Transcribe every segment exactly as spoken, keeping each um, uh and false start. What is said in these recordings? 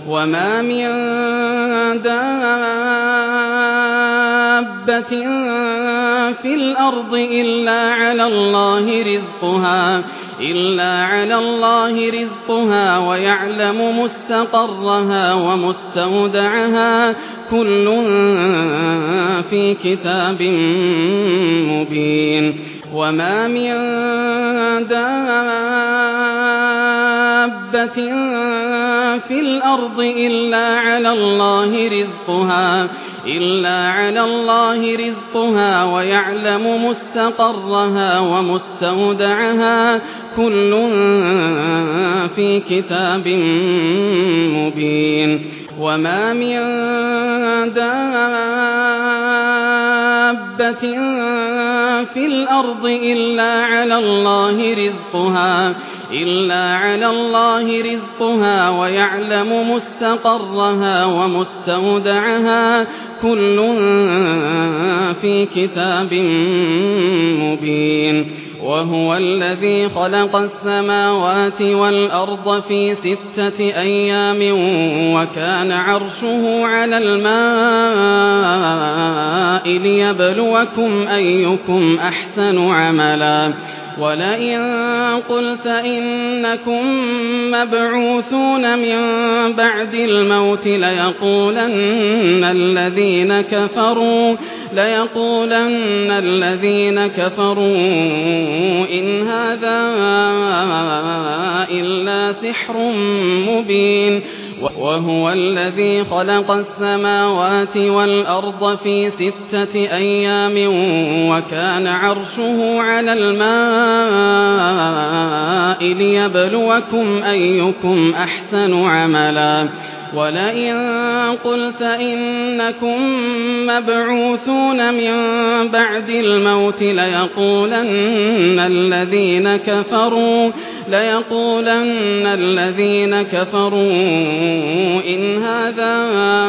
وما من دابة في الأرض إلا على الله رزقها إلا على الله رزقها ويعلم مستقرها ومستودعها كل في كتاب مبين وما من دابة في الأرض إلا على الله رزقها إلا على الله رزقها ويعلم مستقرها ومستودعها كل في كتاب مبين وما من دابة في الأرض إلا على الله رزقها إلا على الله رزقها ويعلم مستقرها ومستودعها كل في كتاب مبين وهو الذي خلق السماوات والأرض في ستة أيام وكان عرشه على الماء ليبلوكم أيكم أحسن عملا ولئن قلت إنكم مبعوثون من بعد الموت ليقولن الذين كفروا ليقولن الذين كفروا إن هذا إلا سحر مبين وهو الذي خلق السماوات والأرض في ستة أيام وكان عرشه على الماء ليبلوكم أيكم أحسن عملا ولئن قلت إنكم مبعوثون من بعد الموت ليقولن الذين كفروا ليقولن الذين كفروا إن هذا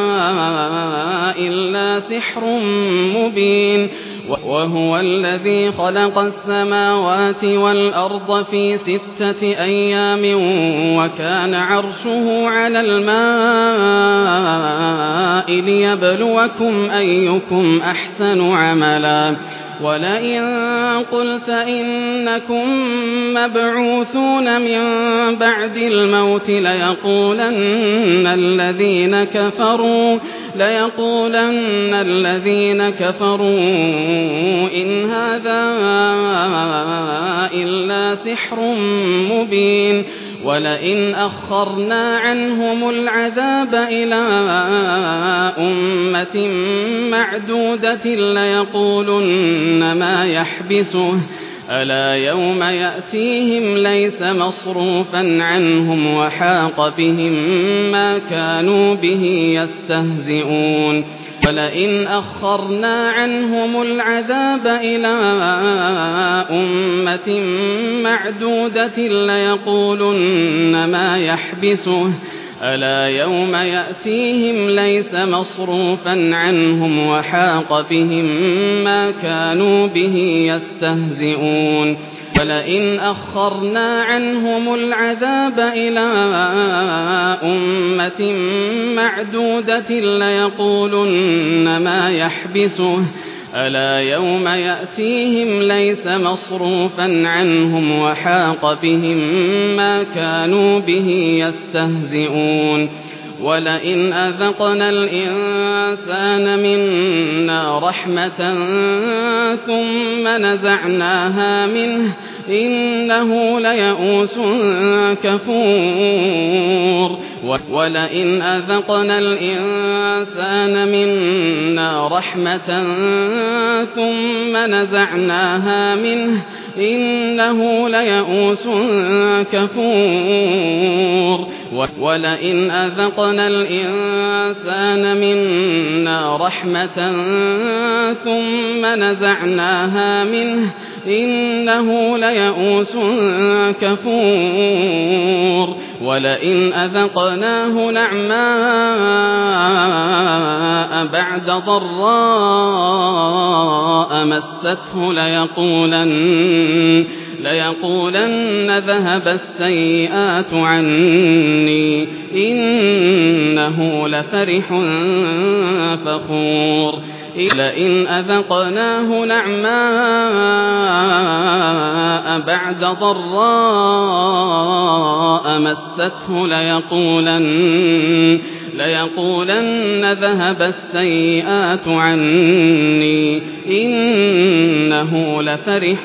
إلا سحر مبين وهو الذي خلق السماوات والأرض في ستة أيام وكان عرشه على الماء ليبلوكم أيكم أحسن عملا ولئن قلت إنكم مبعوثون من بعد الموت ليقولن الذين كفروا ليقولن الذين كفروا إن هذا إلا سحر مبين ولئن أخرنا عنهم العذاب إلى أمة معدودة ليقولن ما يحبسه ألا يوم يأتيهم ليس مصروفا عنهم وحاق بهم ما كانوا به يستهزئون ولئن أخرنا عنهم العذاب إلى أمة معدودة ليقولن ما يحبسه ألا يوم يأتيهم ليس مصروفا عنهم وحاق بهم ما كانوا به يستهزئون ولئن أخرنا عنهم العذاب إلى أمة معدودة ليقولن ما يحبسه ألا يوم يأتيهم ليس مصروفا عنهم وحاق بهم ما كانوا به يستهزئون ولئن أذقنا الإنسان منا رحمة ثم نزعناها منه إنه ليئوس كفور ولئن أذقنا الإنسان منا رحمة ثم نزعناها منه إنه ليئوس كفور ولئن أذقنا الإنسان منا رحمة ثم نزعناها منه إنه ليئوس كفور ولئن أذقناه نعماء بعد ضراء مسته ليقولن ليقولن ذهب السيئات عني إن إنه لفرح فخور لئن أذقناه نعماء بعد ضراء مسته ليقولن, ليقولن ذهب السيئات عني إنه لفرح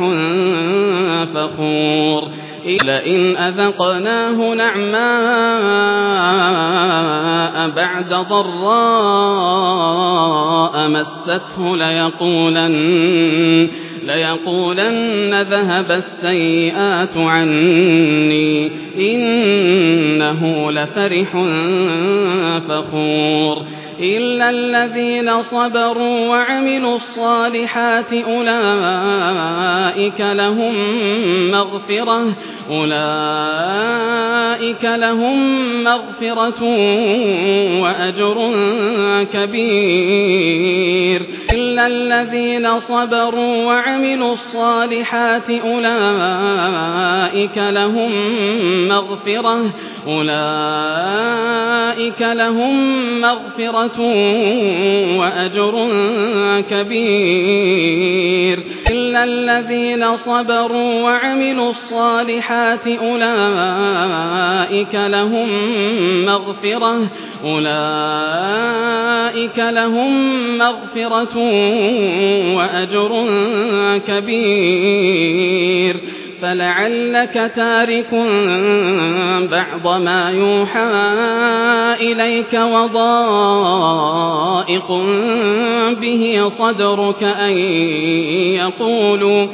فخور لئن أذقناه نعماء بعد ضراء مسته ليقولن, ليقولن ذهب السيئات عني إنه لفرح فخور إلا الذين صبروا وعملوا الصالحات أولئك لهم مغفرة أولئك لهم مغفرة وأجر كبير إلا الذين صبروا وعملوا الصالحات أولئك لهم مغفرة أولئك لهم مغفرة وأجر كبير إلا الذين صبروا وعملوا الصالحات أولئك لهم مغفرة أولئك لهم مغفرة وأجر كبير فلعلك تارك بعض ما يوحى إليك وضائق به صدرك أن يقولوا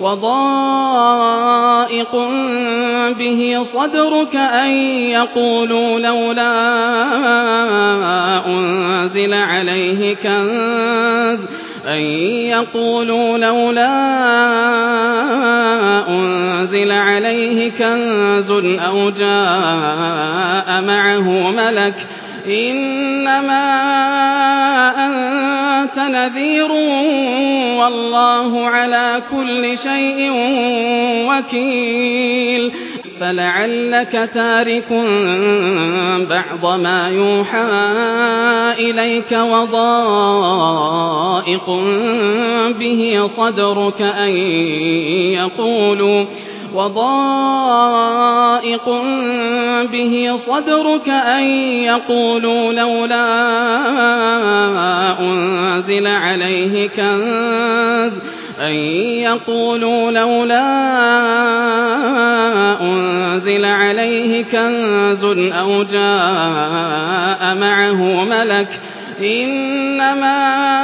وضائق به صدرك أن يقولوا لولا أنزل عليه كنز أن يقولوا لولا أنزل عليه كنز أو جاء معه ملك إنما أنت نذير والله على كل شيء وكيل فلعلك تارك بعض ما يوحى إليك وضائق به صدرك أن يقولوا وضائق به صدرك أن يقولوا لولا أنزل عليه كنز أن يقولوا لولا أنزل عليه كنز أو جاء معه ملك إنما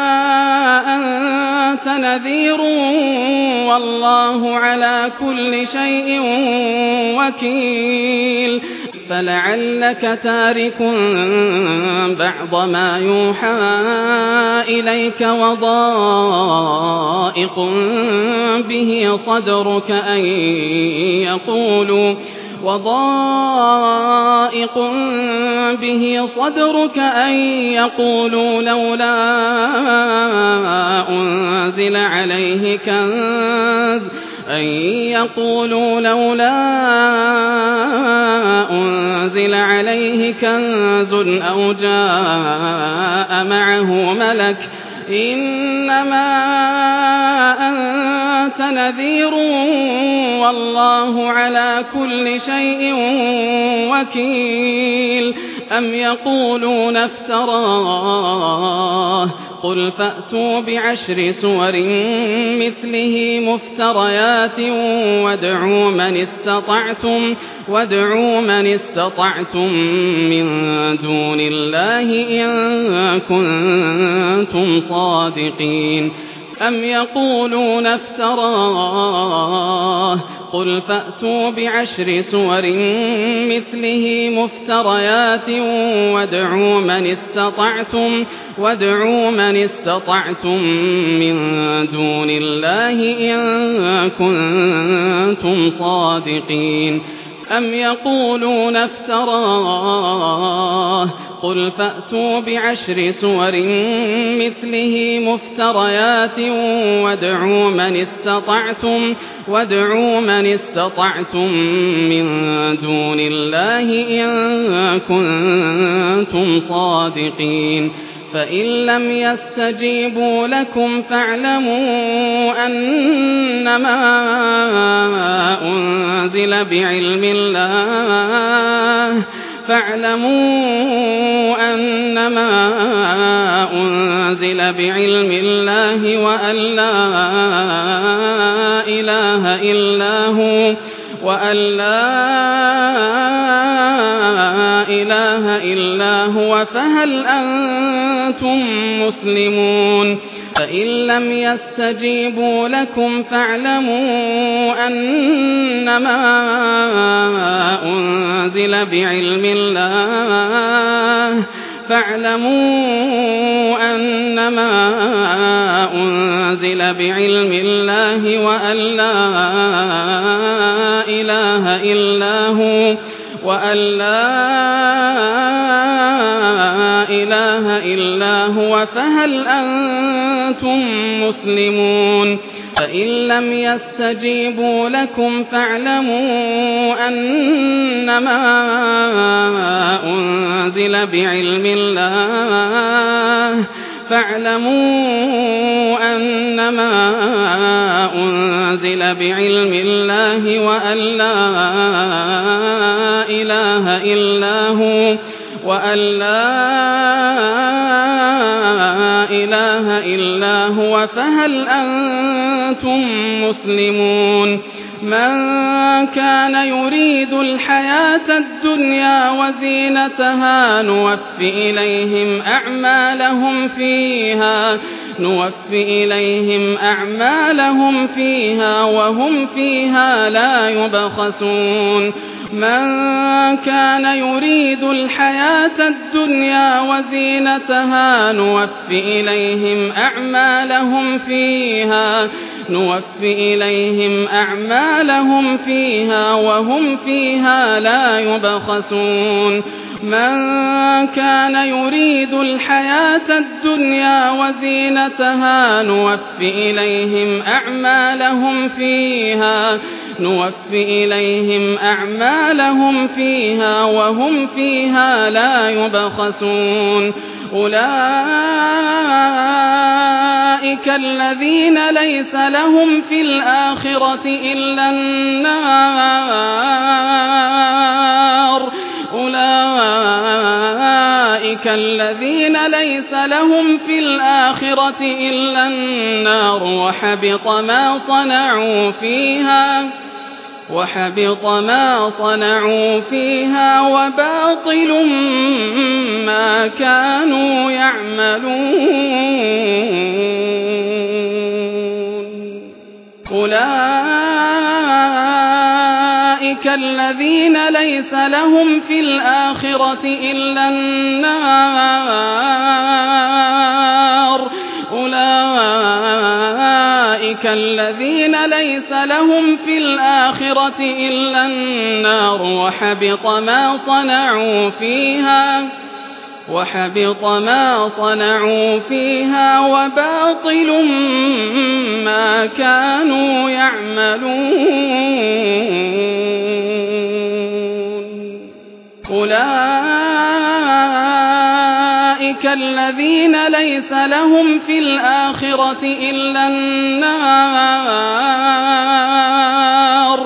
أنت نذير والله على كل شيء وكيل فلعلك تارك بعض ما يوحى إليك وضائق به صدرك أن يقولوا وضائق به صدرك أن يقولوا لولا أنزل عليه كنز أن يقولوا لولا أنزل عليه كنز أو جاء معه ملك إنما أنت نذير والله على كل شيء وكيل أم يقولون افتراه قل فأتوا بعشر سور مثله مفتريات وادعوا من استطعتم وادعوا من استطعتم من دون الله إن كنتم صادقين أم يقولون افتراه قل فأتوا بعشر سور مثله مفتريات وادعوا من استطعتم وادعوا من استطعتم من دون الله إن كنتم صادقين أم يقولون افتراه قل فأتوا بعشر سور مثله مفتريات وادعوا من استطعتم وادعوا من استطعتم من دون الله إن كنتم صادقين فإن لم يستجيبوا لكم فاعلموا أنما أنزل بعلم الله فاعلموا أنما أنزل بعلم الله وأن لا إله إلا هو وأن لا إله إلا هو فهل أنتم مسلمون فإن لم يستجيبوا لكم فاعلموا أنما أنزل بعلم الله فاعلموا أنما أنزل بعلم الله وأن لا إله إلا هو وأن لا إله إلا هو فهل أنتم مسلمون فإن لم يستجيبوا لكم فاعلموا أنما أنزل بعلم الله فاعلموا أنما أنزل بعلم الله وأن لا إله إلا هو وأن لا إله إلا هو فهل أنتم مسلمون من كان يريد الحياة الدنيا وزينتها نوف إليهم أعمالهم فيها نوف إليهم أعمالهم فيها وهم فيها لا يبخسون من كان يريد الحياة الدنيا وزينتها نوف إليهم أعمالهم فيها نوف إليهم أعمالهم فيها وهم فيها لا يبخسون من كان يريد الحياة الدنيا وزينتها نوف إليهم أعمالهم فيها نوف إليهم أعمالهم فيها وهم فيها لا يبخسون أولئك الذين ليس لهم في الآخرة إلا النار أولئك الذين ليس لهم في الآخرة إلا النار وحبط ما صنعوا فيها وحبط ما صنعوا فيها وباطل ما كانوا يعملون أولئك الذين ليس لهم في الآخرة إلا النار أولئك الذين ليس لهم في الآخرة إلا النار وحبط ما صنعوا فيها وحبط ما صنعوا فيها وباطل ما كانوا يعملون أولئك الذين ليس لهم في الآخرة إلا النار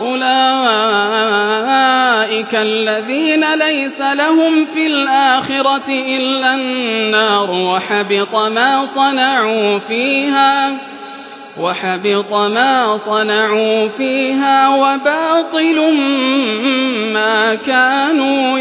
أولئك الذين ليس لهم في الآخرة إلا النار وحبط ما صنعوا فيها وحبط ما صنعوا فيها وباطل ما كانوا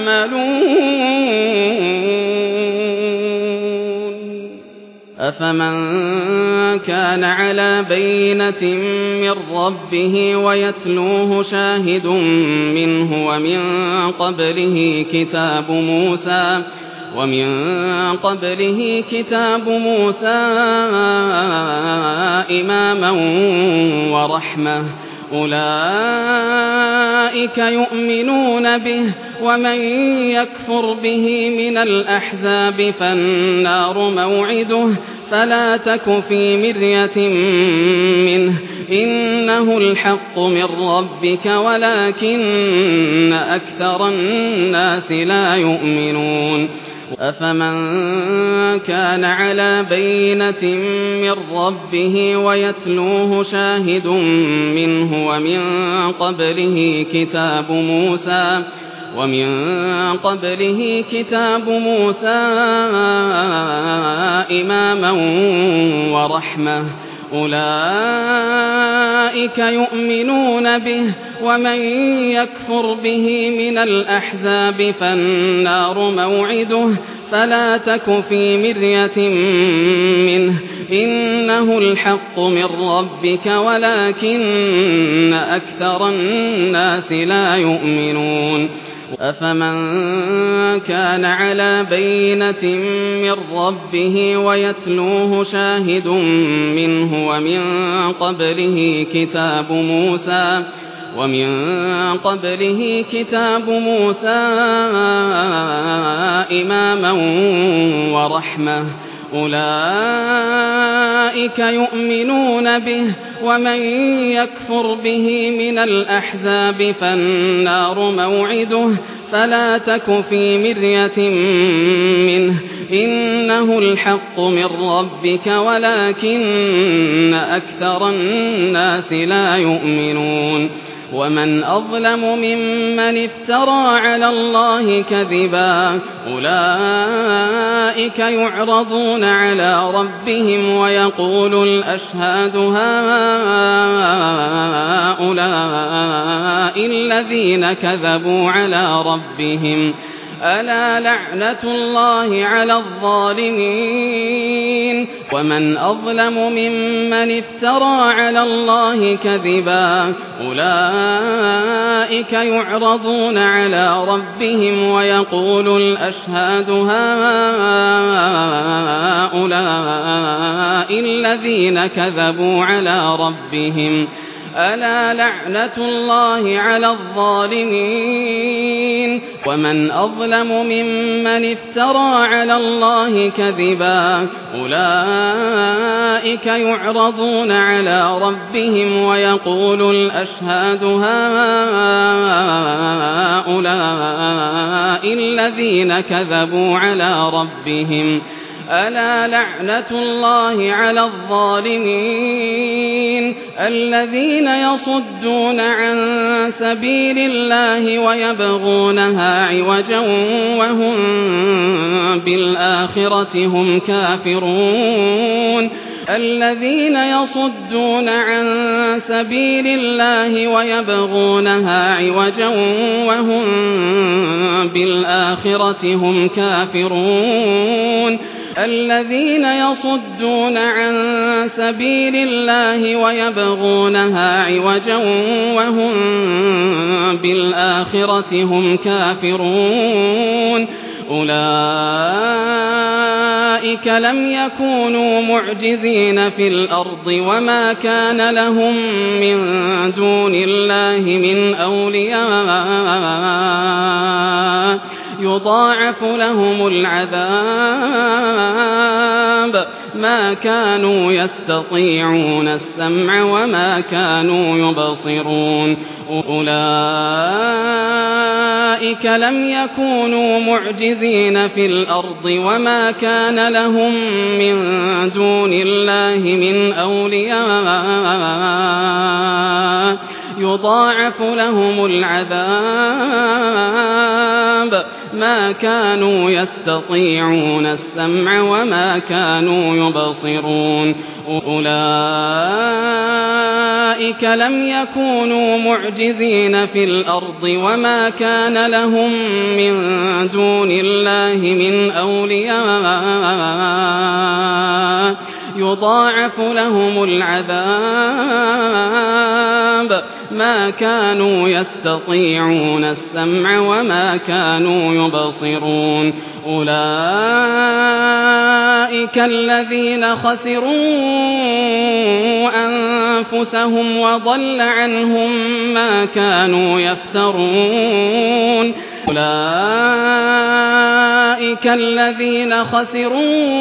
يعملون أفمن كان على بينة من ربه ويتلوه شاهد منه ومن قبله كتاب موسى ومن قبله كتاب موسى إماما ورحمة أولئك يؤمنون به ومن يكفر به من الأحزاب فالنار موعده فلا تك في مرية منه إنه الحق من ربك ولكن أكثر الناس لا يؤمنون أفمن كان على بينة من ربه ويتلوه شاهد منه ومن قبله كتاب موسى ومن قبله كتاب موسى إماما ورحمة أولئك يؤمنون به ومن يكفر به من الأحزاب فالنار موعده فلا تك في مرية منه إنه الحق من ربك ولكن أكثر الناس لا يؤمنون أفمن كان على بينة من ربه ويتلوه شاهد منه ومن قبله كتاب موسى ومن قبله كتاب موسى إماما ورحمة أولئك يؤمنون به ومن يكفر به من الأحزاب فالنار موعده فلا تك في مرية منه إنه الحق من ربك ولكن أكثر الناس لا يؤمنون ومن أظلم ممن افترى على الله كذبا أولئك يعرضون على ربهم ويقول الأشهاد هؤلاء الذين كذبوا على ربهم ألا لعنة الله على الظالمين ومن أظلم ممن افترى على الله كذبا أولئك يعرضون على ربهم ويقول الأشهاد هؤلاء الذين كذبوا على ربهم ألا لعنة الله على الظالمين ومن أظلم ممن افترى على الله كذبا أولئك يعرضون على ربهم ويقول الأشهاد هؤلاء الذين كذبوا على ربهم ألا لعنة الله على الظالمين الذين يصدون عن سبيل الله ويبغونها عوجا وهم بالآخرة هم كافرون الذين يصدون عن سبيل الله ويبغونها عوجا وهم بالآخرة هم كافرون الذين يصدون عن سبيل الله ويبغونها عوجا وهم بالآخرة هم كافرون أولئك لم يكونوا معجزين في الأرض وما كان لهم من دون الله من أولياء يضاعف لهم العذاب ما كانوا يستطيعون السمع وما كانوا يبصرون أولئك لم يكونوا معجزين في الأرض وما كان لهم من دون الله من أولياء يضاعف لهم العذاب ما كانوا يستطيعون السمع وما كانوا يبصرون أولئك لم يكونوا معجزين في الأرض وما كان لهم من دون الله من أولياء يضاعف لهم العذاب ما كانوا يستطيعون السمع وما كانوا يبصرون أولئك الذين خسروا أنفسهم وضل عنهم ما كانوا يفترون أولئك الذين خسروا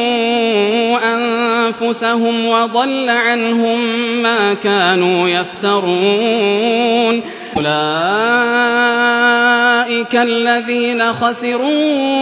أنفسهم وضل عنهم ما كانوا يفترون أولئك الذين خسروا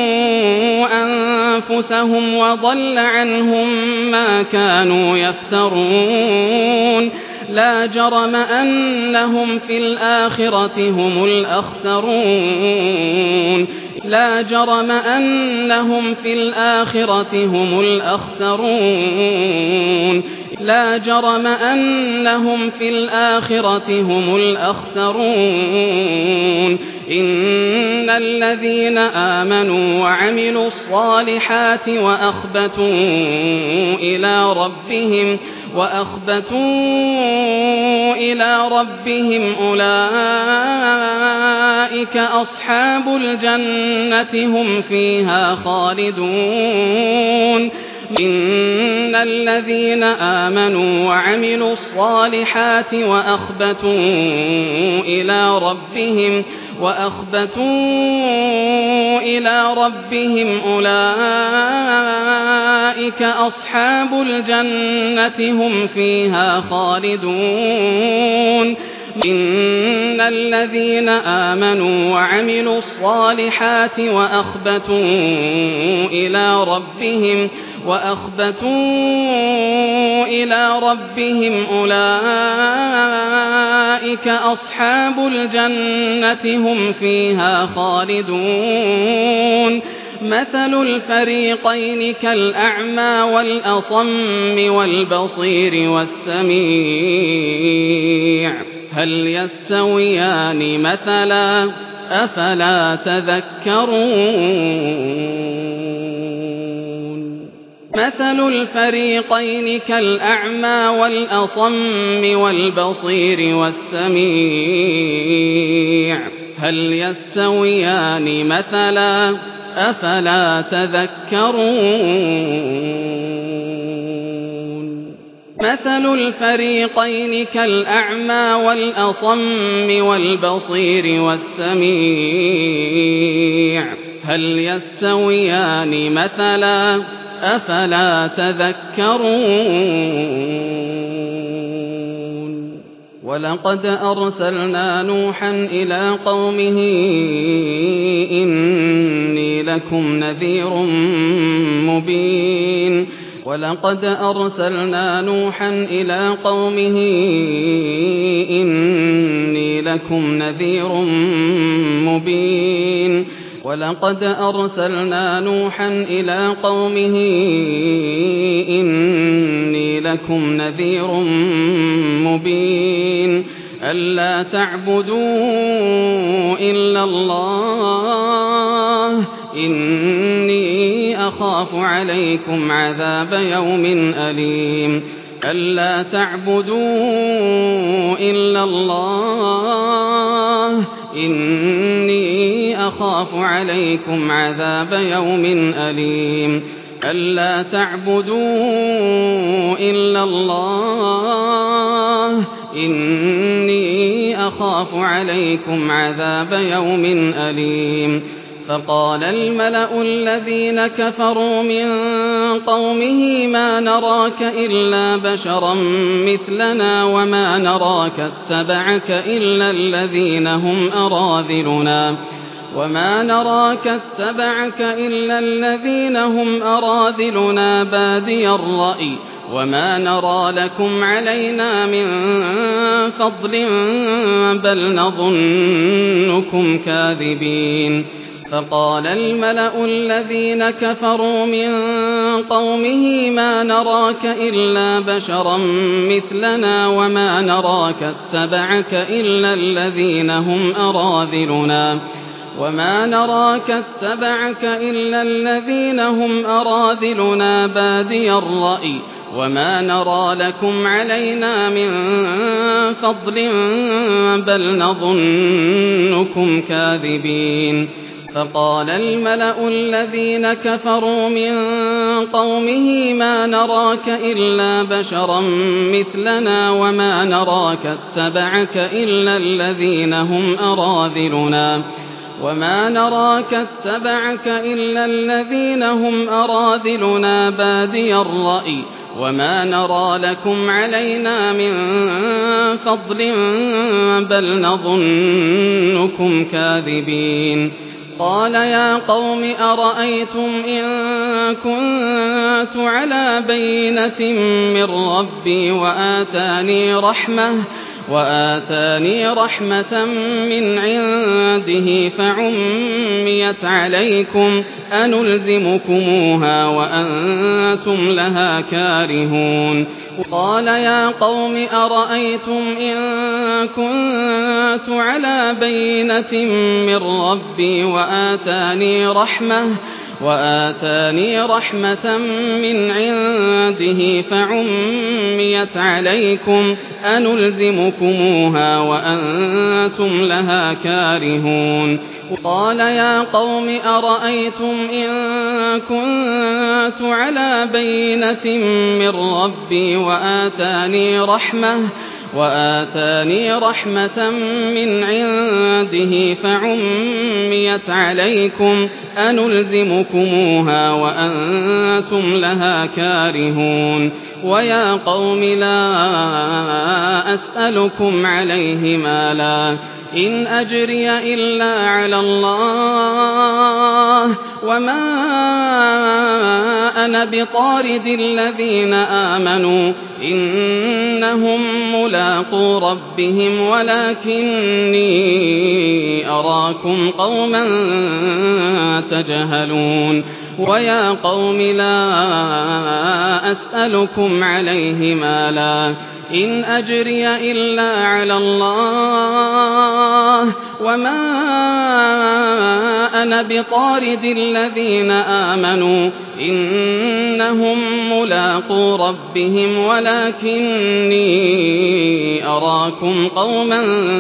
أنفسهم وضل عنهم ما كانوا يفترون لا جرم أنهم في الآخرة هم الأخسرون لا جرم أنهم في الآخرة هم الأخسرون لا جرم أنهم في الآخرة هم الأخسرون إن الذين آمنوا وعملوا الصالحات وأخبتوا إلى ربهم وأخبتوا إلى ربهم أولئك أصحاب الجنة هم فيها خالدون إن الذين آمنوا وعملوا الصالحات وأخبتوا إلى ربهم وأخبتوا إلى ربهم أولئك أصحاب الجنة هم فيها خالدون إن الذين آمنوا وعملوا الصالحات وأخبتوا إلى ربهم وأخبتوا إلى ربهم أولئك أصحاب الجنة هم فيها خالدون مثل الفريقين كالأعمى والأصم والبصير والسميع هل يستويان مثلا أفلا تذكرون مثل الفريقين كالأعمى والأصم والبصير والسميع هل يستويان مثلا أفلا تذكرون مثل الفريقين كالأعمى والأصم والبصير والسميع هل يستويان مثلا أفلا تذكرون ولقد أرسلنا نوحا إلى قومه إني لكم نذير مبين ولقد أرسلنا نوحا إلى قومه إني لكم نذير مبين ولقد أرسلنا نوحا إلى قومه إني لكم نذير مبين ألا تعبدوا إلا الله إني أخاف عليكم عذاب يوم أليم ألا تعبدوا إلا الله إني أخاف عليكم عذاب يوم أليم ألا تعبدوا إلا الله إني أخاف عليكم عذاب يوم أليم فقال الملأ الذين كفروا من قومه ما نراك إلا بشرا مثلنا وما نراك اتبعك إلا الذين هم أراذلنا وما نراك اتبعك إلا الذين هم أراذلنا بادي الرأي وما نرى لكم علينا من فضل بل نظنكم كاذبين فقال الملأ الذين كفروا من قومه ما نراك إلا بشرا مثلنا وما نراك اتبعك إلا الذين هم أراذلنا وما نراك اتبعك إلا الذين هم أراذلنا بادي الرأي وما نرى لكم علينا من فضل بل نظنكم كاذبين فقال الملأ الذين كفروا من قومه ما نراك إلا بشرا مثلنا وما نراك اتبعك إلا الذين هم أراذلنا وما نراك اتبعك إلا الذين هم أراذلنا بادي الرأي وما نرى لكم علينا من فضل بل نظنكم كاذبين قال يا قوم أرأيتم إن كنت على بينة من ربي وآتاني رحمة وآتاني رحمة من عنده فعميت عليكم أنلزمكموها وأنتم لها كارهون قال يا قوم أرأيتم إن كنت على بينة من ربي وآتاني رحمة وآتاني رحمة من عنده فعميت عليكم أنلزمكموها وأنتم لها كارهون قال يا قوم أرأيتم إن كنت على بينة من ربي وآتاني رحمة وآتاني رحمة من عنده فعميت عليكم أنلزمكموها وأنتم لها كارهون ويا قوم لا أسألكم عليه مالا إن أجري إلا على الله وما أنا بطارد الذين آمنوا إنهم ملاقو ربهم ولكني أراكم قوما تجهلون ويا قوم لا أسألكم عليه مالا إن أجري إلا على الله وما أنا بطارد الذين آمنوا إنهم ملاقو ربهم ولكني أراكم قوما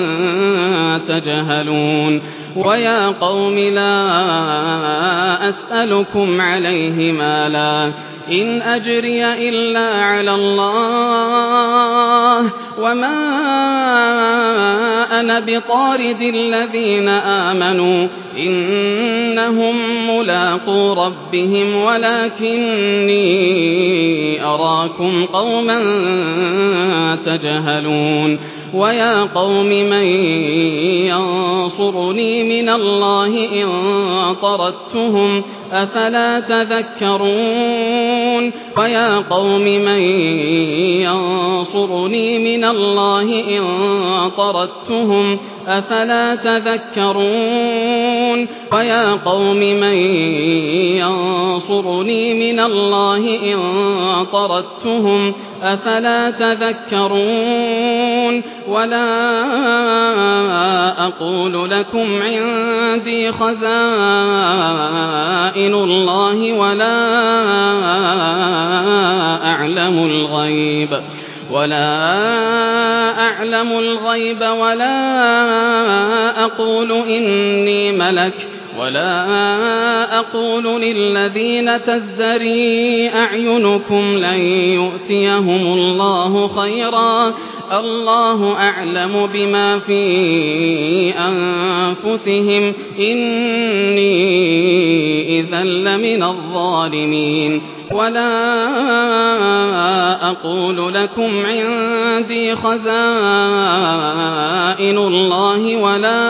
تجهلون ويا قوم لا أسألكم عليه مالا إن أجري إلا على الله وما أنا بطارد الذين آمنوا إنهم ملاقو ربهم ولكني أراكم قوما تجهلون ويا قوم من ينصرني من الله إن طردتهم أفلا تذكرون ويا قوم من ينصرني من الله إن طردتهم أفلا تذكرون ويا قوم من ينصرني من الله إن طردتهم أفلا تذكرون ولا أقول لكم عندي خزائن الله ولا أعلم الغيب ولا أعلم الغيب ولا أقول إني ملك ولا أقول للذين تزدري أعينكم لن يؤتيهم الله خيرا الله أعلم بما في أنفسهم إني إذا لمن الظالمين ولا أقول لكم عندي خزائن الله ولا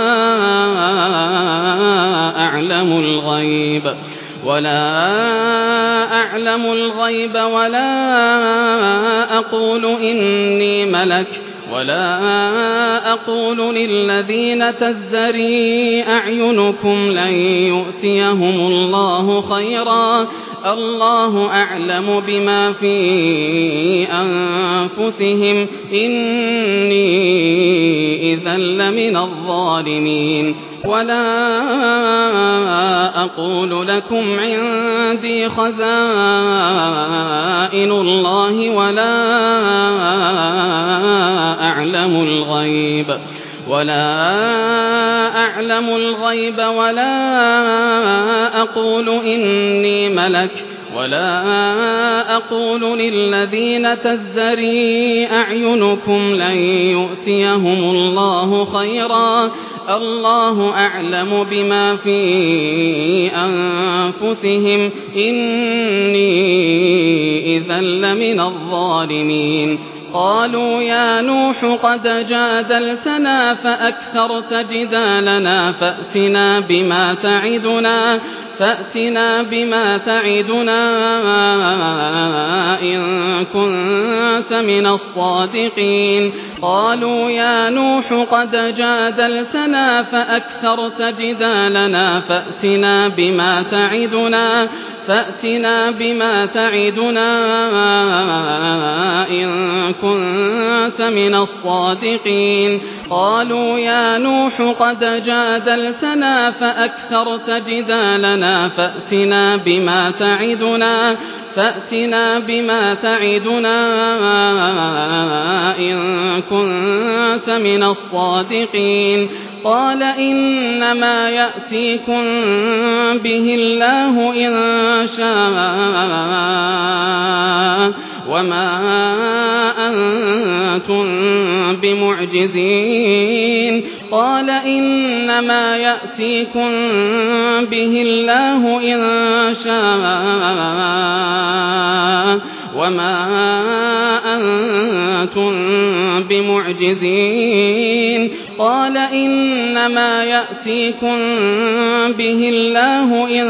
أعلم الغيب ولا أعلم الغيب ولا أقول إني ملك ولا أقول للذين تزدري أعينكم لن يؤتيهم الله خيرا الله أعلم بما في أنفسهم إني إذا لمن الظالمين ولا أقول لكم عندي خزائن الله ولا أعلم الغيب ولا أعلم الغيب ولا أقول إني ملك ولا أقول للذين تزدري أعينكم لن يؤتيهم الله خيرا الله أعلم بما في أنفسهم إني إذا لمن الظالمين قالوا يا نوح قد جادلتنا فأكثرت جدالنا فأتنا بما تعدنا فأتنا بما تعدنا إن كنت من الصادقين قالوا يا نوح قد جادلتنا فأكثرت جدالنا فأتنا بما تعدنا فأتنا بما تعدنا إن كنت من الصادقين قالوا يا نوح قد جادلتنا فأكثرت جدالنا فأتنا بما تعدنا فأتنا بما تعدنا إن كنت من الصادقين قال إنما يأتيكم به الله إن شاء وما أنتم بمعجزين قال إنما يأتيكم به الله إن شاء وما أنتم بمعجزين قال إنما يأتيكم به الله إن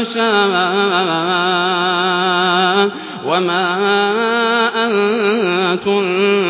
شاء وما أنتم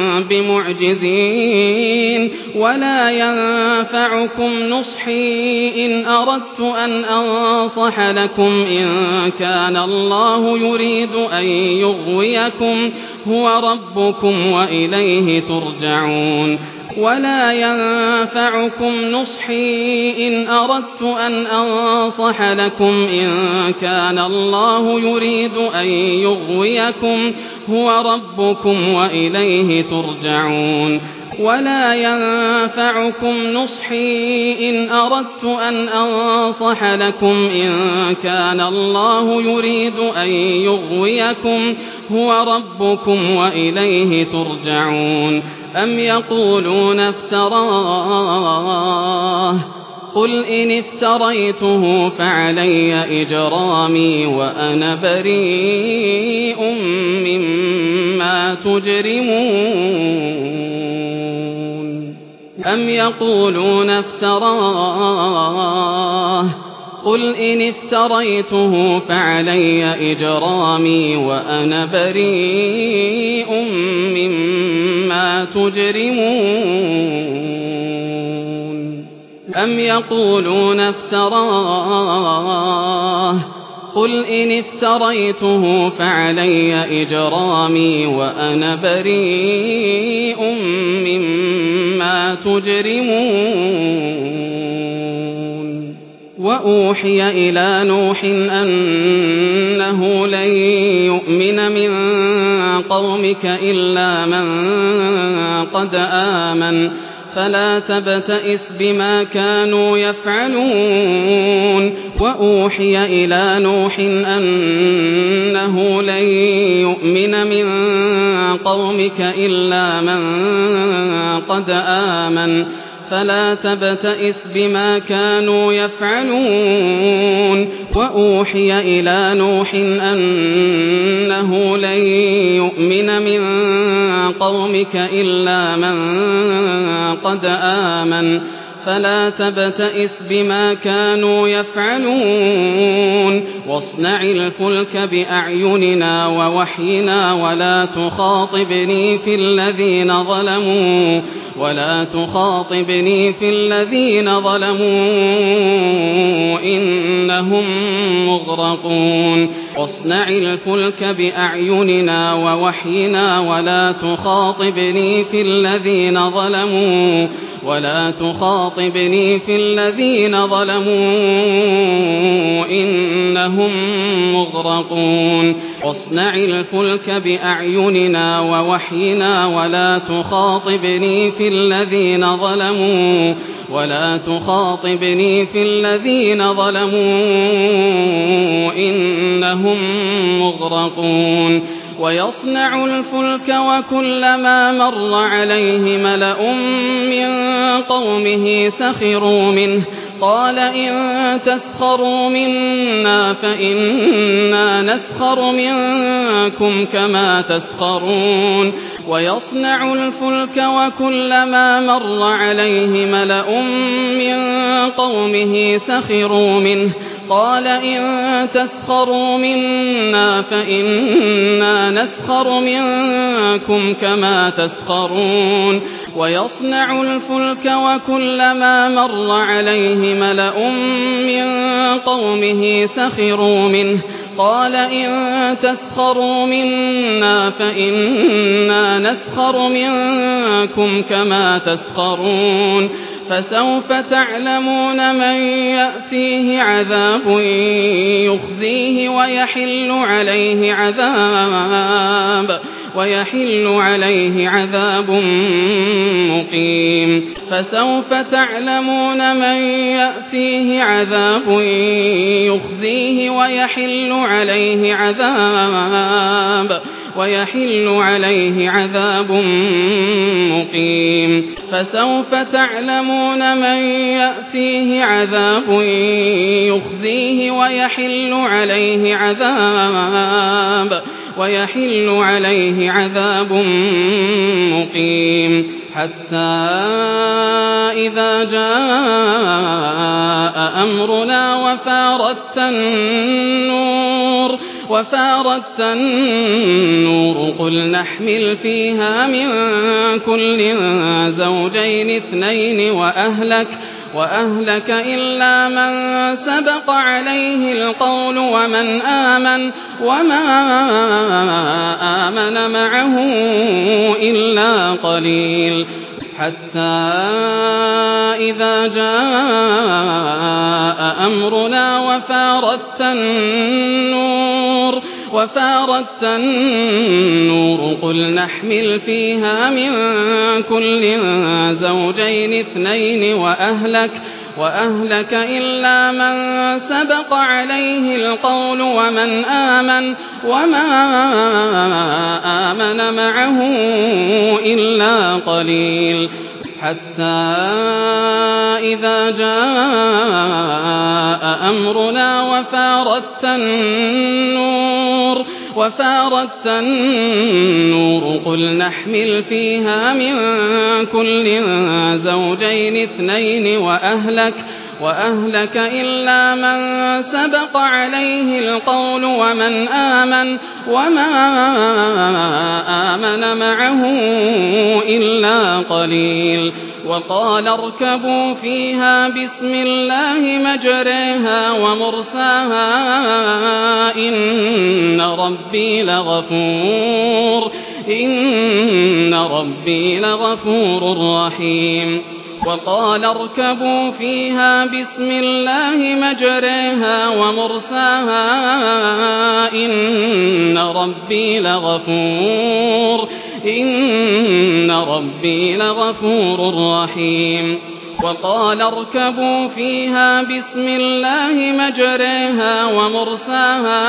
بمعجزين ولا ينفعكم نصحي إن أردت أن أنصح لكم إن كان الله يريد أن يغويكم هو ربكم وإليه ترجعون ولا ينفعكم نصحي إن أردت أن أنصح لكم إن كان الله يريد أن يغويكم هو ربكم وإليه ترجعون ولا ينفعكم نصحي إن أردت أن أنصح لكم إن كان الله يريد أن يغويكم هو ربكم وإليه ترجعون أم يقولون افتراه قل إن افتريته فعلي إجرامي وأنا بريء مما تجرمون أم يقولون افتراه قل إن افتريته فعلي إجرامي وأنا بريء مما تجرمون أم يقولون افتراه قل إن افتريته فعلي إجرامي وأنا بريء مما تجرمون وأوحي إلى نوح أنه لن يؤمن من قومك إلا من قد آمن فلا تبتئس بما كانوا يفعلون وأوحي إلى نوح أنه لن يؤمن من قومك إلا من قد آمن فلا تبتئس بما كانوا يفعلون وأوحي إلى نوح أنه لن يؤمن من قومك إلا من قد آمن فلا تبتئس بما كانوا يفعلون واصنع الفلك بأعيننا ووحينا ولا تخاطبني في الذين ظلموا ولا تخاطبني في الذين ظلموا إنهم مغرقون واصنع الفلك بأعيننا ووحينا ولا تخاطبني في الذين ظلموا ولا تخاطبني في الذين ظلموا إنهم مغرقون واصنع الفلك بأعيننا ووحينا ولا تخاطبني في الذين ظلموا ولا تخاطبني في الذين ظلموا إنهم مغرقون ويصنع الفلك وكلما مر عليه ملأ من قومه سخروا منه قال إن تسخروا منا فإنا نسخر منكم كما تسخرون ويصنع الفلك وكلما مر عليه ملأ من قومه سخروا منه قال إن تسخروا منا فإنا نسخر منكم كما تسخرون ويصنع الفلك وكلما مر عليه ملأ من قومه سخروا منه قال إن تسخروا منا فإنا نسخر منكم كما تسخرون فسوف تعلمون من يأتيه عذاب يخزيه ويحل عليه عذاب ويحل عليه عذاب مقيم فسوف تعلمون من يأتيه عذاب يخزيه ويحل عليه عذاب ويحل عليه عذاب مقيم فسوف تعلمون من يأتيه عذاب يخزيه ويحل عليه عذاب ويحل عليه عذاب مقيم حتى إذا جاء أمرنا وفارت النور وفارت النور قل نحمل فيها من كل زوجين اثنين وأهلك وأهلك إلا من سبق عليه القول ومن آمن وما آمن معه إلا قليل حتى إذا جاء أمرنا وفارت النور وفارت النور قل نحمل فيها من كل زوجين اثنين وأهلك وأهلك إلا من سبق عليه القول ومن آمن وما آمن معه إلا قليل حتى إذا جاء أمرنا وفارت النور وفارت النور قل نحمل فيها من كل زوجين اثنين وأهلك وأهلك إلا من سبق عليه القول ومن آمن وما آمن معه إلا قليل وقال اركبوا فيها بسم الله مجريها ومرساها إن ربي لغفور إن ربي لغفور رحيم وقال اركبوا فيها بسم الله مجريها ومرساها إن ربي لغفور إن ربي لغفور رحيم وقال اركبوا فيها بسم الله مجريها ومرساها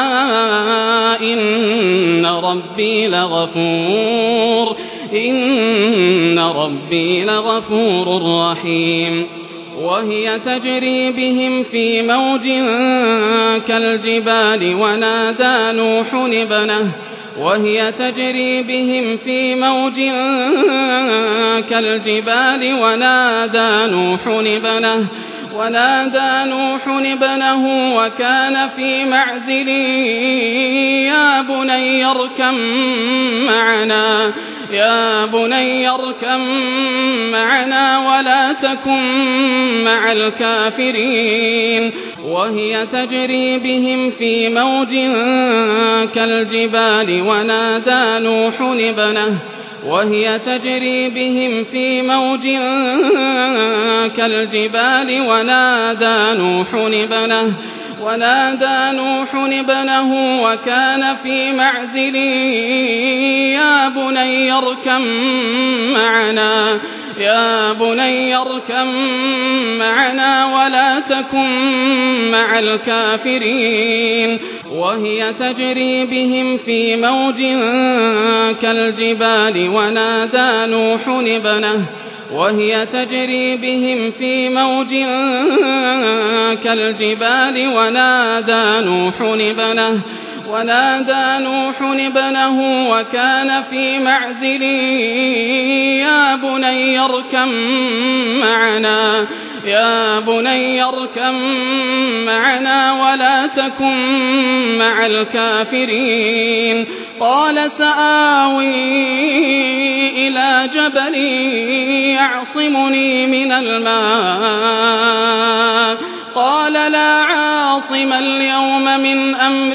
إن ربي لغفور إن ربي لغفور رحيم وهي تجري بهم في موج كالجبال ونادى نوح ابنه وهي تجري بهم في موج كالجبال ونادى نوح ابنه ونادى نوح ابنه وكان في معزل يا بني اركب معنا يا بني اركب معنا ولا تكن مع الكافرين وهي تجري بهم في موج كالجبال ونادى نوح ابنه وهي تجري بهم في موج كالجبال ونادى نوح ابنه ونادى نوح ابنه وكان في معزل يا بني اركب معنا يا بني اركب معنا ولا تكن مع الكافرين وهي تجري بهم في موج كالجبال ونادى نوح ابنه وهي تجري بهم في موج كالجبال ونادى نوح ابنه ونادى نوح ابنه وكان في معزل يا بني اركب معنا يا بني اركب معنا ولا تكن مع الكافرين قال سآوي إلى جبل يعصمني من الماء قال لا عاصم اليوم من أمر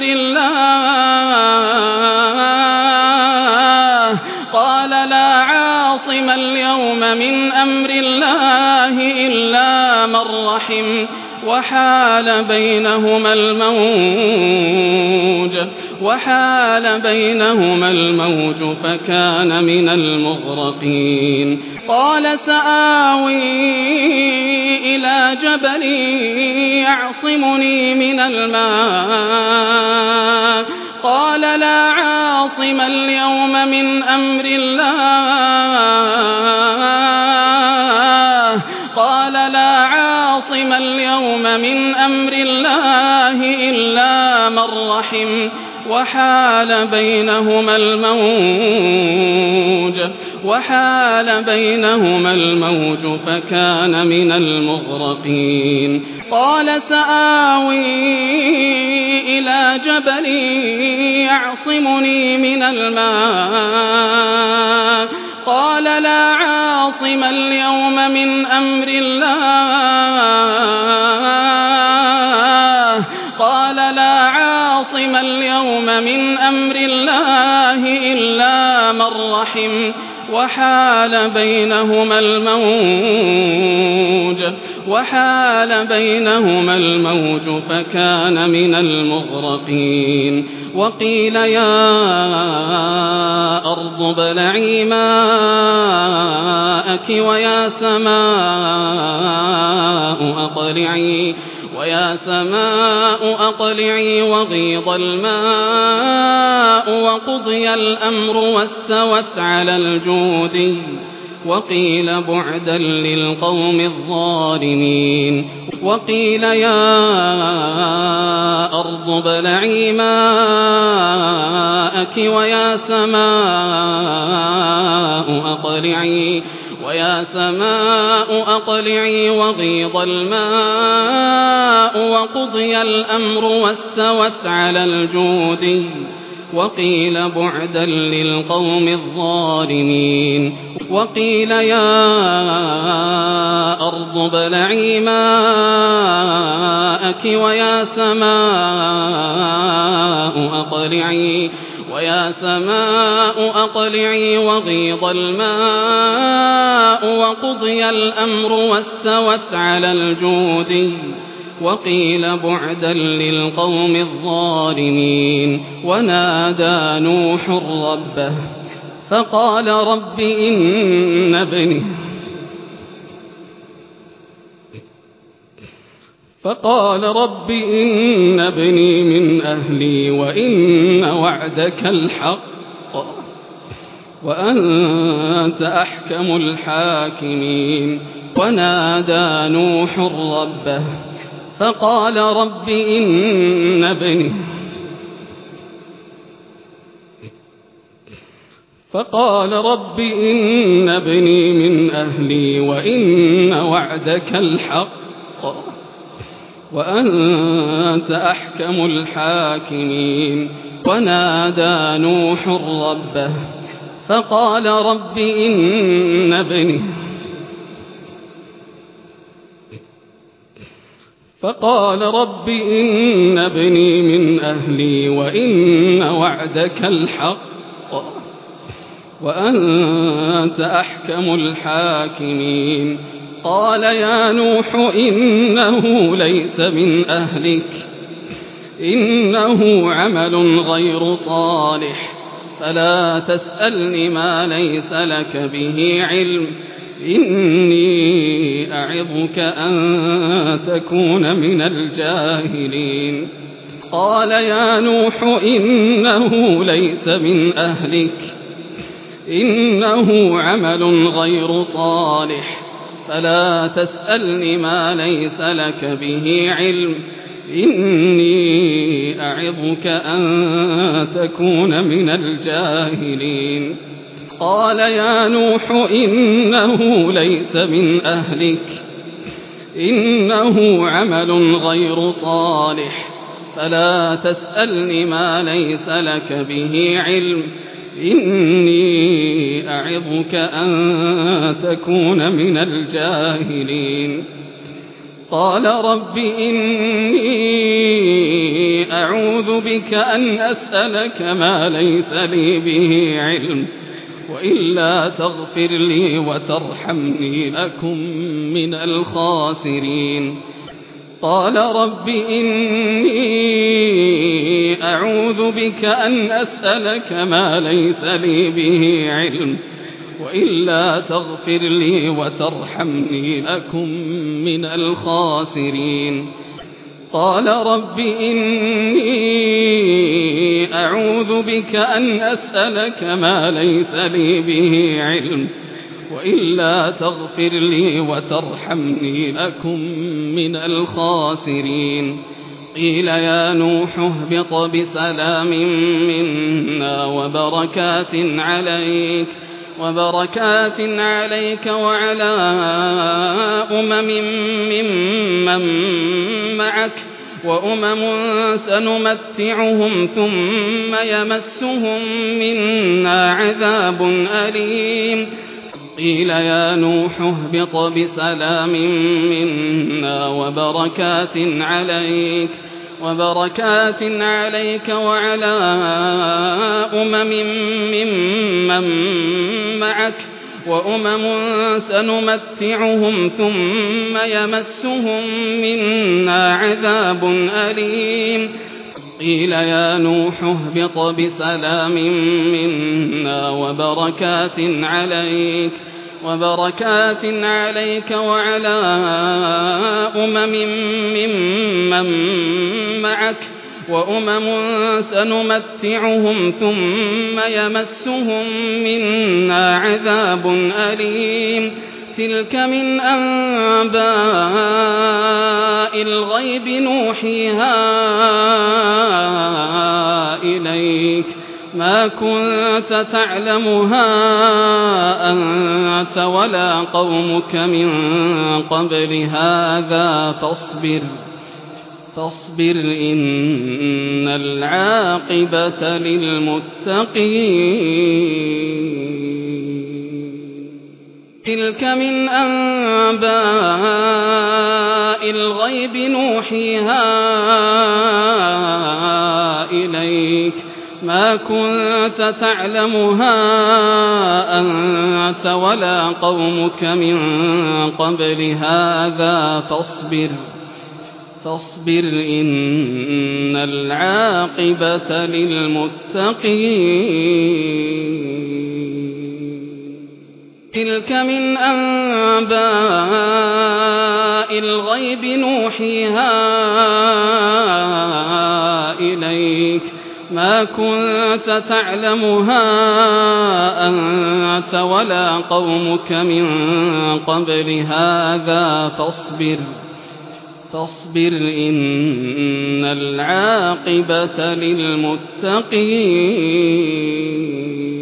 الله قال لا عاصم اليوم من أمر الله إلا من رحم وحال بينهما الموج وحال بينهما الموج فكان من المغرقين قال سآوي إلى جبل يعصمني من الماء قال لا عاصم اليوم من أمر الله قال لا عاصم اليوم من أمر الله إلا من رحم وحال بينهما الموج وحال بينهما الموج فكان من المغرقين قال سآوي إلى جبل يعصمني من الماء قال لا عاصم اليوم من أمر الله قال لا عاصم اليوم من أمر الله إلا من رحم وحال بينهما الموج وحال بينهما الموج فكان من المغرقين وقيل يا أرض ابلعي ماءك ويا سماء أقلعي ويا سماء أقلعي وغيض الماء وقضي الأمر واستوت على الجودي وقيل بعدا للقوم الظالمين وقيل يا أرض ابلعي ماءك ويا سماء أقلعي ويا سماء أقلعي وغيض الماء وقضي الأمر واستوت على الجودي وقيل بعدا للقوم الظالمين وقيل يا أرض ابلعي ماءك ويا سماء أقلعي ويا سماء أقلعي وغيض الماء وقضي الأمر واستوت على الجودي وقيل بعدا للقوم الظالمين ونادى نوح ربه فقال رب إن ابني فقال رب إن ابني من أهلي وإن وعدك الحق وأنت أحكم الحاكمين ونادى نوح ربه فقال رب إن ابني فقال رب إن ابني من أهلي وإن وعدك الحق وأنت أحكم الحاكمين ونادى نوح ربه فقال رب إن ابني فقال رب إن ابني من أهلي وإن وعدك الحق وأنت أحكم الحاكمين. قال يا نوح إنه ليس من أهلك إنه عمل غير صالح فلا تسألني ما ليس لك به علم إني أعظك أن تكون من الجاهلين. قال يا نوح إنه ليس من أهلك إنه عمل غير صالح فلا تسألني ما ليس لك به علم إني أعظك أن تكون من الجاهلين. قال يا نوح إنه ليس من أهلك إنه عمل غير صالح فلا تسألني ما ليس لك به علم إني أعظك أن تكون من الجاهلين. قال رب إني أعوذ بك أن أسألك ما ليس لي به علم وإلا تغفر لي وترحمني أكن من الخاسرين. قال رب إني أعوذ بك أن أسألك ما ليس لي به علم وإلا تغفر لي وترحمني أكن من الخاسرين. قال رب إني أعوذ بك أن أسألك ما ليس لي به علم وإلا تغفر لي وترحمني أكن من الخاسرين. قيل يا نوح اهبط بسلام منا وبركات عليك وبركات عليك وعلى أمم ممن معك وأمم سنمتعهم ثم يمسهم منا عذاب أليم. قيل يا نوح اهبط بسلام منا وبركات عليك وبركات عليك وعلى أمم ممن معك وأمم سنمتعهم ثم يمسهم منا عذاب أليم. قيل يا نوح اهبط بسلام منا وبركات عليك وبركات عليك وعلى أمم ممن معك وأمم سنمتعهم ثم يمسهم منا عذاب أليم. تلك من أنباء الغيب نوحيها إليك ما كنت تعلمها أنت ولا قومك من قبل هذا فاصبر فاصبر إن العاقبة للمتقين. تلك من أنباء الغيب نوحيها إليك ما كنت تعلمها أنت ولا قومك من قبل هذا فاصبر فاصبر إن العاقبة للمتقين. تلك من أنباء الغيب نوحيها إليك ما كنت تعلمها أنت ولا قومك من قبل هذا فاصبر فاصبر إن العاقبة للمتقين.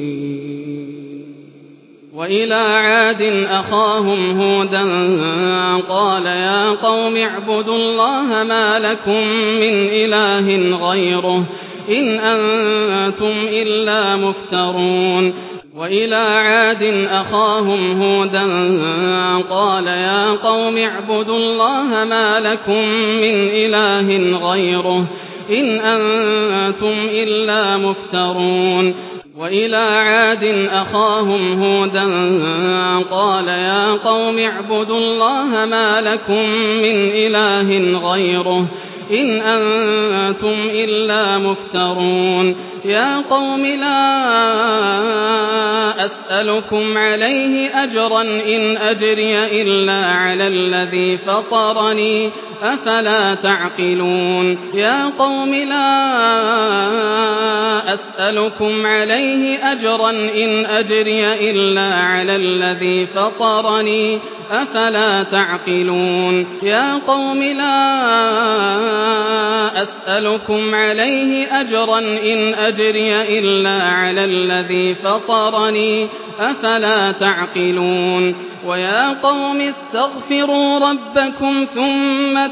وإلى عاد أخاهم هودا قال يا قوم اعبدوا الله ما لكم من إله غيره إن أنتم إلا مفترون. وإلى عاد أخاهم هودا قال يا قوم اعبدوا الله ما لكم من إله غيره إن أنتم إلا مفترون. وإلى عاد أخاهم هودا قال يا قوم اعبدوا الله ما لكم من إله غيره إن أنتم إلا مفترون يا قوم لا أسألكم عليه أجرا إن أجري إلا على الذي فطرني أفلا تعقلون يا قوم لا أسألكم عليه أجرا إن أجري إلا على الذي فطرني أفلا تعقلون يا قوم لا أسألكم عليه أجرا إن أجري إلا على الذي فطرني أفلا تعقلون ويا قوم استغفروا ربكم ثم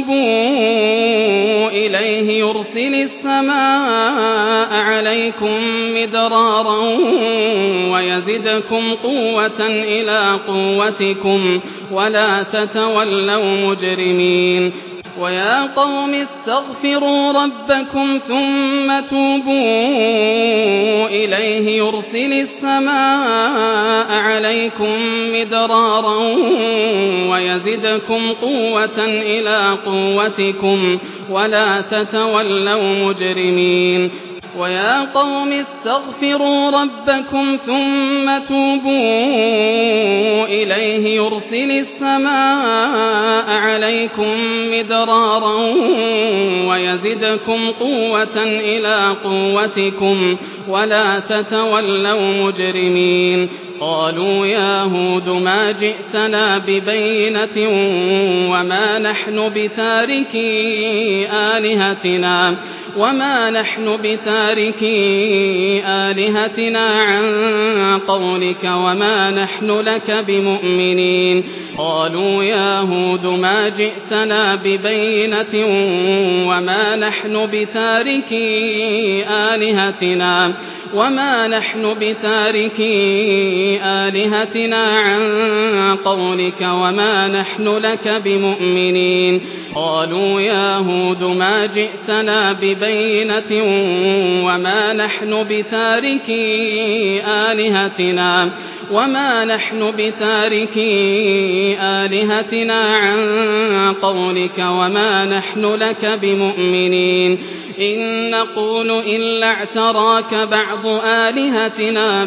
توبوا إليه يرسل السماء عليكم مدرارا ويزدكم قوة إلى قوتكم ولا تتولوا مجرمين ويا قوم استغفروا ربكم ثم توبوا إليه يرسل السماء عليكم مدرارا ويزدكم قوة إلى قوتكم ولا تتولوا مجرمين ويا قوم استغفروا ربكم ثم توبوا إليه يرسل السماء عليكم مدرارا ويزدكم قوة إلى قوتكم ولا تتولوا مجرمين قالوا يا هود ما جئتنا ببينة وما نحن بتاركي آلهتنا وما نحن بتاركي آلهتنا عن قولك وما نحن لك بمؤمنين قالوا يا هود ما جئتنا ببينة وما نحن بتاركي آلهتنا وما نحن بتاركي آلهتنا عن قولك وما نحن لك بمؤمنين قالوا يا هود ما جئتنا ببينة وما نحن بتاركي آلهتنا وما نحن بتاركي آلهتنا عن قولك وما نحن لك بمؤمنين إن نقول إلا اعتراك بعض آلهتنا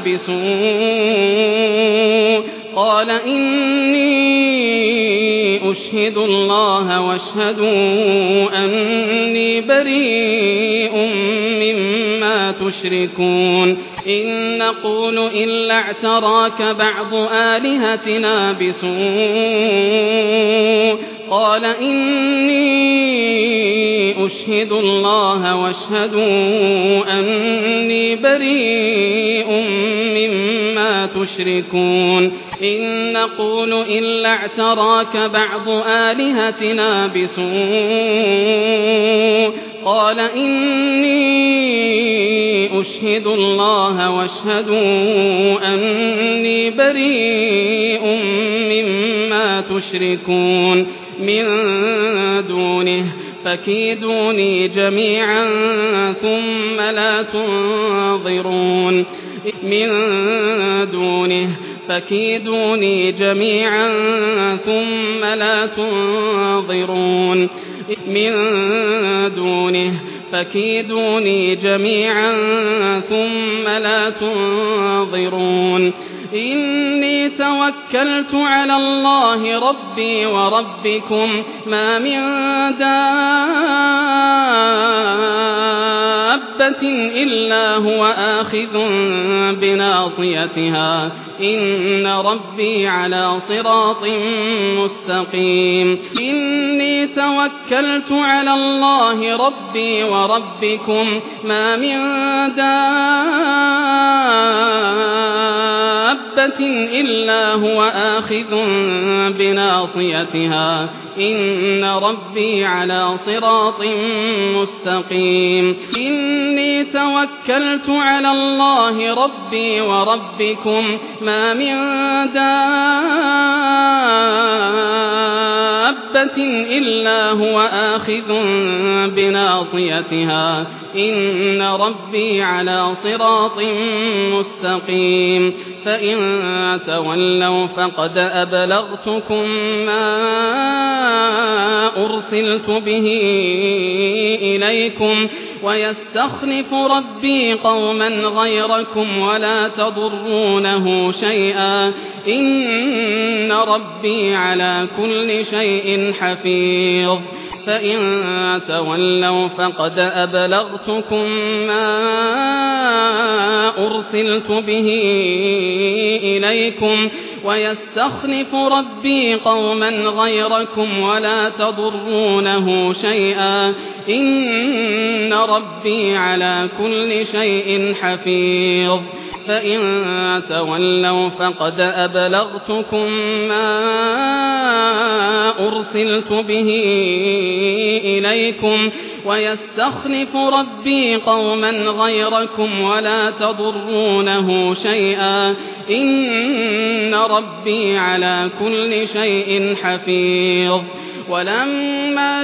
بسوء قال إني أشهد الله واشهدوا أني بريء مما تشركون إن نقول إلا اعتراك بعض آلهتنا بسوء قال إني أشهد الله واشهدوا أني بريء مما تشركون إن نقول إلا اعتراك بعض آلهتنا بسوء قال إني أشهد الله واشهدوا أني بريء مما تشركون من دونه فكيدوني جميعا ثم لا تنظرون من دونه فكيدوني جميعا ثم لا تنظرون من دونه فكيدوني جميعا ثم لا تنظرون إني توكلت على الله ربي وربكم ما من دابة إلا هو آخذ بناصيتها إن ربي على صراط مستقيم إني توكلت على الله ربي وربكم ما من دابة إلا هو آخذ بناصيتها إن ربي على صراط مستقيم إني توكلت على الله ربي وربكم ما من دابة إلا هو آخذ بناصيتها إن ربي على صراط مستقيم فإن تولوا فقد أبلغتكم ما أرسلت به إليكم ويستخلف ربي قوما غيركم ولا تضرونه شيئا إن ربي على كل شيء حفيظ فإن تولوا فقد أبلغتكم ما أرسلت به إليكم ويستخلف ربي قوما غيركم ولا تضرونه شيئا إن ربي على كل شيء حفيظ فإن تولوا فقد أبلغتكم ما أرسلت به إليكم ويستخلف ربي قوما غيركم ولا تضرونه شيئا إن ربي على كل شيء حفيظ ولما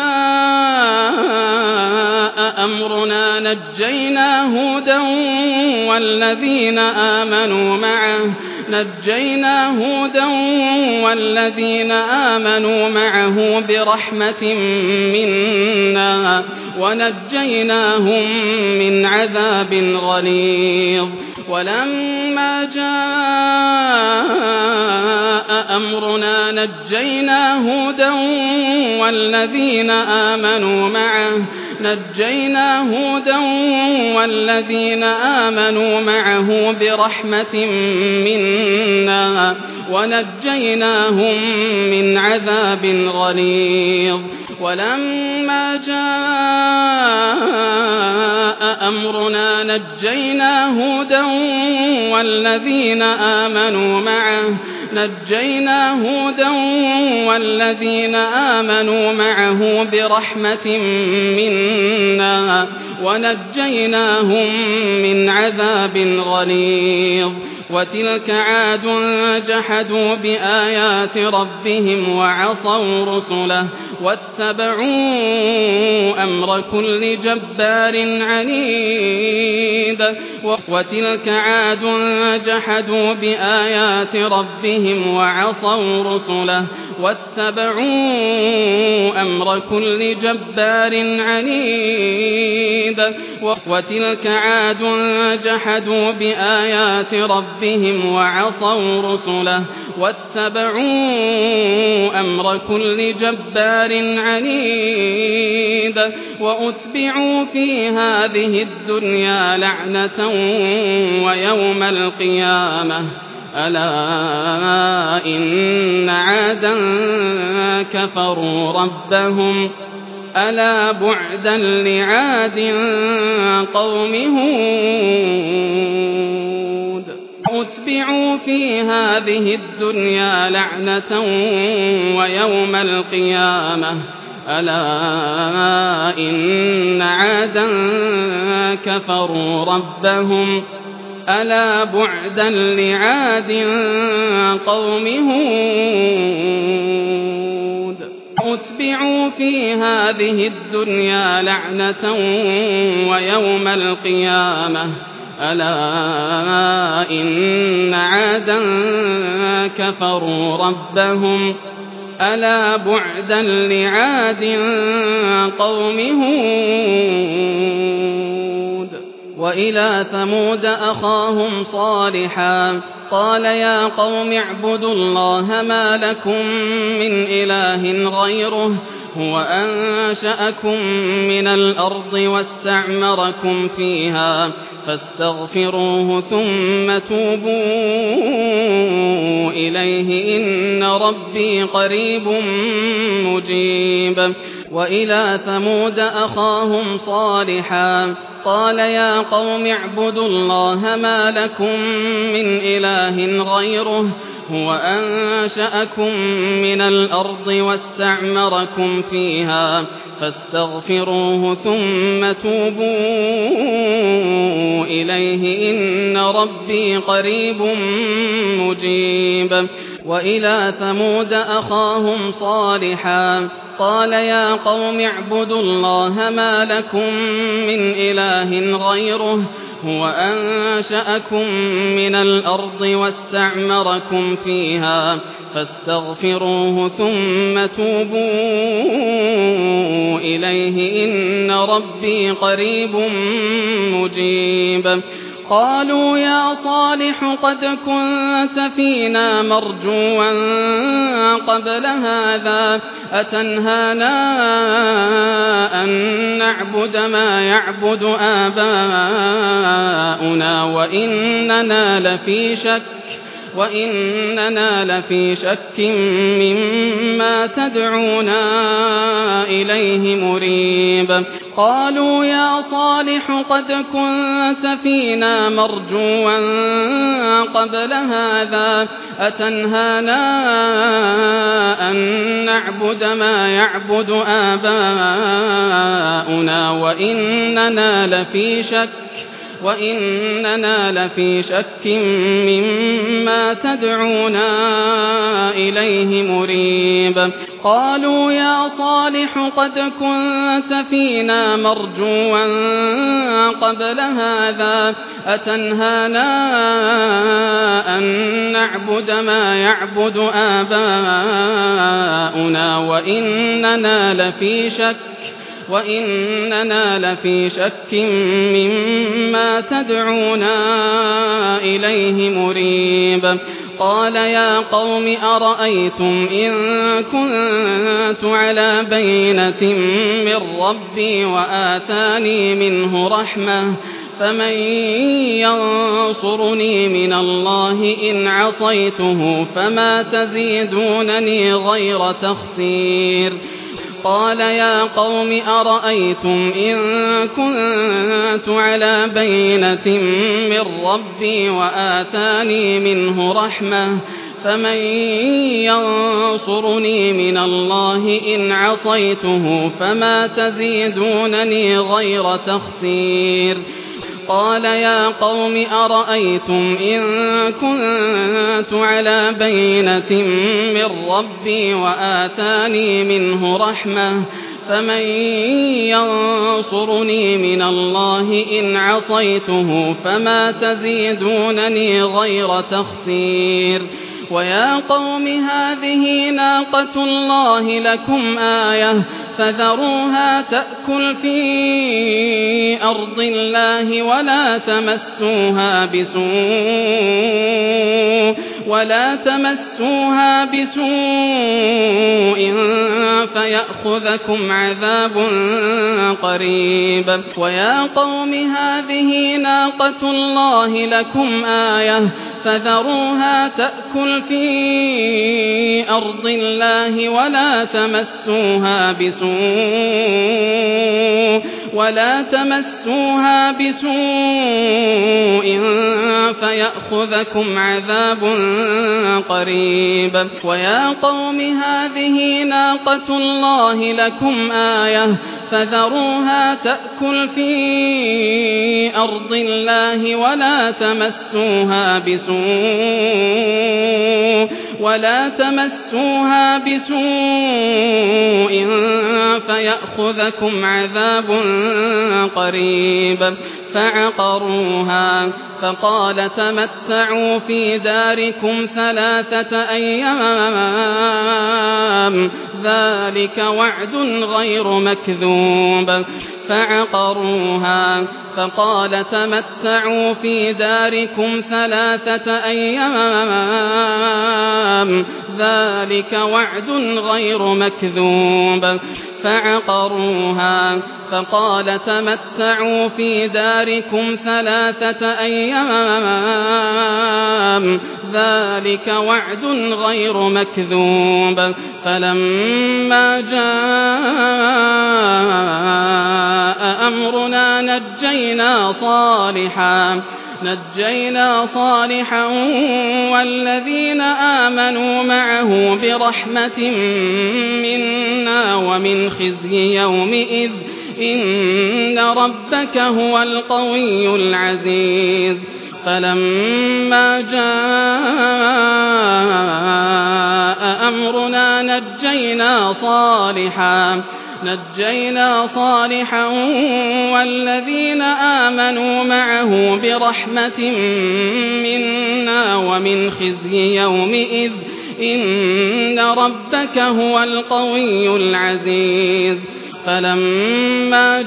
جاء أمرنا نجينا هودا والذين آمنوا معه نجينا هودا والذين آمنوا معه برحمة منا ونجيناهم من عذاب غليظ ولما جاء أمرنا نجينا هودا والذين آمنوا معه نجينا هودا والذين آمنوا معه برحمة منا ونجيناهم من عذاب غليظ ولما جاء أمرنا نجينا هودا والذين آمنوا معه نجينا هودا والذين آمنوا معه برحمة منا ونجيناهم من عذاب غليظ وتلك عاد جحدوا بآيات ربهم وعصوا رسله واتبعوا أمر كل جبار عنيد وتلك عاد جحدوا بآيات ربهم وعصوا رسله واتبعوا أمر كل جبار عنيد وتلك عاد جحدوا بآيات ربهم وعصوا رسله واتبعوا أمر كل جبار عنيد وأتبعوا في هذه الدنيا لعنة ويوم القيامة ألا إن عادا كفروا ربهم ألا بعدا لعاد قوم هود أتبعوا في هذه الدنيا لعنة ويوم القيامة ألا إن عادا كفروا ربهم ألا بعدا لعاد قوم هود أتبعوا في هذه الدنيا لعنة ويوم القيامة ألا إن عادا كفروا ربهم ألا بعدا لعاد قوم هود وإلى ثمود أخاهم صالحا قال يا قوم اعبدوا الله ما لكم من إله غيره هو أنشأكم من الأرض واستعمركم فيها فاستغفروه ثم توبوا إليه إن ربي قريب مجيب وإلى ثمود أخاهم صالحا قال يا قوم اعبدوا الله ما لكم من إله غيره هو أنشأكم من الأرض واستعمركم فيها فاستغفروه ثم توبوا إليه إن ربي قريب مجيب وإلى ثمود أخاهم صالحا قال يا قوم اعبدوا الله ما لكم من إله غيره هو أنشأكم من الأرض واستعمركم فيها فاستغفروه ثم توبوا إليه إن ربي قريب مجيب. قالوا يا صالح قد كنت فينا مرجوا قبل هذا أتنهانا أن نعبد ما يعبد آباؤنا وإننا لفي شك وإننا لفي شك مما تدعونا إليه مريب. قالوا يا صالح قد كنت فينا مرجوا قبل هذا أتنهانا أن نعبد ما يعبد آباؤنا وإننا لفي شك وإننا لفي شك مما تدعونا إليه مريب. قالوا يا صالح قد كنت فينا مرجوا قبل هذا أتنهانا أن نعبد ما يعبد آباؤنا وإننا لفي شك وإننا لفي شك مما تدعونا إليه مريب. قال يا قوم أرأيتم إن كنت على بينة من ربي وآتاني منه رحمة فمن ينصرني من الله إن عصيته فما تزيدونني غير تخسير. قال يا قوم أرأيتم إن كنت على بينة من ربي وآتاني منه رحمة فمن ينصرني من الله إن عصيته فما تزيدونني غير تخسير. قال يا قوم أرأيتم إن كنت على بينة من ربي وآتاني منه رحمة فمن ينصرني من الله إن عصيته فما تزيدونني غير تخسير. ويا قوم هذه ناقة الله لكم آية فذروها تأكل في أرض الله ولا تمسوها بسوء ولا تمسوها بسوء فيأخذكم عذاب قريب. ويا قوم هذه ناقة الله لكم آية فذروها تأكل في أرض الله ولا تمسوها بسوء ولا تمسوها بسوء فيأخذكم عذاب قريب. ويا قوم هذه ناقة الله لكم آية فذروها تأكل في أرض الله ولا تمسوها بسوء ولا تمسوها بسوء فيأخذكم عذاب قريب. فعقروها فقال تمتعوا في داركم ثلاثة أيام ذلك وعد غير مكذوب. فعقروها فقال تمتعوا في داركم ثلاثة أيام ذلك وعد غير مكذوب. فعقروها فقال تمتعوا في داركم ثلاثة أيام ذلك وعد غير مكذوب. فلما جاء أمرنا نجينا صالحا نجينا صالحا والذين آمنوا معه برحمة منا ومن خزي يومئذ إن ربك هو القوي العزيز. فلما جاء أمرنا نجينا صالحا نجينا صالحا والذين آمنوا معه برحمة منا ومن خزي يومئذ إن ربك هو القوي العزيز فلما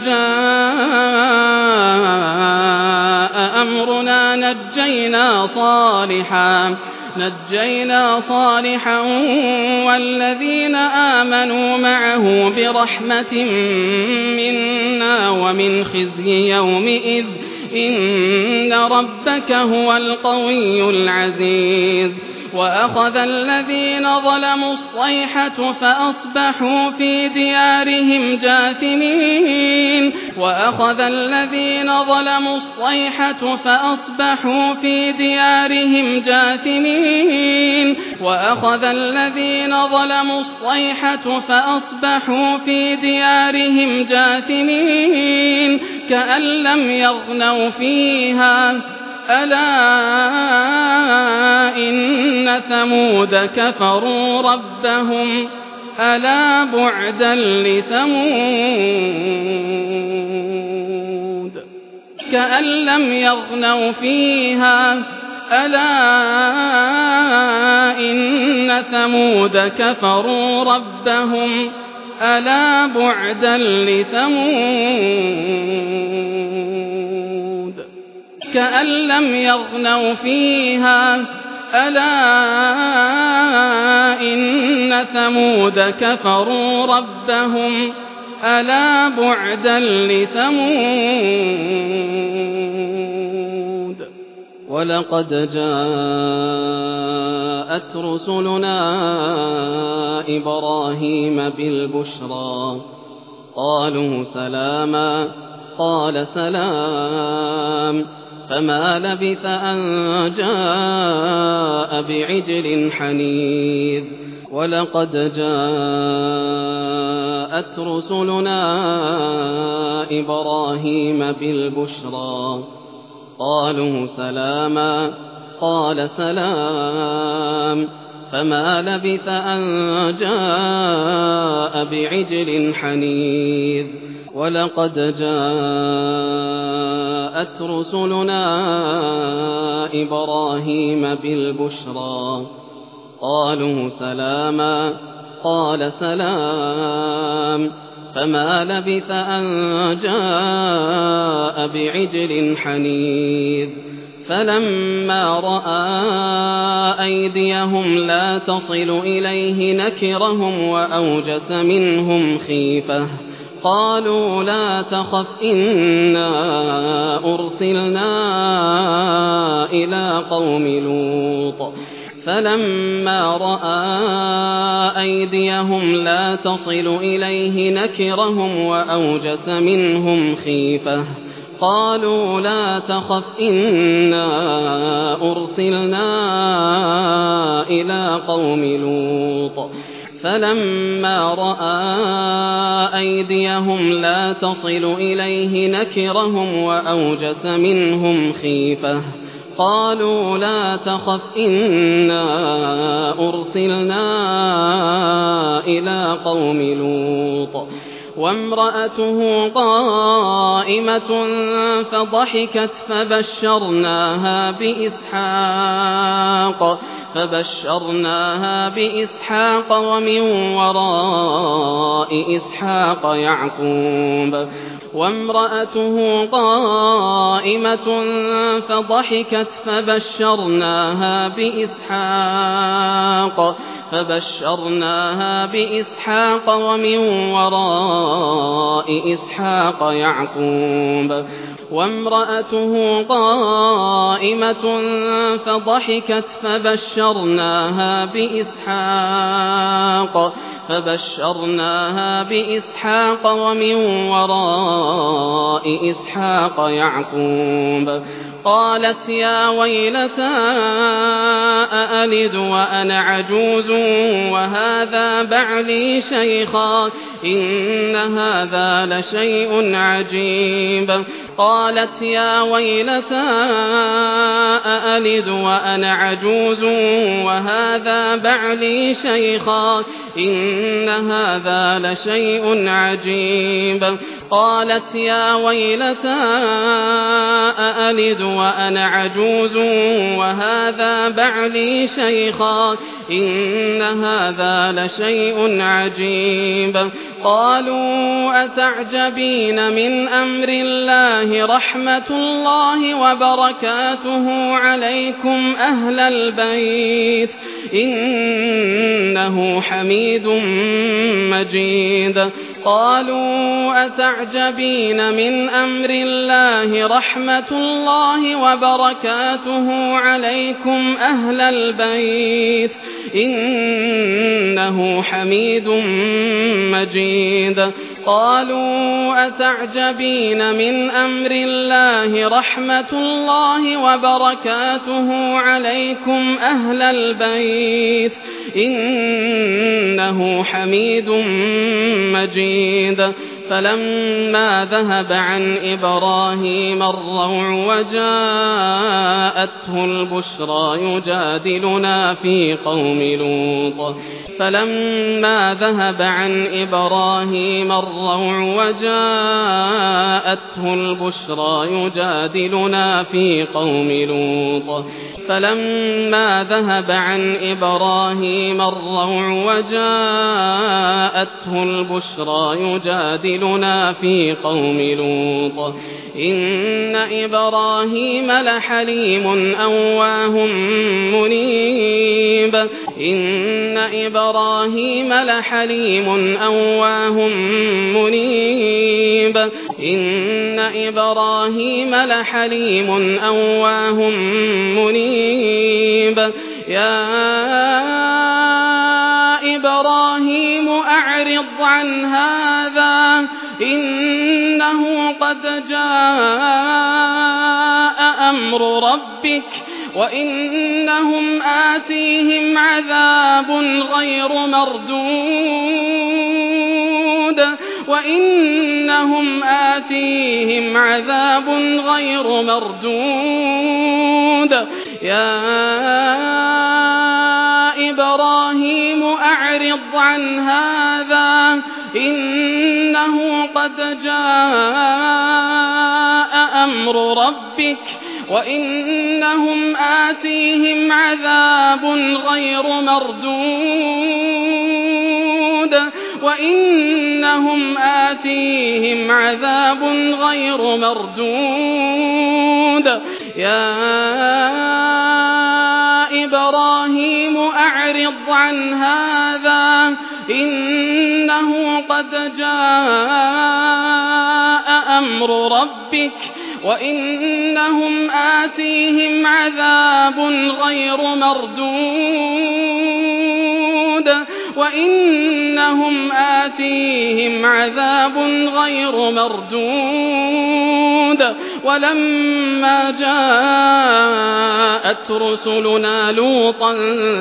جاء أمرنا نجينا صالحا نجينا صالحا والذين آمنوا معه برحمة منا ومن خزي يومئذ إن ربك هو القوي العزيز وأخذ الذين ظلموا الصيحة فأصبحوا في ديارهم جاثمين وأخذ الذين ظلموا الصيحة فأصبحوا في ديارهم جاثمين وأخذ الذين ظلموا الصيحة فأصبحوا في ديارهم جاثمين كأن لم يغنوا فيها ألا إن ثمود كفروا ربهم ألا بعدا لثمود كأن لم يغنوا فيها ألا إن ثمود كفروا ربهم ألا بعدا لثمود كأن لم يغنوا فيها ألا إن ثمود كفروا ربهم ألا بعدا لثمود ولقد جاءت رسلنا إبراهيم بالبشرى قالوا سلاما قال سلام فما لبث أن جاء بعجل حنيذ ولقد جاءت رسلنا إبراهيم بالبشرى قالوا سلاما قال سلام فما لبث أن جاء بعجل حنيذ ولقد جاءت رسلنا إبراهيم بالبشرى قالوا سلاما قال سلام فما لبث أن جاء بعجل حنيذ فلما رأى أيديهم لا تصل إليه نكرهم وأوجس منهم خيفة قالوا لا تخف إنا أرسلنا إلى قوم لوط فلما رأى أيديهم لا تصل إليه نكرهم وأوجس منهم خيفة قالوا لا تخف إنا أرسلنا إلى قوم لوط فلما رأى أيديهم لا تصل إليه نكرهم وأوجس منهم خيفة قالوا لا تخف إنا أرسلنا إلى قوم لوط وامرأته قائمة فضحكت فبشرناها بإسحاق فبشرناها بإسحاق ومن وراء إسحاق يعقوب وامرأته قائمة فضحكت فبشرناها بإسحاق فبشرناها بإسحاق ومن وراء إسحاق يعقوب وامرأته قائمة فضحكت فبشرناها بإسحاق فبشرناها بإسحاق ومن وراء إسحاق يعقوب قالت يا ويلتى أألد وأنا عجوز وهذا بعلي شيخا إن هذا لشيء عجيب قالت يا ويلتى أألد وأنا عجوز وهذا بعلي شيخا إن هذا لشيء عجيب قالت يا ويلتى أألد وأنا عجوز وهذا بعلي شيخا إن هذا لشيء عجيب قالوا أتعجبين من أمر الله رحمة الله وبركاته عليكم أهل البيت إنه حميد مجيد قالوا أتعجبين من أمر الله رحمة الله وبركاته عليكم أهل البيت إنه حميد مجيد قالوا أتعجبين من أمر الله رحمة الله وبركاته عليكم أهل البيت إنه حميد مجيد فلما ذهب عن إبراهيم الروع وجاءته البشرى يجادلنا في قوم لوط فلما ذهب عن إبراهيم الروع وجاءته البشرى يجادلنا في قوم لوط فلما ذهب عن إبراهيم الروع وجاءته البشرى يجادلنا في قوم لوط إن إبراهيم لحليم أواه منيب إن إبراهيم لحليم أواه منيب إن إبراهيم لحليم أواه منيب يا إبراهيم أعرض عن هذا إنه قد جاء أمر ربك وإنهم آتيهم عذاب غير مردود وإنهم آتيهم عذاب غير مردود يا إبراهيم أعرض عن هذا إنه قد جاء أمر ربك وإنهم آتيهم عذاب غير مردود وإنهم آتيهم عذاب غير مردود يا إبراهيم أعرض عن هذا إنه قد جاء أمر ربك وإنهم آتيهم عذاب غير مردود وإنهم آتيهم عذاب غير مردود ولما جاءت رسلنا لوطا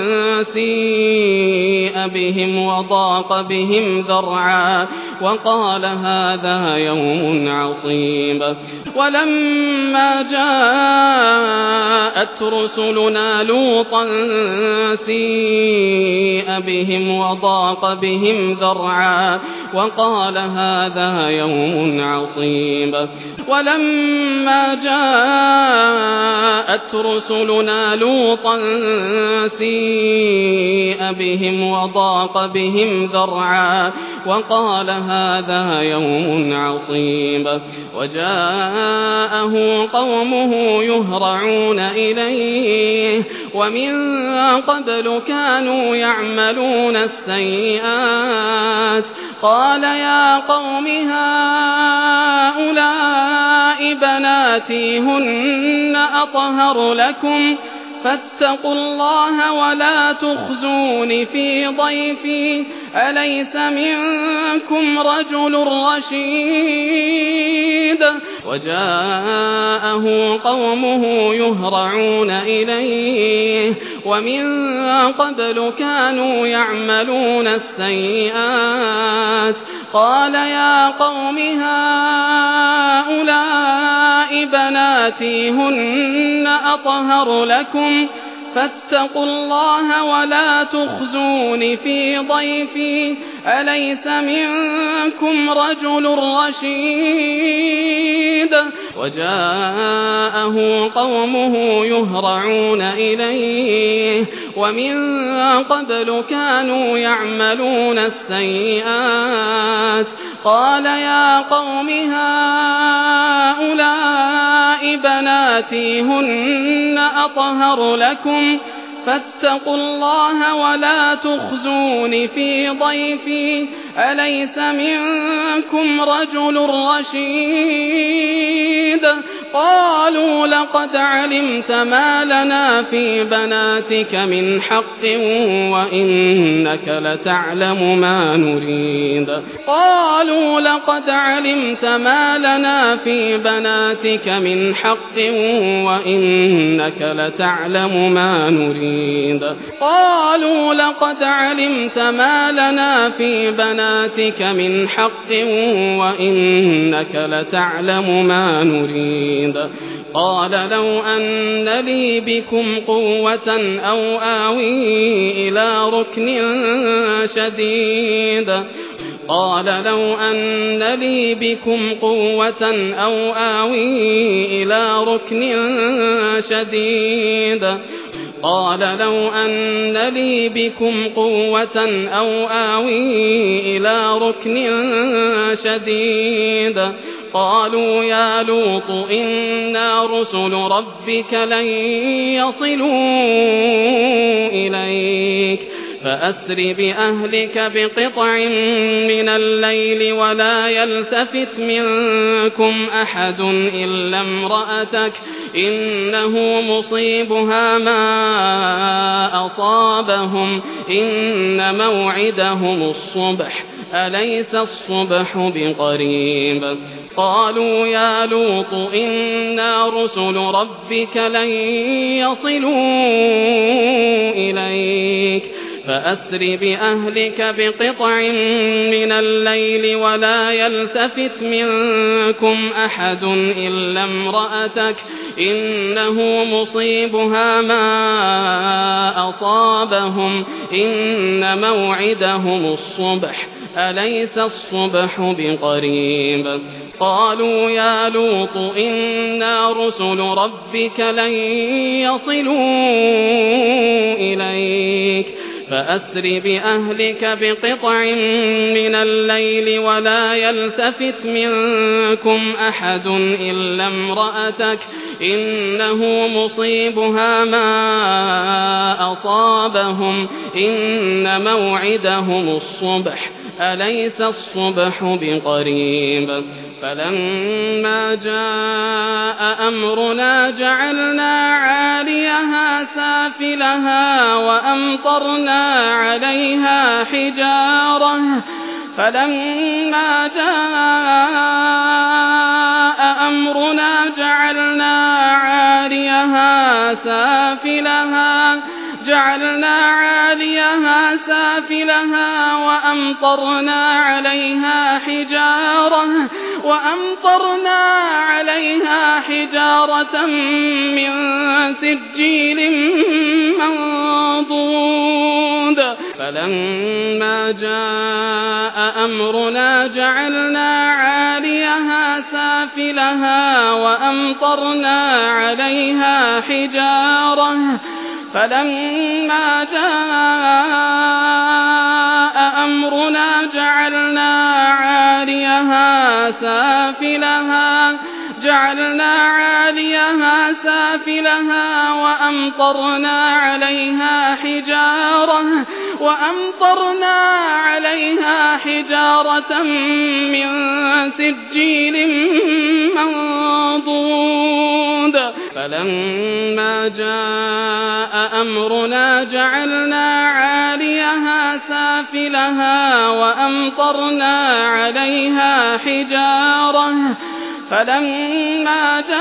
سيء بهم وضاق بهم ذرعا وقال هذا يوم عصيب ولما جاءت رسلنا لوطا سيء بهم وضاق بهم ذرعا وقال هذا يوم عصيب ولما جاءت رسلنا لوطا سيء بهم وضاق بهم ذرعا وقال هذا يوم عصيب وجاءه قومه يهرعون إليه ومن قبل كانوا يعملون السيئات قال يا قوم هؤلاء بناتي هن أطهر لكم فاتقوا الله ولا تخزون في ضيفي أليس منكم رجل رشيد وجاءه قومه يهرعون إليه ومن قبل كانوا يعملون السيئات قال يا قوم هؤلاء بناتي هن أطهر لكم فاتقوا الله ولا تخزون في ضيفي أليس منكم رجل رشيد وجاءه قومه يهرعون إليه ومن قبل كانوا يعملون السيئات قال يا قوم هؤلاء بناتي هن أطهر لكم فاتقوا الله ولا تخزون في ضيفي أليس منكم رجل رشيد قالوا لقد علمت ما لنا في بناتك من حق وإنك لتعلم ما نريد قالوا لقد علمت ما لنا في بناتك من حق وإنك لتعلم ما نريد قالوا لقد علمت ما لنا في بناتك من حق وإنك لتعلم ما نريد قال لو أن لي بكم قوة أو آوي إلى ركن شديد قال لو أن لي بكم قوة أو آوي إلى ركن شديد قال لو أن لي بكم قوة أو آوي إلى ركن شديد قالوا يا لوط إنا رسل ربك لن يصلوا إليك فأسر بأهلك بقطع من الليل ولا يلتفت منكم أحد إلا امرأتك إنه مصيبها ما أصابهم إن موعدهم الصبح أليس الصبح بقريب قالوا يا لوط إنا رسل ربك لن يصلوا إليك فأسر بأهلك بقطع من الليل ولا يلتفت منكم أحد إلا امرأتك إنه مصيبها ما أصابهم إن موعدهم الصبح أليس الصبح بقريب قالوا يا لوط إنا رسل ربك لن يصلوا إليك فأسر بأهلك بقطع من الليل ولا يلتفت منكم أحد إلا امرأتك إنه مصيبها ما أصابهم إن موعدهم الصبح أليس الصبح بقريب فلما جاء أمرنا جعلنا عاليها سافلها وأمطرنا عليها حجارة فلما جاء أمرنا جعلنا عاليها سافلها جعلنا عاليها سافلها وأمطرنا عليها حجارة وأمطرنا عليها حجارة من سجيل منضود فلما جاء أمرنا جعلنا عاليها سافلها وأمطرنا عليها حجارة فلما جاء أمرنا جعلنا عاليها سافلها جعلنا عاليها سافلها وأمطرنا عليها حجارة وأمطرنا عليها حجارة من سجيل منضود فلما جاء أمرنا جعلنا عاليها سافلها وأمطرنا عليها حجارة فلما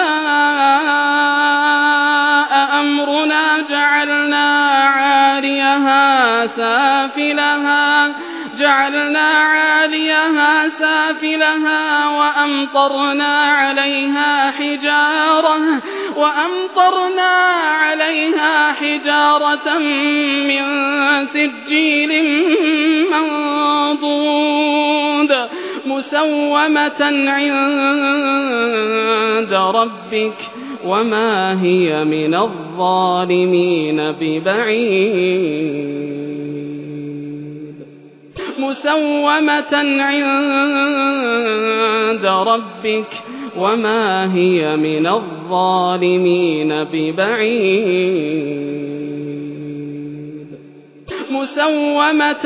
جاء أمرنا جعلنا عاليها سافلها جعلنا عاليها سافلها وأمطرنا عليها حجارة وأمطرنا عليها حجارة من سجيل منضود مسومة عند ربك وما هي من الظالمين ببعيد مسومة عند ربك وما هي من الظالمين ببعيد مسومة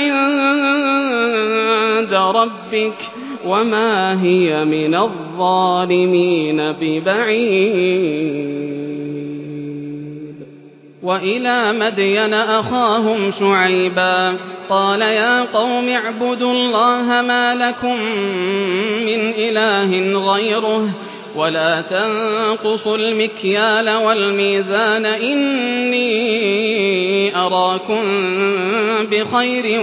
عند ربك وما هي من الظالمين ببعيد وإلى مدين أخاهم شعيبا قال يا قوم اعبدوا الله ما لكم من إله غيره ولا تنقصوا المكيال والميزان إني أراكم بخير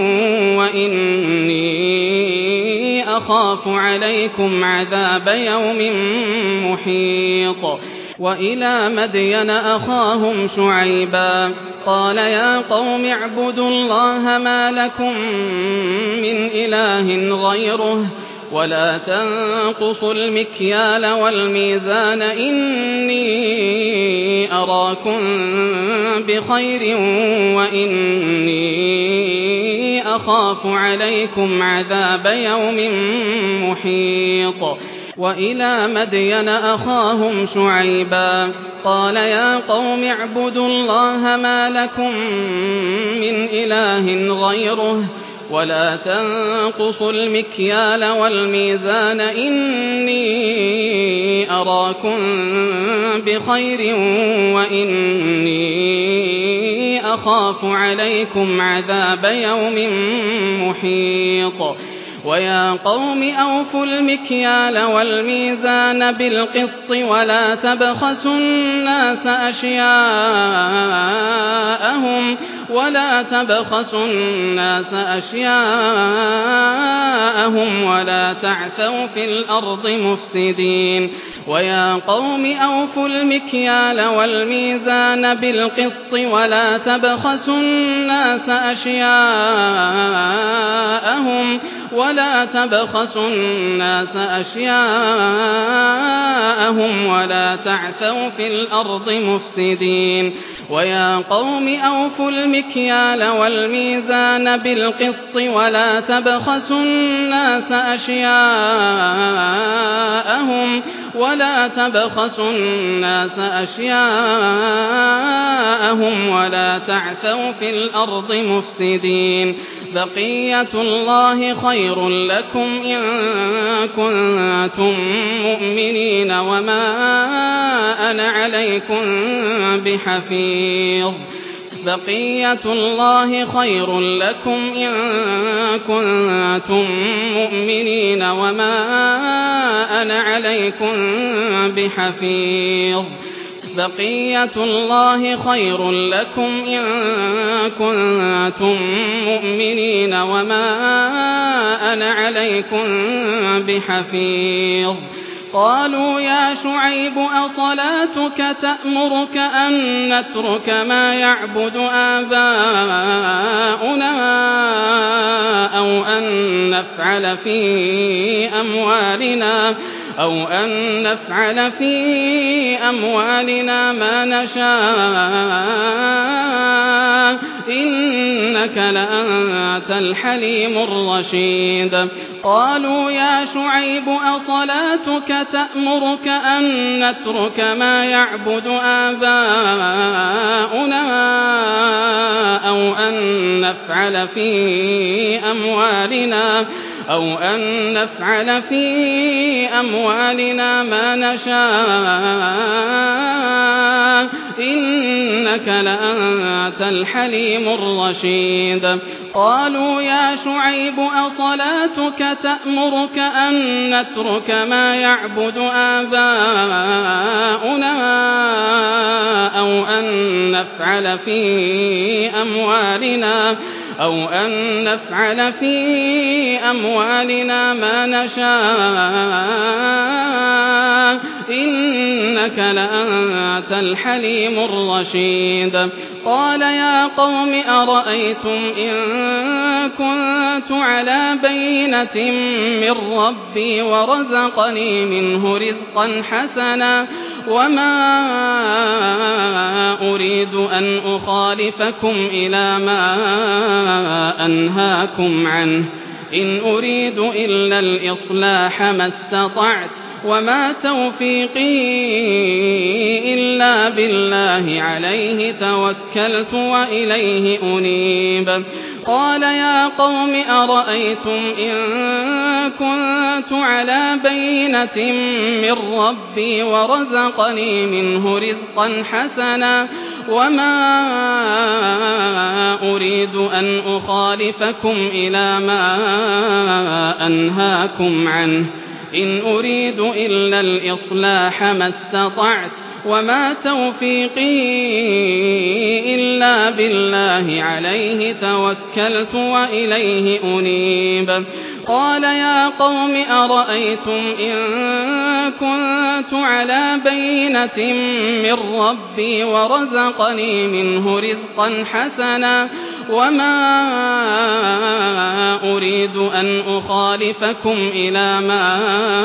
وإني أخاف عليكم عذاب يوم محيط وإلى مدين أخاهم شعيبا قال يا قوم اعبدوا الله ما لكم من إله غيره ولا تنقصوا المكيال والميزان إني أراكم بخير وإني أخاف عليكم عذاب يوم محيط وإلى مدين أخاهم شعيبا قال يا قوم اعبدوا الله ما لكم من إله غيره ولا تنقصوا المكيال والميزان إني أراكم بخير وإني أخاف عليكم عذاب يوم محيط ويا قوم أوفوا المكيال والميزان بالقسط ولا تبخسوا الناس أشياءهم ولا تبخسوا الناس أشياءهم ولا تعثوا في الأرض مفسدين ويا قوم أوفوا المكيال والميزان بالقسط ولا تبخسوا الناس أشياءهم ولا تبخسوا الناس أشياءهم ولا تعثوا في الأرض مفسدين ويا قوم أوفوا المكيال والميزان بالقسط ولا تبخسوا الناس أشياءهم ولا تبخسوا الناس أشياءهم ولا تعثوا في الأرض مفسدين بقية الله خير لكم إن كنتم مؤمنين وما أنا عليكم بحفيظ بقية الله خير لكم إن كنتم مؤمنين وما أنا عليكم بحفيظ بقية الله خير لكم إن كنتم مؤمنين وما أنا عليكم بحفيظ قالوا يا شعيب أصلاتك تأمرك أن نترك ما يعبد آباؤنا أو أن نفعل في أموالنا أو أن نفعل في أموالنا ما نشاء إنك لأنت الحليم الرشيد قالوا يا شعيب أصلاتك تأمرك أن نترك ما يعبد آباؤنا أو أن نفعل في أموالنا أو أن نفعل في أموالنا ما نشاء إنك لأنت الحليم الرشيد قالوا يا شعيب أصلاتك تأمرك أن نترك ما يعبد آباؤنا أو أن نفعل في أموالنا أو أن نفعل في أموالنا ما نشاء إنك لأنت الحليم الرشيد قال يا قوم أرأيتم إن كنت على بينة من ربي ورزقني منه رزقا حسنا وما أريد أن أخالفكم إلى ما أنهاكم عنه إن أريد إلا الإصلاح ما استطعت وما توفيقي إلا بالله عليه توكلت وإليه أنيب قال يا قوم أرأيتم إن كنت على بينة من ربي ورزقني منه رزقا حسنا وما أريد أن أخالفكم إلى ما أنهاكم عنه إن أريد إلا الإصلاح ما استطعت وما توفيقي إلا بالله عليه توكلت وإليه أنيب قال يا قوم أرأيتم إن كنت على بينة من ربي ورزقني منه رزقا حسنا وما أريد أن أخالفكم إلى ما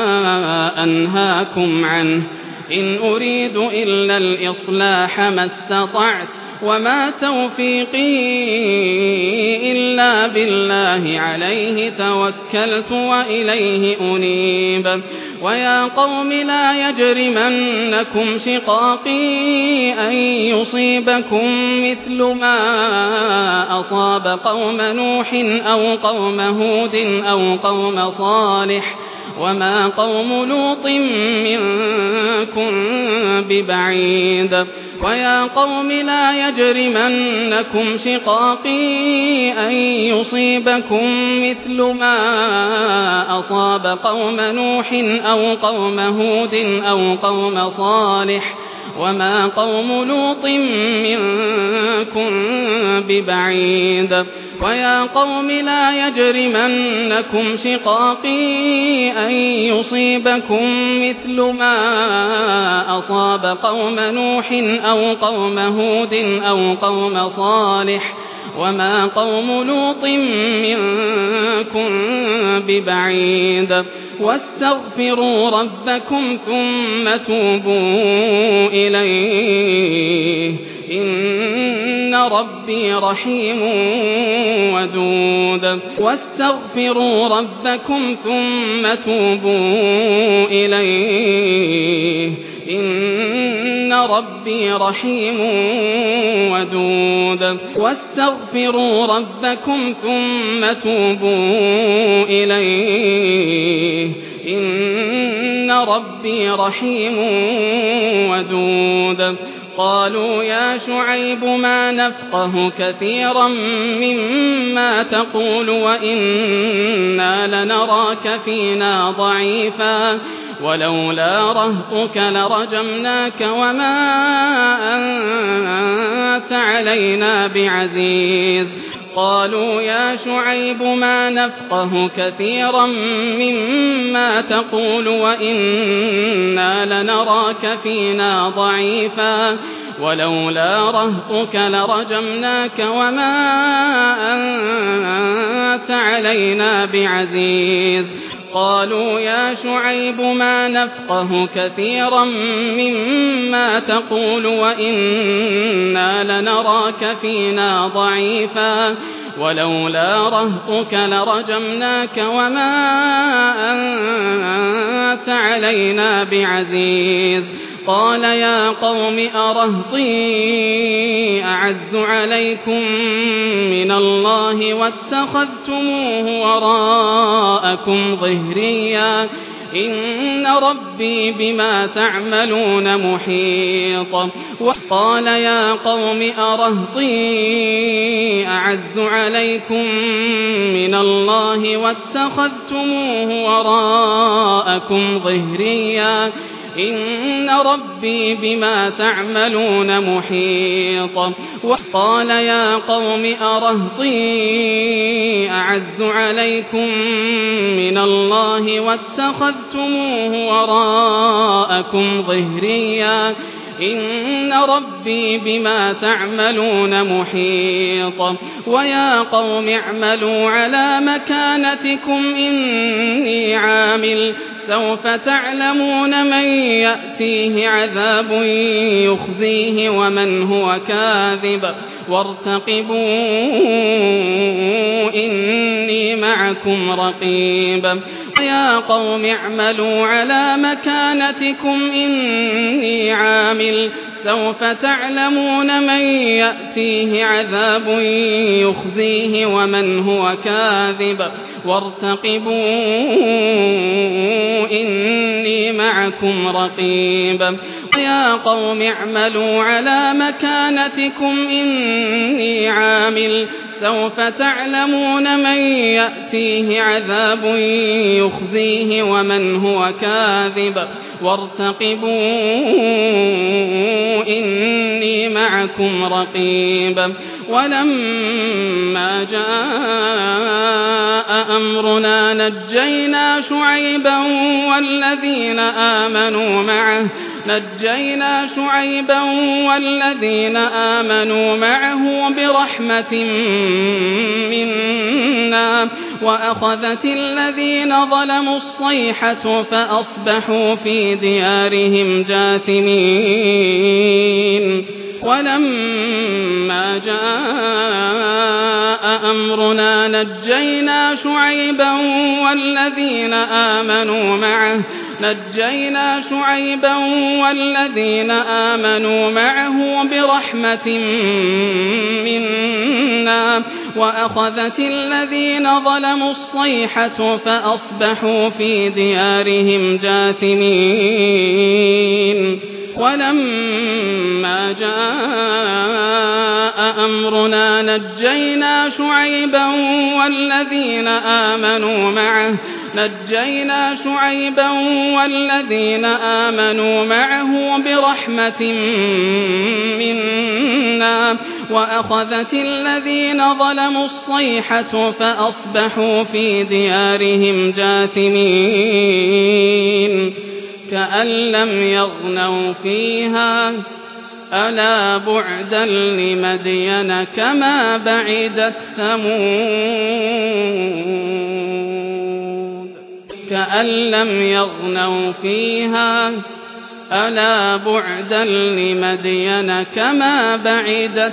أنهاكم عنه إن أريد إلا الإصلاح ما استطعت وما توفيقي إلا بالله عليه توكلت وإليه أنيب ويا قوم لا يجرمنكم شقاقي أن يصيبكم مثل ما أصاب قوم نوح أو قوم هود أو قوم صالح وما قوم لوط منكم ببعيد ويا قوم لا يجرمنكم شقاقي أن يصيبكم مثل ما أصاب قوم نوح أو قوم هود أو قوم صالح وما قوم لوط منكم ببعيد ويا قوم لا يجرمنكم شقاقي أن يصيبكم مثل ما أصاب قوم نوح أو قوم هود أو قوم صالح وما قوم لوط منكم ببعيد واستغفروا ربكم ثم توبوا إليه إن ربي رحيم ودود واستغفروا ربكم ثم توبوا إليه إن ربي رحيم ودود واستغفروا ربكم ثم توبوا إليه إن ربي رحيم ودود قالوا يا شعيب ما نفقه كثيرا مما تقول وإنا لنراك فينا ضعيفا ولولا رهطك لرجمناك وما أنت علينا بعزيز قالوا يا شعيب ما نفقه كثيرا مما تقول وإنا لنراك فينا ضعيفا ولولا رهطك لرجمناك وما أنت علينا بعزيز قالوا يا شعيب ما نفقه كثيرا مما تقول وإنا لنراك فينا ضعيفا ولولا رهطك لرجمناك وما أنت علينا بعزيز قال يا قوم أرهطي أعز عليكم من الله واتخذتموه وراءكم ظهريا إن ربي بما تعملون محيط وقال يا قوم أرهطي أعز عليكم من الله واتخذتموه وراءكم ظهريا إن ربي بما تعملون محيط وقال يا قوم أرهطي أعز عليكم من الله واتخذتموه وراءكم ظهريا إن ربي بما تعملون محيط ويا قوم اعملوا على مكانتكم إني عامل سوف تعلمون من يأتيه عذاب يخزيه ومن هو كاذب وارتقبوا إني معكم رقيب يا قوم اعملوا على مكانتكم إني عامل سوف تعلمون من يأتيه عذاب يخزيه ومن هو كاذب وارتقبوا إني معكم رقيب يا قوم اعملوا على مكانتكم إني عامل سوف تعلمون من يأتيه عذاب يخزيه ومن هو كاذب وارتقبوا إني معكم رقيب ولما جاء أمرنا نجينا شعيبا والذين آمنوا معه نجينا شعيبا والذين آمنوا معه برحمة منا وأخذت الذين ظلموا الصيحة فأصبحوا في ديارهم جاثمين ولما جاء أمرنا نجينا شعيبا والذين آمنوا معه نجينا شعيبا والذين آمنوا معه برحمة منا وأخذت الذين ظلموا الصيحة فأصبحوا في ديارهم جاثمين ولما جاء أمرنا نجينا شعيبا والذين آمنوا معه نجينا شعيبا والذين آمنوا معه برحمة منا وأخذت الذين ظلموا الصيحة فأصبحوا في ديارهم جاثمين كأن لم يغنوا فيها ألا بعدا لمدين كما بعدت ثمود كأن لم يغنوا فيها ألا بعدا لمدين كما بعدت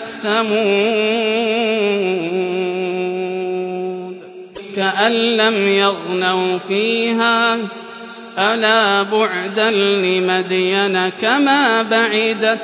ثمود كأن لم يغنوا فيها ألا بعدا لمدين كما بعدت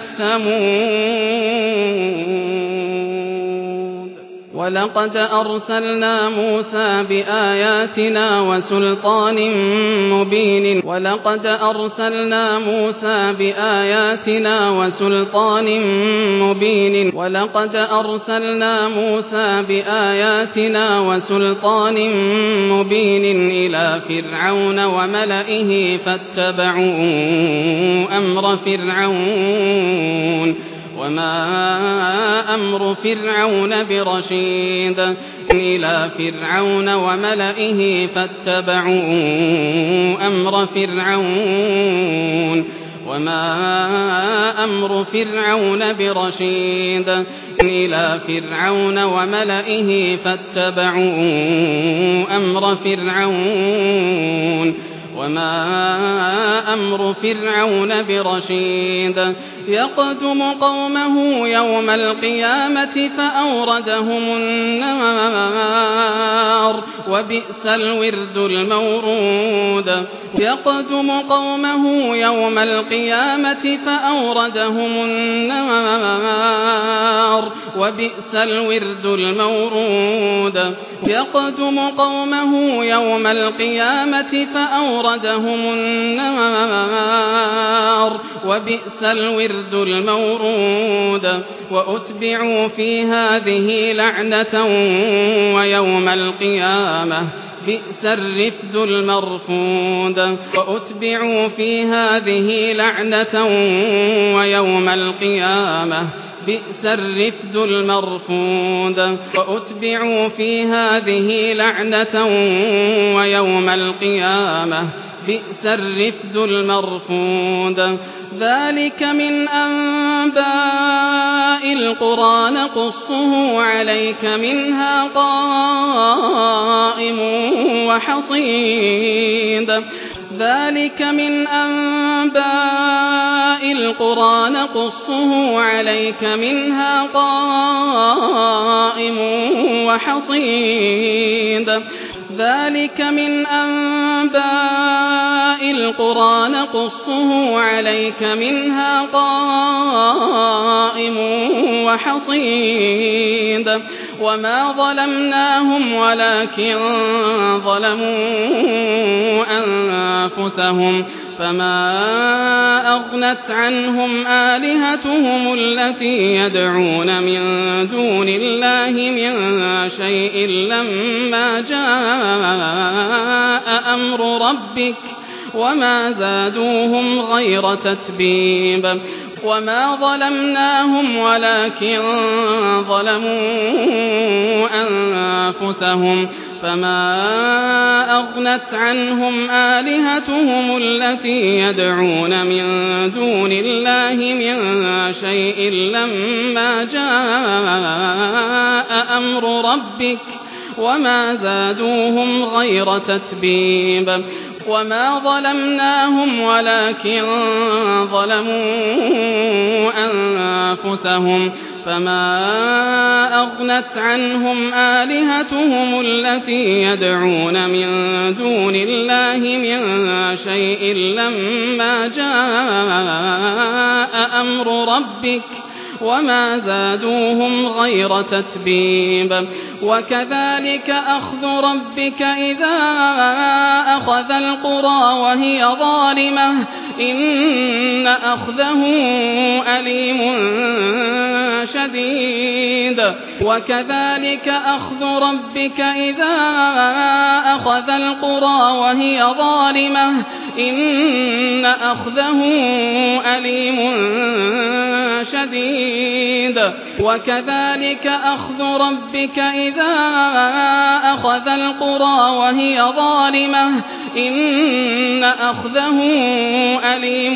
ثمود ولقد أرسلنا موسى بآياتنا وسلطان مبين ولقد أرسلنا موسى بآياتنا وسلطان مبين ولقد أرسلنا موسى بآياتنا وسلطان مبين إلى فرعون وملئه فاتبعوا أمر فرعون وما أمر فرعون برشيد إلى فرعون وملئه فاتبعوا أمر فرعون وما أمر فرعون برشيد إلى فرعون وملئه فاتبعوا أمر فرعون وما أمر فرعون برشيد يقدم قومه يوم القيامة فأوردهم النار وبئس الورد المورود يقدم قومه يوم القيامة فأوردهم النار وبئس الورد المورود يقدم قومه يوم القيامة فأوردهم النار وبئس الورد المورود وأتبعوا في هذه لعنة ويوم القيامة بئس الرفد المرفود وأتبعوا في هذه لعنة ويوم القيامة بئس الرفد المرفود وأتبعوا في هذه لعنة ويوم القيامة بئس الرفد المرفود ذلك من أنباء القرى نقصه عليك منها قائم وحصيد ذلك من أنباء القرى نقصه عليك منها قائم وحصيد ذلك من أنباء القرى نقصه عليك منها قائم وحصيد وما ظلمناهم ولكن ظلموا أنفسهم فما أغنت عنهم آلهتهم التي يدعون من دون الله من شيء لما جاء أمر ربك وما زادوهم غير تتبيب وما ظلمناهم ولكن ظلموا أنفسهم فما أغنت عنهم آلهتهم التي يدعون من دون الله من شيء لما جاء أمر ربك وما زادوهم غير تتبيب وما ظلمناهم ولكن ظلموا أنفسهم فما أغنت عنهم آلهتهم التي يدعون من دون الله من شيء لما جاء أمر ربك وما زادوهم غير تتبيب وكذلك أخذ ربك إذا أخذ القرى وهي ظالمة إن أخذه أليم شديد وكذلك أخذ ربك إذا أخذ القرى وهي ظالمة إن أخذه أليم شديد وكذلك أخذ ربك إذا أخذ القرى وهي ظالمة إن أخذه أليم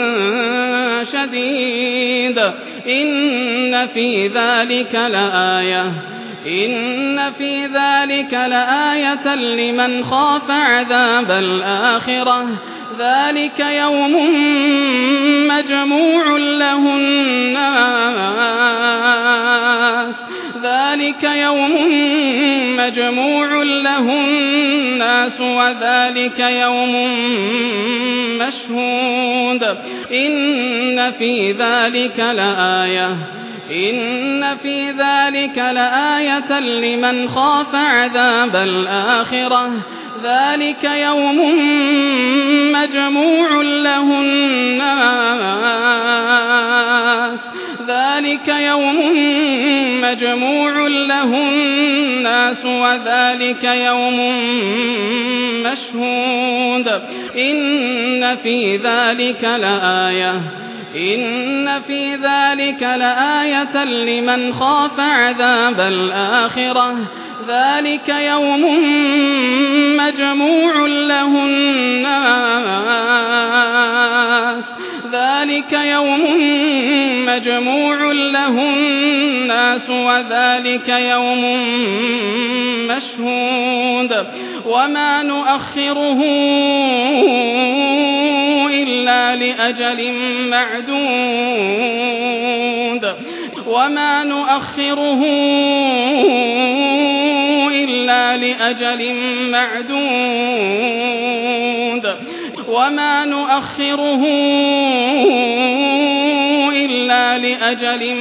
شديد إن في ذلك لآية إن في ذلك لآية لمن خاف عذاب الآخرة ذلك يوم مجموع له الناس ذلك يوم مجموع له الناس وذلك يوم مشهود إن في ذلك لآية إن في ذلك لآية لمن خاف عذاب الآخرة ذلك يوم مجموع له الناس ذلك يوم مجموع له الناس وذلك يوم مشهود إن في ذلك لآية إن في ذلك لآية لمن خاف عذاب الآخرة ذلك يوم مجموع له الناس ذلك يوم مجموع له الناس وذلك يوم مشهود وما نؤخره إلا لأجل معدود وما نؤخره إلا لأجل معدود وما نؤخره إلا لأجل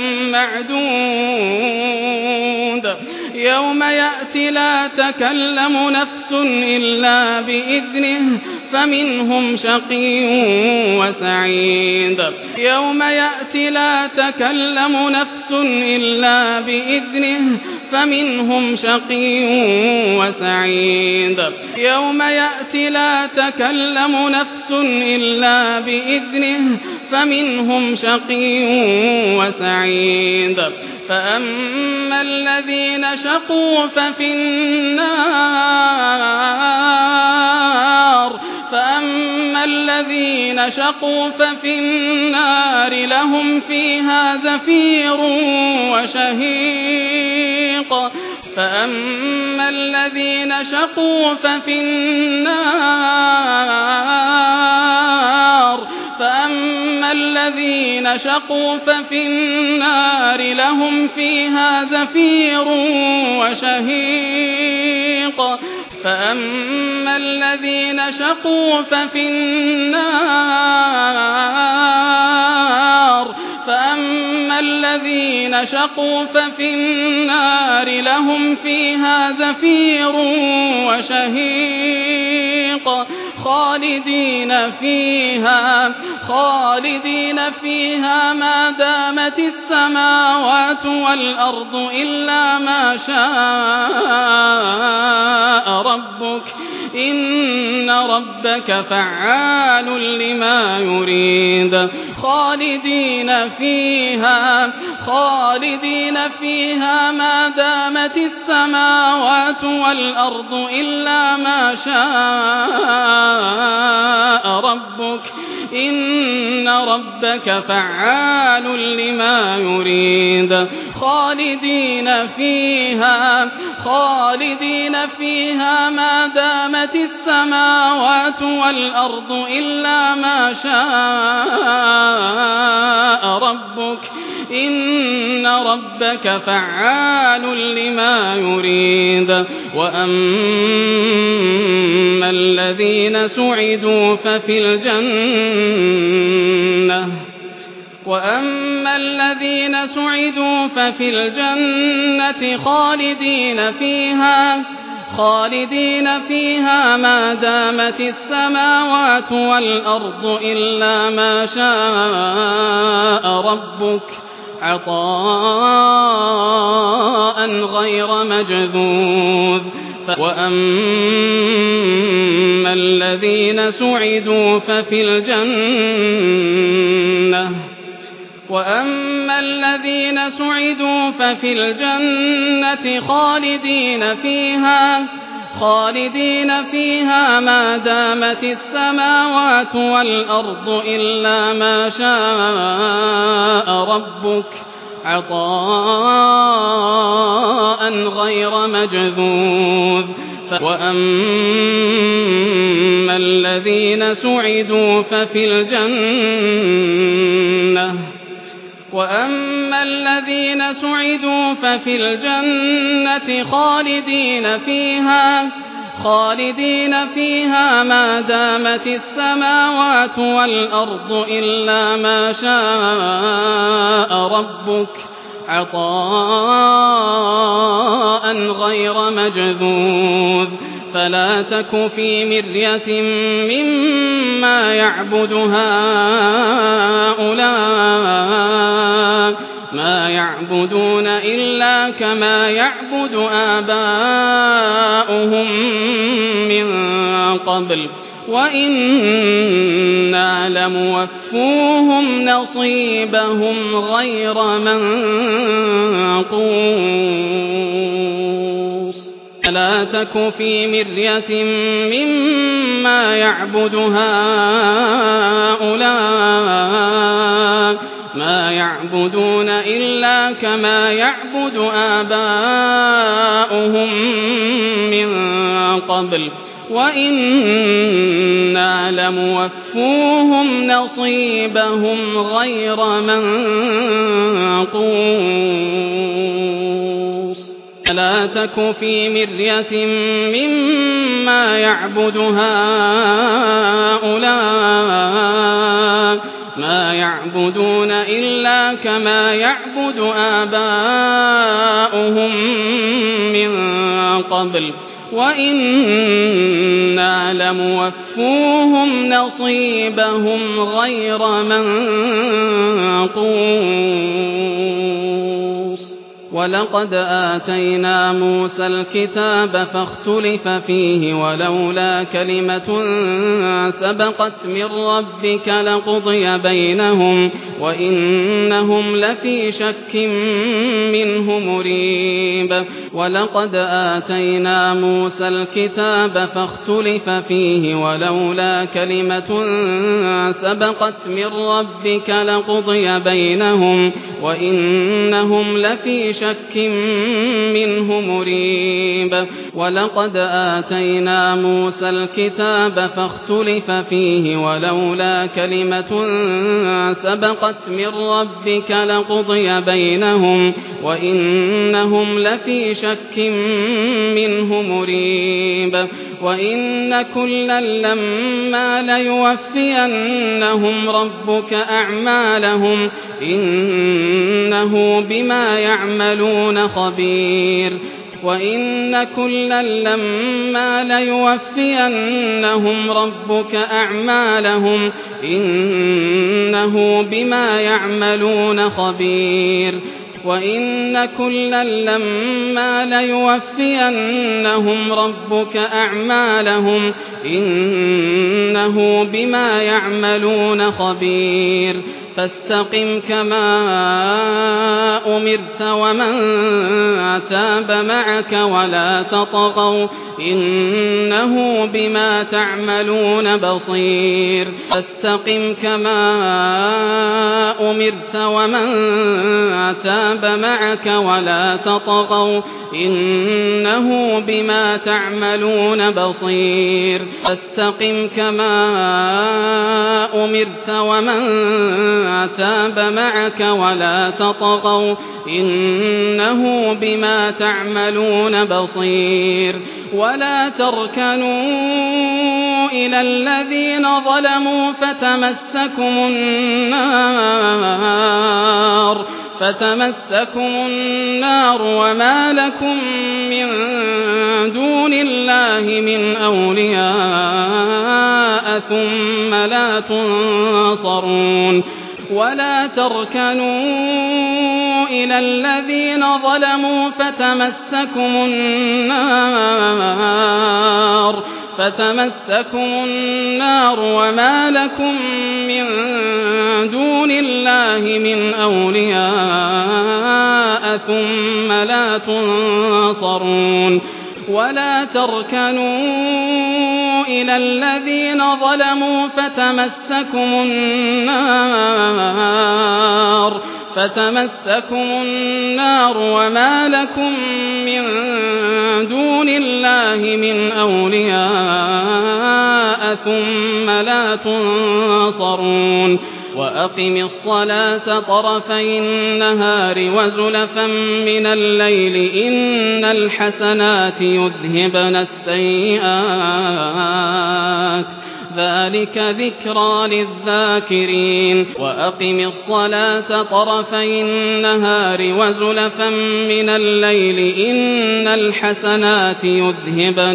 معدود يوم يأتي لا تكلم نفس إلا بإذنه فمنهم شقي وسعيد يوم يأتي لا تكلم نفس إلا بإذنه فمنهم شقي وسعيد يوم يأتي لا تكلم نفس إلا بإذنه فمنهم شقي وسعيد فأما الذين شقوا ففي النار فأما الذين شقوا ففي النار لهم فيها زفير وشهيق فأما الذين شقوا ففي النار فأما الذين شقوا ففي النار لهم فيها زفير وشهيق فأما الذين شقوا ففي النار فأما الذين شقوا ففي النار لهم فيها زفير وشهيق خالدين فيها خالدين فيها ما دامت السماوات والأرض إلا ما شاء ربك إن ربك فعال لما يريد خالدين فيها خالدين فيها ما دامت السماوات والأرض إلا ما شاء ربك إن ربك فعال لما يريد خالدين فيها خالدين فيها ما دامت السماوات والأرض إلا ما شاء ربك إن ربك فعال لما يريد وأما الذين سعدوا ففي الجنة وأما الذين سعدوا ففي الجنة خالدين فيها خالدين فيها ما دامت السماوات والأرض إلا ما شاء ربك عطاء غير مجذوذ وأما الذين سعدوا ففي الجنة وأما الذين سعدوا ففي الجنة خالدين فيها خالدين فيها ما دامت السماوات والأرض إلا ما شاء ربك عطاء غير مجذوذ وأما الذين سعدوا ففي الجنة وأما الذين سعدوا ففي الجنة خالدين فيها خالدين فيها ما دامت السماوات والأرض إلا ما شاء ربك عطاء غير مجذوذ فلا تك في مرية مما يعبد هؤلاء ما يعبدون إلا كما يعبد آباؤهم من قبل وإنا لموفوهم نصيبهم غير منقوص لا تك في مرية مما يعبد هؤلاء ما يعبدون إلا كما يعبد آباؤهم من قبل وإنا لموفوهم نصيبهم غير منقوص لا تك في مرية مما يعبد هؤلاء ما يعبدون إلا كما يعبد آباؤهم من قبل وإنا لموفوهم نصيبهم غير منقوص ولقد آتينا موسى الكتاب فاختلف فيه ولولا كلمة سبقت من ربك لقضي بينهم وإنهم لفي شك منه مريب ولقد آتينا موسى الكتاب فاختلف فيه ولولا كلمة سبقت من ربك لقضي بينهم وإنهم لفي شك منه مريب ولقد آتينا موسى الكتاب فاختلف فيه ولولا كلمة سبقت من ربك لقضي بينهم وإنهم لفي شك منه مريب وإن كلا لما ليوفينهم ربك أعمالهم إنه بما يعملون خبير وإن كلا لما ليوفينهم ربك أعمالهم إنه بما يعملون خبير وإن كلا لما ليوفينهم ربك أعمالهم إنه بما يعملون خبير فاستقم كما أمرت ومن تاب معك ولا تطغوا إنه بما تعملون بصير فاستقم كما أمرت ومن تاب معك ولا تطغوا إنه بما تعملون بصير فاستقم كما أمرت ومن تاب معك ولا تطغوا إنه بما تعملون بصير ولا تركنوا إلى الذين ظلموا فتمسكم النار فتمسكم النار وما لكم من دون الله من أولياء ثم لا تنصرون ولا تركنوا إلى الذين ظلموا فتمسكم النار فتمسكم النار وما لكم من دون الله من أولياء ثم لا تنصرون ولا تركنوا إلى الذين ظلموا فتمسكم النار فتمسكم النار وما لكم من دون الله من أولياء ثم لا تنصرون وأقم الصلاة طرفي النهار وزلفا من الليل إن الحسنات يذهبن السيئات ذلك ذكرى للذاكرين وأقم الصلاة طرفي النهار وزلفا من الليل إن الحسنات يذهبن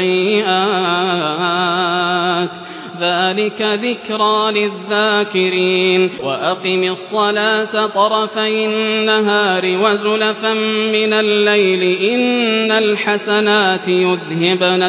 السيئات ذلك ذكرى للذاكرين وأقم الصلاة طرفي النهار وزلفا من الليل إن الحسنات يذهبن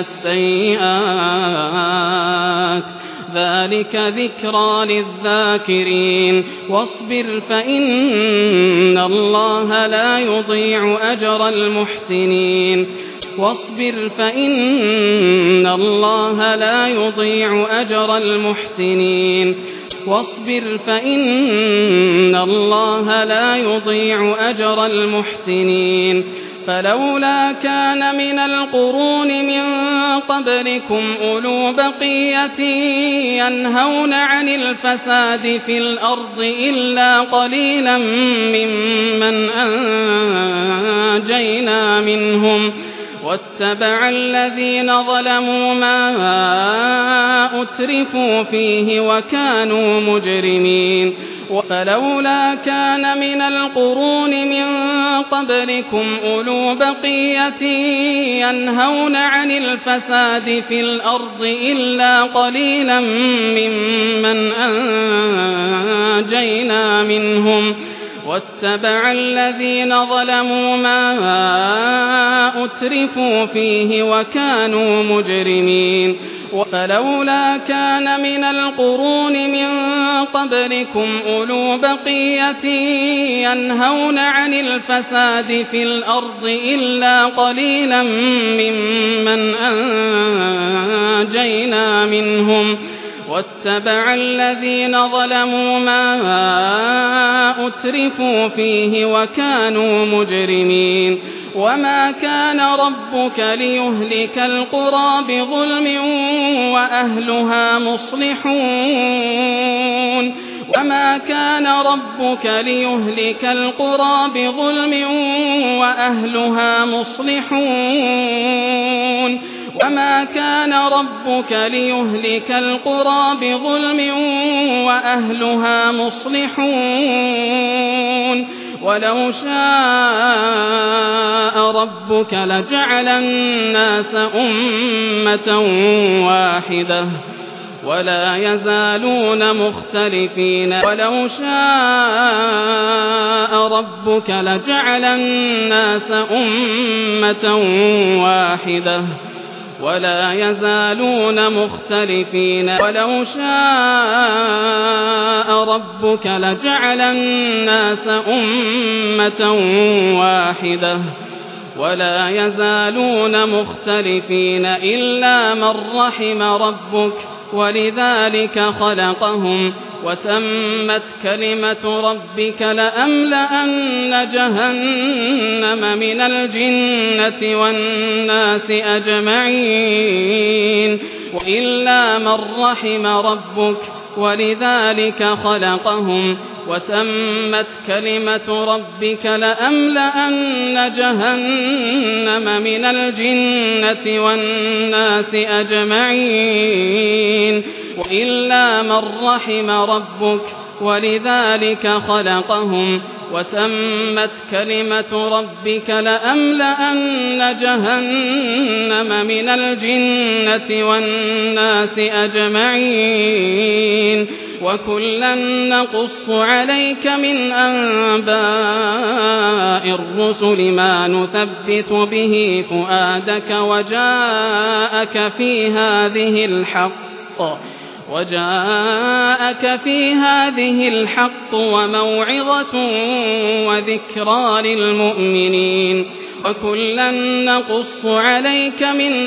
السيئات ذلك ذكرى للذاكرين واصبر فإن الله لا يضيع أجر المحسنين واصبر فإن الله لا يضيع أجر المحسنين واصبر فإن الله لا يضيع أجر المحسنين فلولا كان من القرون من قبلكم أولو بقية ينهون عن الفساد في الأرض إلا قليلا ممن أنجينا منهم واتبع الذين ظلموا ما أترفوا فيه وكانوا مجرمين فلولا كان من القرون من قبلكم أولو بقية ينهون عن الفساد في الأرض إلا قليلا ممن أنجينا منهم واتبع الذين ظلموا ما أترفوا فيه وكانوا مجرمين فلولا كان من القرون من قبلكم أولو بقية ينهون عن الفساد في الأرض إلا قليلا ممن أنجينا منهم واتبع الذين ظلموا ما أترفوا فيه وكانوا مجرمين وما كان ربك ليهلك القرى بظلم وأهلها مصلحون وما كان ربك ليهلك القرى بظلم وأهلها مصلحون وما كان ربك ليهلك القرى بظلم وأهلها مصلحون ولو شاء ربك لجعل الناس أمة واحدة ولا يزالون مختلفين ولو شاء ربك لجعل الناس أمة واحدة ولا يزالون مختلفين ولو شاء ربك لجعل الناس أمة واحدة ولا يزالون مختلفين إلا من رحم ربك ولذلك خلقهم وتمت كلمة ربك لأملأن جهنم من الجنة والناس أجمعين إلا من رحم ربك ولذلك خلقهم وتمت كلمة ربك لأملأن جهنم من الجنة والناس أجمعين إلا من رحم ربك ولذلك خلقهم وتمت كلمة ربك لأملأن جهنم من الجنة والناس أجمعين وكلا نقص عليك من أنباء الرسل ما نثبت به فؤادك وجاءك في هذه الحق وجاءك في هذه الحق وموعظة وذكرى للمؤمنين وكلا نقص عليك من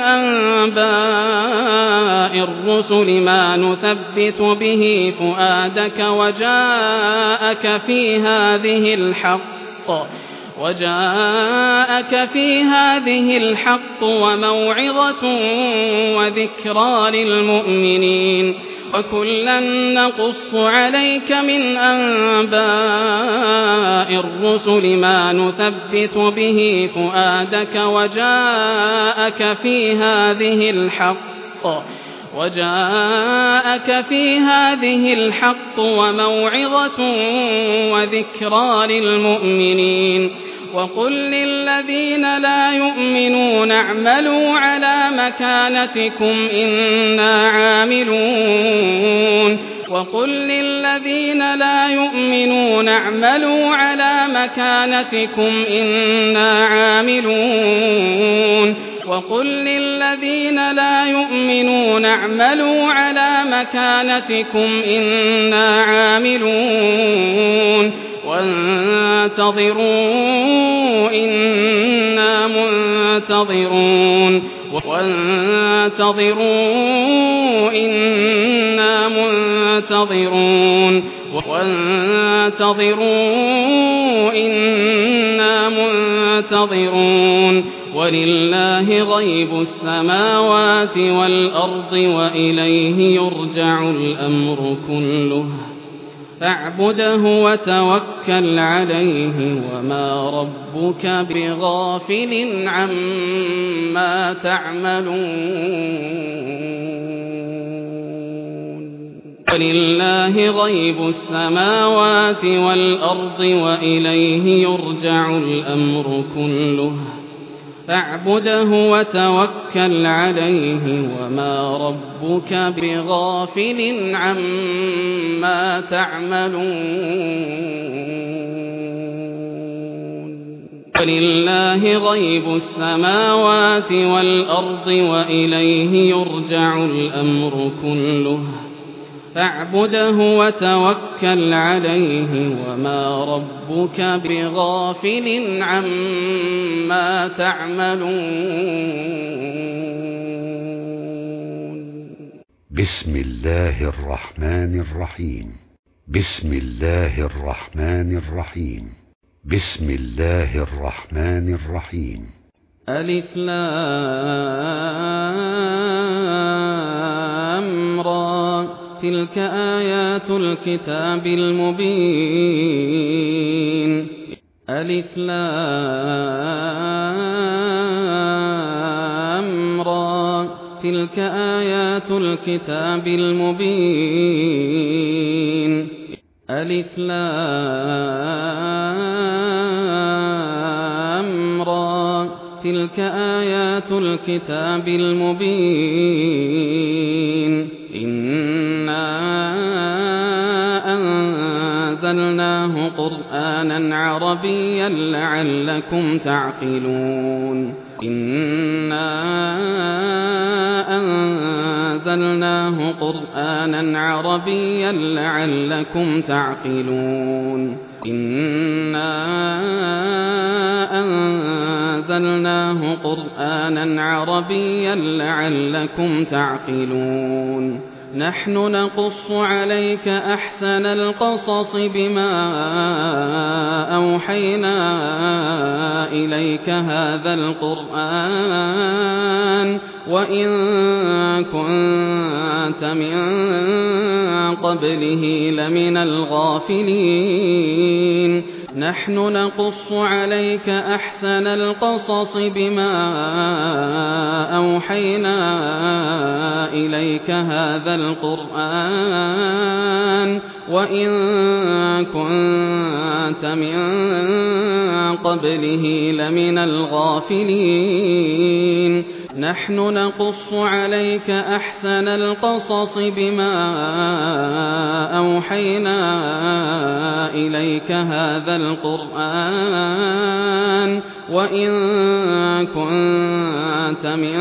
أنباء الرسل ما نثبت به فؤادك وجاءك في هذه الحق وجاءك في هذه الحق وموعظة وذكرى للمؤمنين وكلا نقص عليك من أنباء الرسل ما نثبت به فؤادك وجاءك في هذه الحق وجاءك في هذه الحق وموعظة وذكرى للمؤمنين وقل للذين لا يؤمنون اعملوا على مكانتكم إنا عاملون وقل للذين لا يؤمنون اعملوا على مكانتكم إنا عاملون وقل للذين لا يؤمنون اعملوا على مكانتكم إنا عاملون وانتظروا إنا منتظرون وانتظروا إنا منتظرون وانتظروا إنا منتظرون ولله غيب السماوات والأرض وإليه يرجع الأمر كله فاعبده وتوكل عليه وما ربك بغافل عما تعملون ولله غيب السماوات والأرض وإليه يرجع الأمر كله فاعبده وتوكل عليه وما ربك بغافل عما تعملون ولله غيب السماوات والأرض وإليه يرجع الأمر كله فاعبده وتوكل عليه وما ربك بغافل عما تعملون. بسم الله الرحمن الرحيم. بسم الله الرحمن الرحيم. بسم الله الرحمن الرحيم. ألف لام را تلك آيات الكتاب المبين. ألف لام را تلك آيات الكتاب المبين. ألف لام را تلك آيات الكتاب المبين. إنا أنزلناه قرآنا عربيا لعلكم تعقلون. إنا أنزلناه قرآنا عربيا لعلكم تعقلون. إنا أنزلناه قرآنا عربيا لعلكم تعقلون. نحن نقص عليك أحسن القصص بما أوحينا إليك هذا القرآن وإن كنت من قبله لمن الغافلين. نحن نقص عليك أحسن القصص بما أوحينا إليك هذا القرآن وإن كنت من قبله لمن الغافلين. نحن نقص عليك أحسن القصص بما أوحينا إليك هذا القرآن وإن كنت من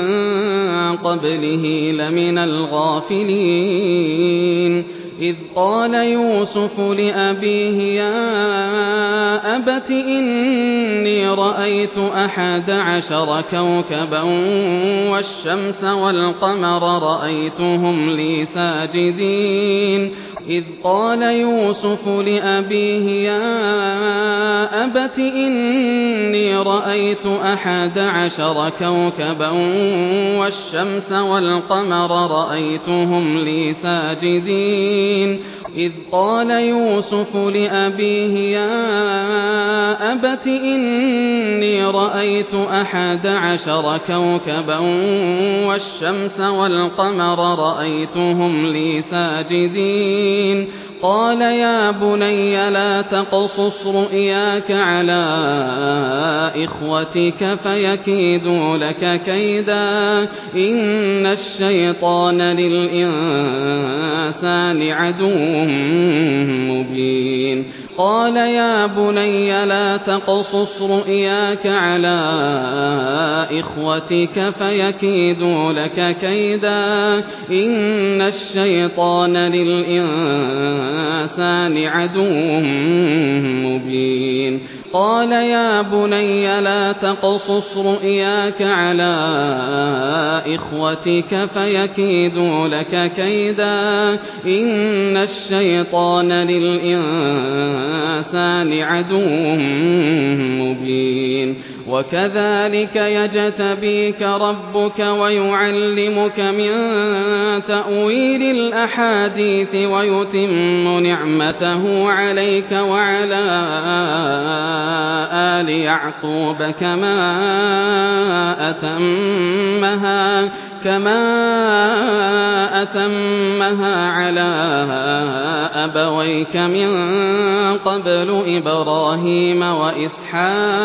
قبله لمن الغافلين. إذ قال يوسف لأبيه يا أبت إني رأيت أحد عشر كوكبا والشمس والقمر رأيتهم لي ساجدين. إذ قال يوسف لأبيه يا أبت إني رأيت أحد عشر كوكبا والشمس والقمر رأيتهم لي ساجدين. إذ قال يوسف لأبيه يا أبت إني رأيت أحد عشر كوكبا والشمس والقمر رأيتهم لي ساجدين. قال يا بني لا تقصص رؤياك على إخوتك فيكيدوا لك كيدا إن الشيطان للإنسان عدو مبين. قال يا بني لا تقصص رؤياك على إخوتك فيكيدوا لك كيدا إن الشيطان للإنسان عدو مبين. قال يا بني لا تقصص رؤياك على إخوتك فيكيدوا لك كيدا إن الشيطان للإنسان عدو مبين. وكذلك يجتبيك ربك ويعلمك من تأويل الأحاديث ويتم نعمته عليك وعلى آل يعقوب كما أتمها كما أتمها على أبويك من قبل إبراهيم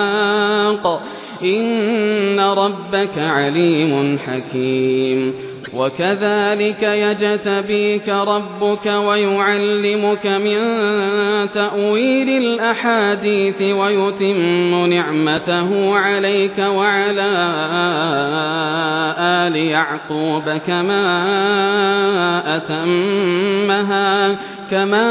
وإسحاق إن ربك عليم حكيم. وكذلك يجتبيك ربك ويعلمك من تأويل الأحاديث ويتم نعمته عليك وعلى آل يعقوب كما أتمها كما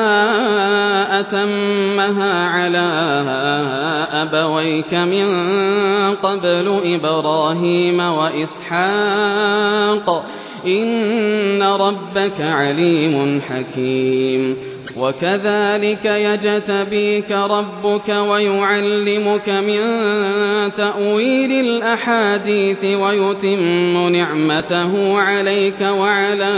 أتمها على أبويك من قبل إبراهيم وإسحاق إن ربك عليم حكيم وكذلك يجتبيك ربك ويعلمك من تأويل الأحاديث ويتم نعمته عليك وعلى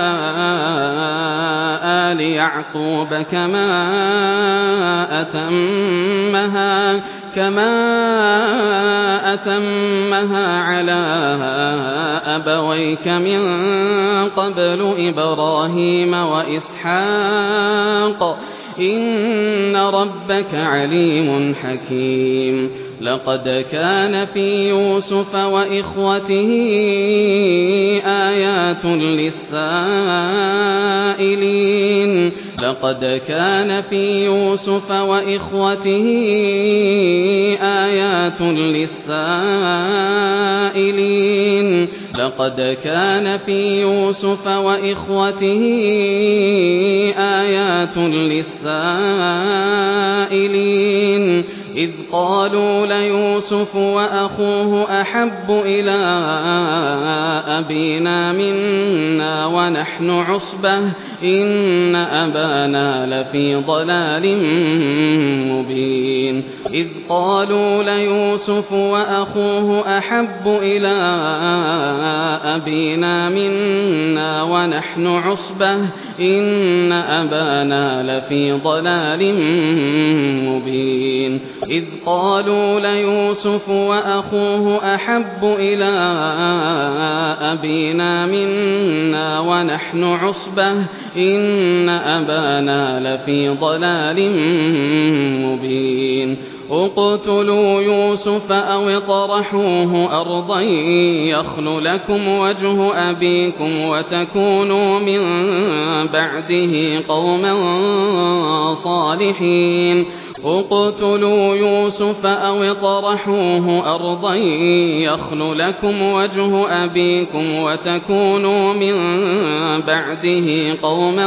آل يعقوب كما أتمها كما أتمها على أبويك من قبل إبراهيم وإسحاق إن ربك عليم حكيم لقد كان في يوسف وإخوته آيات للسائلين لقد كان في يوسف وإخوته آيات للسائلين لقد كان في يوسف وإخوته آيات للسائلين إذ قالوا ليوسف وأخوه أحب إلى أبينا منا ونحن عصبة إن أبانا لفي ضلال مبين إذ قالوا ليوسف وأخوه أحب إلى أبينا منا ونحن عصبة إن أبانا لفي ضلال مبين إذ قالوا ليوسف وأخوه أحب إلى أبينا منا ونحن عصبة إن أبانا لفي ضلال مبين اقتلوا يوسف أو اطرحوه أرضا يخل لكم وجه أبيكم وتكونوا من بعده قوما صالحين اقتلوا يوسف أو اطرحوه أرضا يخل لكم وجه أبيكم وتكونوا من بعده قوما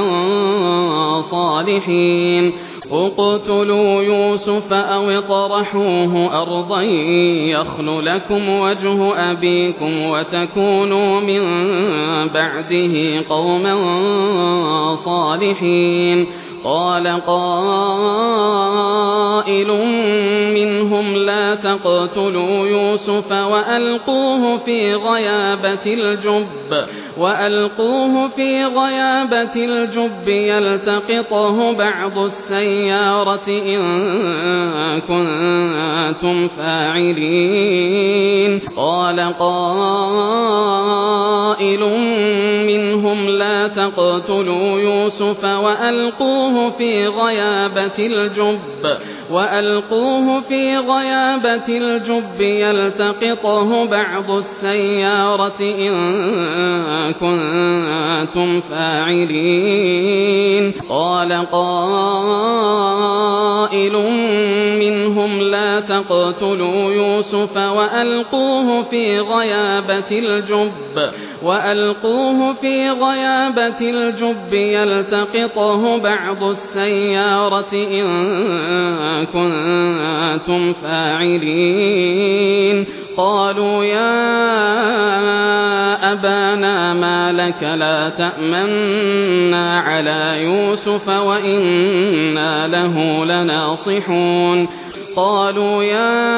صالحين اقتلوا يوسف أو اطرحوه أرضا يخل لكم وجه أبيكم وتكونوا من بعده قوما صالحين قال قائل منهم لا تقتلوا يوسف وألقوه في غيابة الجب وألقوه في غيابة الجب يلتقطه بعض السيارة إن كنتم فاعلين قال قائل منهم لا تقتلوا يوسف وألقوه في غيابة الجب وألقوه في غيابة الجب يلتقطه بعض السيارة إن كنتم فاعلين قال قائل منهم لا تقتلوا يوسف وألقوه في غيابة الجب وألقوه في غيابة الجب يلتقطه بعض السيارة إن كنتم فاعلين قالوا يا أبانا ما لك لا تأمنا على يوسف وإنا له لناصحون قالوا يا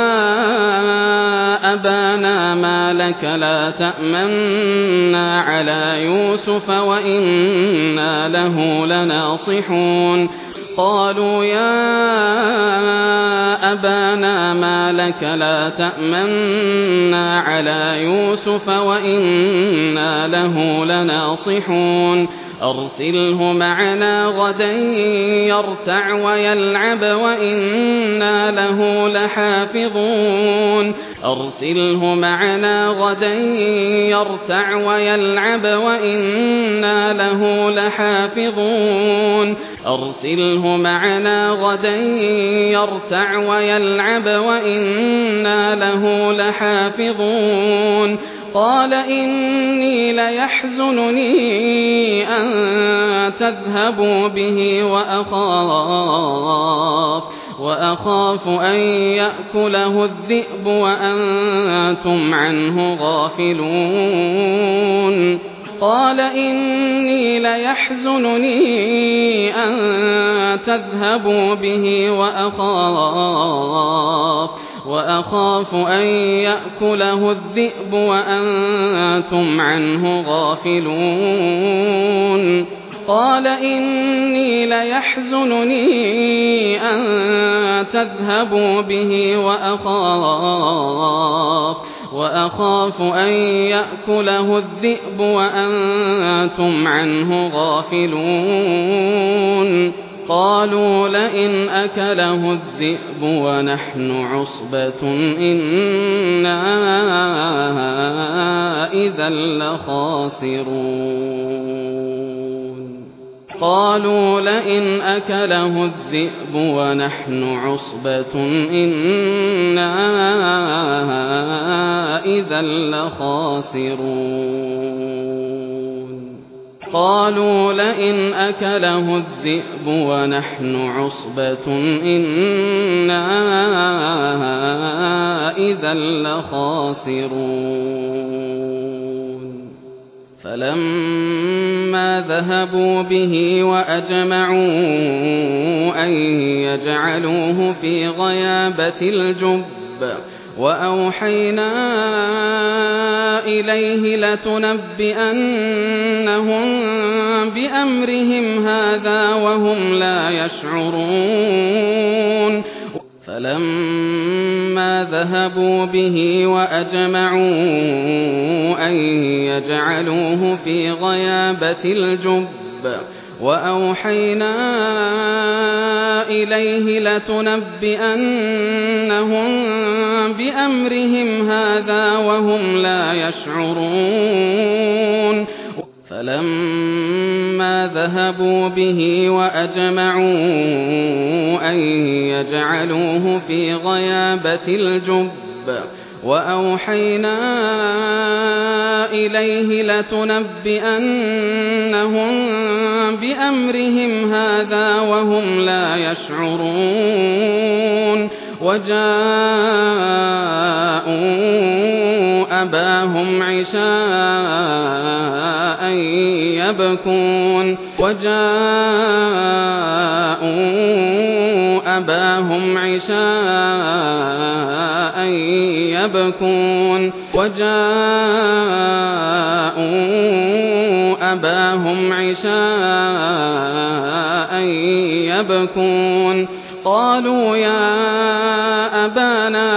أبانا ما لك لا تأمنا على يوسف وإنا له لناصحون قالوا يا أبانا ما لك لا تأمنا على يوسف وإنا له لناصحون أرسله معنا غدا يرتع ويلعب وإنا له لحافظون أرسله معنا غدا يرتع ويلعب وإنا له لحافظون أرسله معنا غدا يرتع ويلعب وإنا له لحافظون قال إني ليحزنني أن تذهبوا به وأخاف وأخاف أن يأكله الذئب وأنتم عنه غافلون قال إني ليحزنني أن تذهبوا به وأخاف وأخاف أن يأكله الذئب وأنتم عنه غافلون قال إني ليحزنني أن تذهبوا به وأخاف وأخاف أن يأكله الذئب وأنتم عنه غافلون قالوا لئن أكله الذئب ونحن عصبة إنا إذا لخاسرون قالوا لئن أكله الذئب ونحن عصبة إنا إذا لخاسرون قالوا لئن أكله الذئب ونحن عصبة إنا إذا لخاسرون فلما ذهبوا به وأجمعوا أن يجعلوه في غيابة الجب وأوحينا إليه لتنبئنهم بأمرهم هذا وهم لا يشعرون فلما ذهبوا به وأجمعوا أن يجعلوه في غيابة الجب وأوحينا إليه لتنبئنهم بأمرهم هذا وهم لا يشعرون فلما ذهبوا به وأجمعوا أن يجعلوه في غيابة الجب وأوحينا إليه لتنبئنهم بأمرهم هذا وهم لا يشعرون وجاءوا أباهم عشاء يبكون وجاءوا أباهم عشاء يبكون وجاءوا أباهم عشاء يبكون قالوا يا أبانا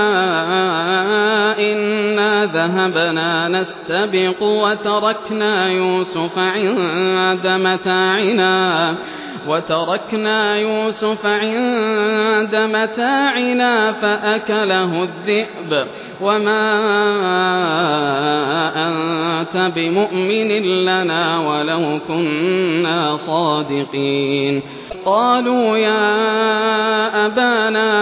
إنا ذهبنا نستبق وتركنا يوسف عند متاعنا وتركنا يوسف عند متاعنا فأكله الذئب وما أنت بمؤمن لنا ولو كنا صادقين قالوا يا أبانا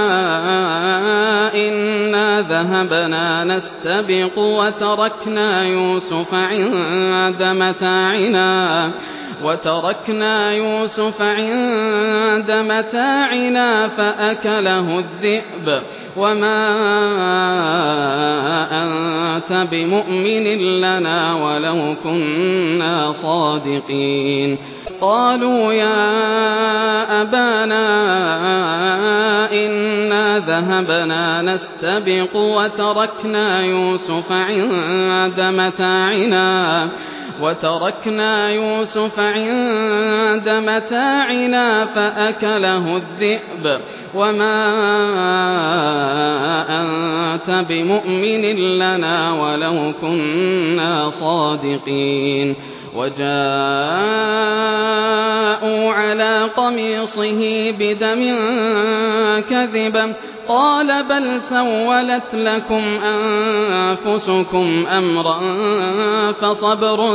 إنا ذهبنا نستبق وتركنا يوسف عند متاعنا وتركنا يوسف عند متاعنا فأكله الذئب وما أنت بمؤمن لنا ولو كنا صادقين قالوا يا أبانا إنا ذهبنا نستبق وتركنا يوسف عند متاعنا وتركنا يوسف عند متاعنا فأكله الذئب وما أنت بمؤمن لنا ولو كنا صادقين وجاءوا على قميصه بدم كذبا قال بل سولت لكم أنفسكم أمرا فصبر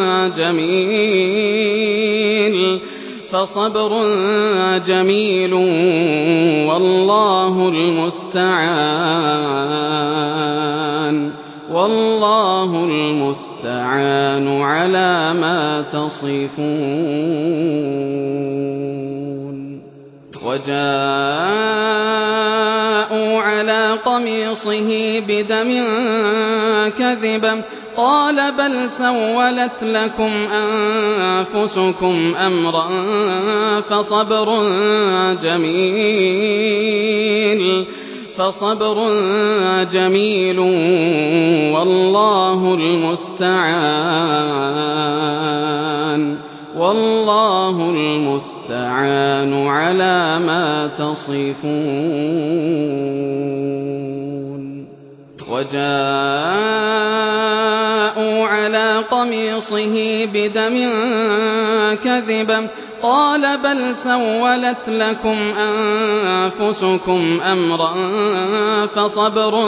جميل فصبر جميل والله المستعان والله المستعان على ما تصفون وجاءوا على قميصه بدم كذبا قال بل سولت لكم أنفسكم أمرا فصبر جميل فصبر جميل والله المستعان والله المستعان على ما تصفون وجاءوا على قميصه بدم كذبا قال بل سولت لكم أنفسكم أمرا فصبر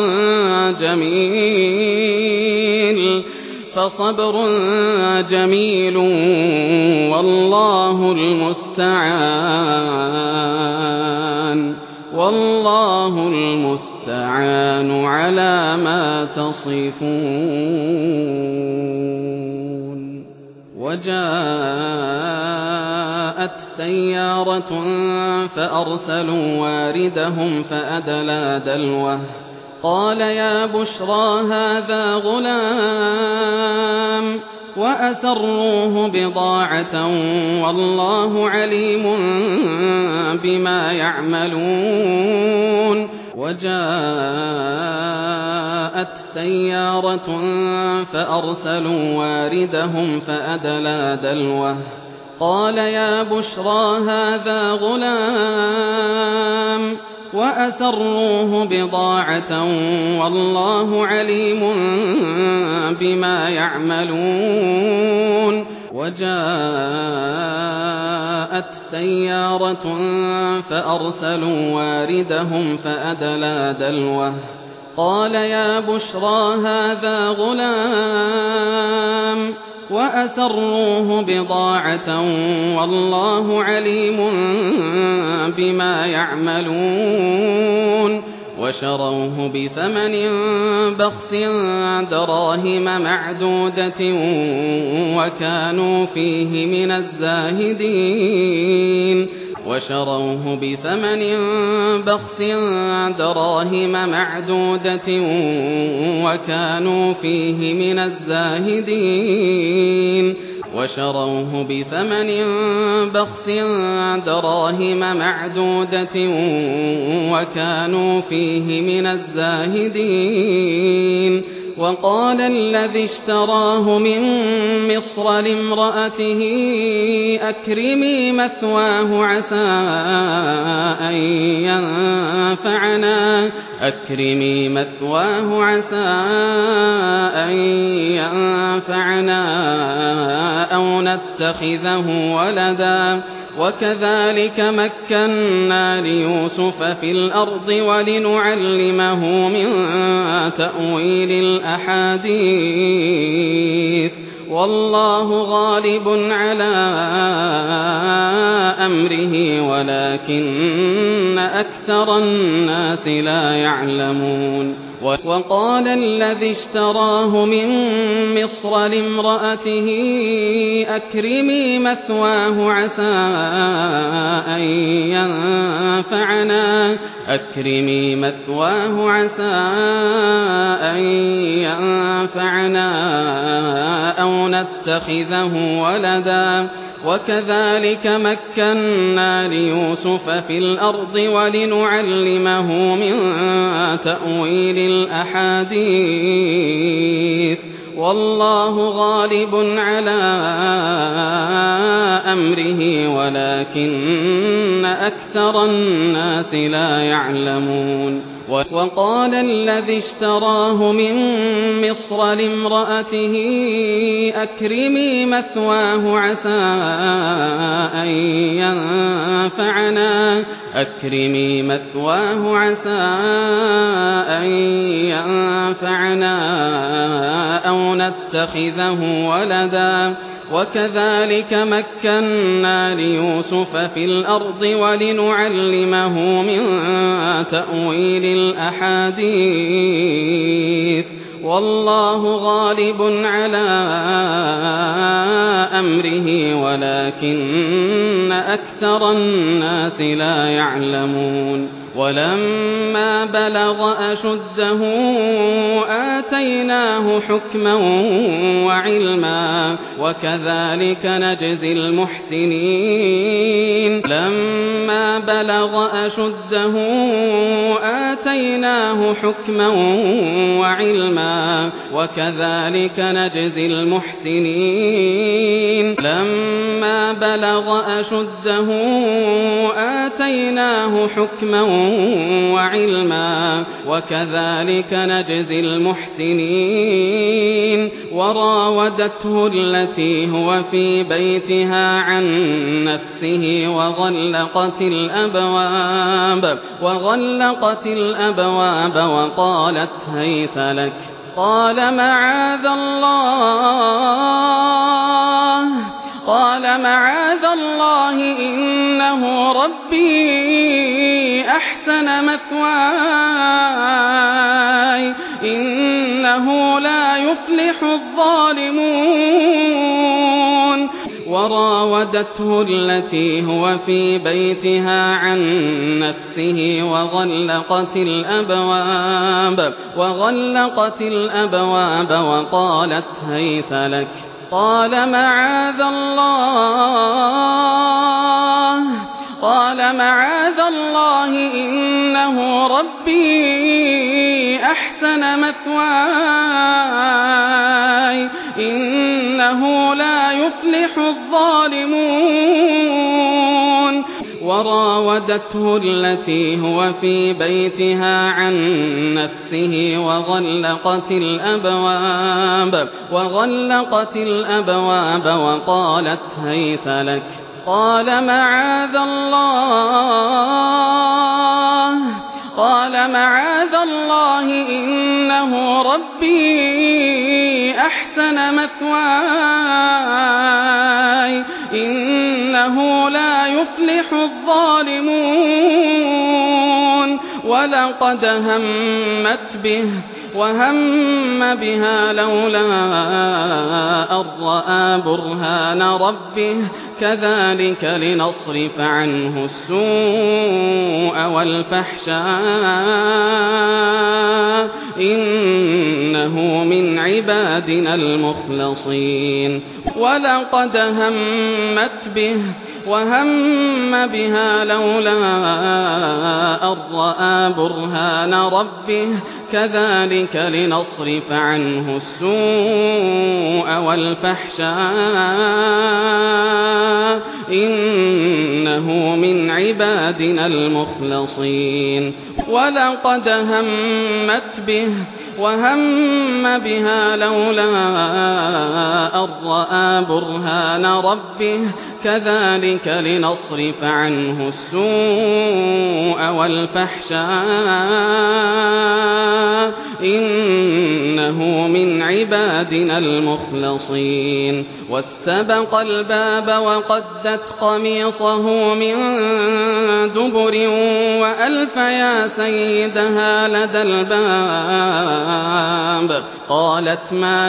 جميل فصبر جميل والله المستعان والله المستعان على ما تصفون وجاءت سيارة فأرسلوا واردهم فأدلى دلوه قال يا بشرى هذا غلام وأسروه بضاعة والله عليم بما يعملون وجاءت سيارة فأرسلوا واردهم فأدلى دلوه قال يا بشرى هذا غلام وأسروه بضاعة والله عليم بما يعملون وجاءت سيارة فأرسلوا واردهم فأدلى دلوه قال يا بشرى هذا غلام وأسروه بضاعة والله عليم بما يعملون وشروه بثمن بخس دراهم معدودة وكانوا فيه من الزاهدين وشروه بثمن بخس دراهم معدودة وكانوا فيه من الزاهدين وشروه بثمن بخس دراهم معدودة وكانوا فيه من الزاهدين وقال الذي اشتراه من مصر لامرأته أكرمي مثواه عسى أن ينفعنا أكرمي مثواه عسى أن ينفعنا أو نتخذه ولدا وكذلك مكنا ليوسف في الأرض ولنعلمه من تأويل الأحاديث والله غالب على أمره ولكن أكثر الناس لا يعلمون وقال الذي اشتراه من مصر لامرأته أكرمي مثواه عسى أن ينفعنا أكرمي مثواه عسى أن ينفعنا أو نتخذه ولدا وكذلك مكنا ليوسف في الأرض ولنعلمه من تأويل الأحاديث والله غالب على أمره ولكن أكثر الناس لا يعلمون وقال الذي اشتراه من مصر لامرأته أكرمي مثواه عسى أن ينفعنا أكرمي مثواه عسى أن ينفعنا أو نتخذه ولدا وكذلك مكنا ليوسف في الأرض ولنعلمه من تأويل الأحاديث والله غالب على أمره ولكن أكثر الناس لا يعلمون ولما بلغ أشده آتيناه حكما وعلما وكذلك نجزي المحسنين لما بلغ أشده آتيناه حكما وعلما وكذلك نجزي المحسنين لما بلغ أشده آتيناه حكما وعلما وكذلك نجزي المحسنين وراودته التي هو في بيتها عن نفسه وغلقت الأبواب وغلقت الأبواب وقالت هيت لك قال معاذ الله قال معاذ الله إنه ربي أحسن مثواي إنه لا يفلح الظالمون وراودته التي هو في بيتها عن نفسه وغلقت الأبواب وغلقت الأبواب وقالت هيت لك قال معاذ الله قال معاذ الله إنه ربي أحسن مثواي إنه لا يفلح الظالمون وراودته التي هو في بيتها عن نفسه وغلقت الأبواب وغلقت الأبواب وقالت هيت لك قال معاذ الله قال معاذ الله إنه ربي أحسن مثواي إنه لا يفلح الظالمون ولقد همت به وهم بها لولا أن رأى برهان ربه كذلك لنصرف عنه السوء والفحشاء إنه من عبادنا المخلصين ولقد همت به وهم بها لولا أن رأى برهان ربه كذلك لنصرف عنه السوء والفحشاء إنه من عبادنا المخلصين ولقد همت به وهم بها لولا أن رأى برهان ربه كذلك لنصرف عنه السوء والفحشاء إنه من عبادنا المخلصين واستبق الباب وقدت قميصه من دبر وألف يا سيدها لدى الباب قالت ما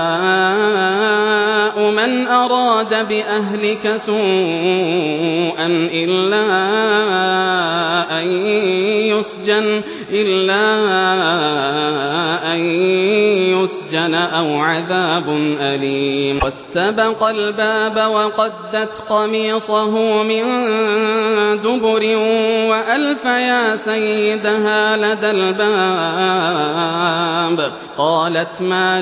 جزاء من أراد بأهلك سوءا إلا أن يسجن إلا أن يسجن أو عذاب أليم. واستبق الباب وقدت قميصه من دبر وألف يا سيدها لدى الباب. قالت ما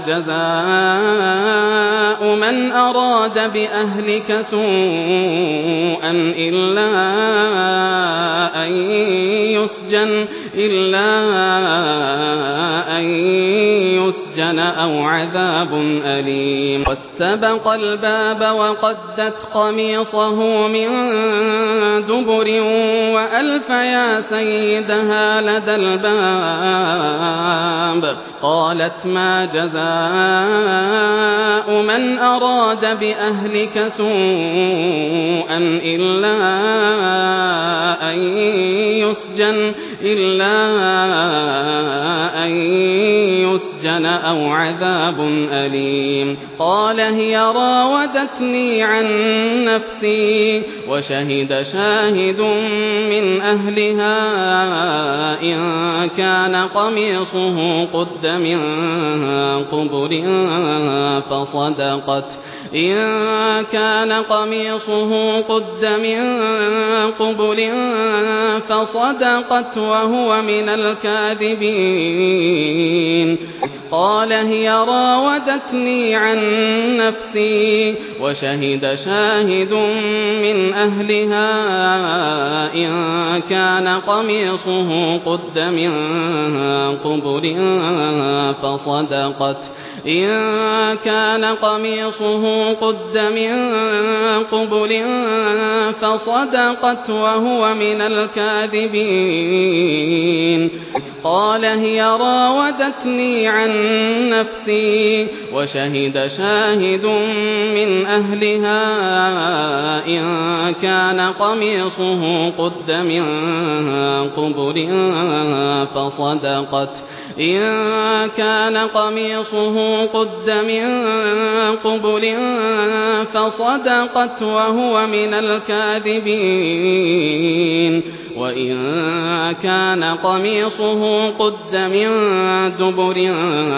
جزاء من أراد بأهلك سوءا إلا أن يسجن إلا أن يسجن أو عذاب أليم. واستبق الباب وقدت قميصه من دبر وألف يا سيدها لدى الباب. قالت ما جزاء من أراد بأهلك سوءا إلا أن يسجن إلا أن يسجن أو عذاب أليم. قال هي راودتني عن نفسي وشهد شاهد من أهلها إن كان قميصه قد من قبل فصدقت إن كان قميصه قد من قبل فصدقت وهو من الكاذبين. قال هي راودتني عن نفسي وشهد شاهد من أهلها إن كان قميصه قد من قبل فصدقت إن كان قميصه قد من قبل فصدقت وهو من الكاذبين. قال هي راودتني عن نفسي وشهد شاهد من أهلها إن كان قميصه قد من قبل فصدقت إن كان قميصه قد من قبل فصدقت وهو من الكاذبين. وإن كان قميصه قد من دبر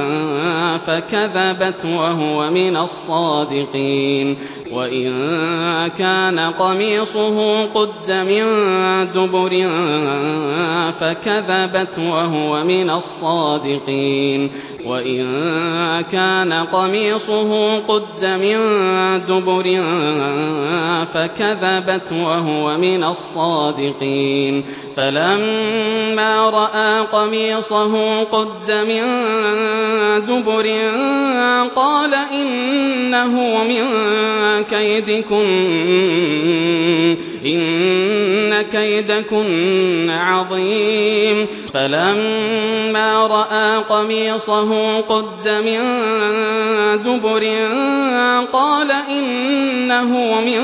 فكذبت وهو من الصادقين. وإن كان قميصه قد من دبر فكذبت وهو من الصادقين. وإن كان قميصه قد من دبر فكذبت وهو من الصادقين. فلما رأى قميصه قد من دبر قال إنه من كيدكن إن كيدكن عظيم. فلما رأى قميصه قد من دبر قال إنه من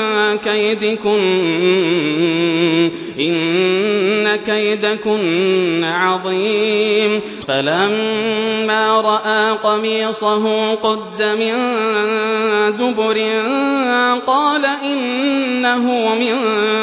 كيدكن إن كيدكن عظيم. فلما رأى قميصه قد من دبر قال إنه من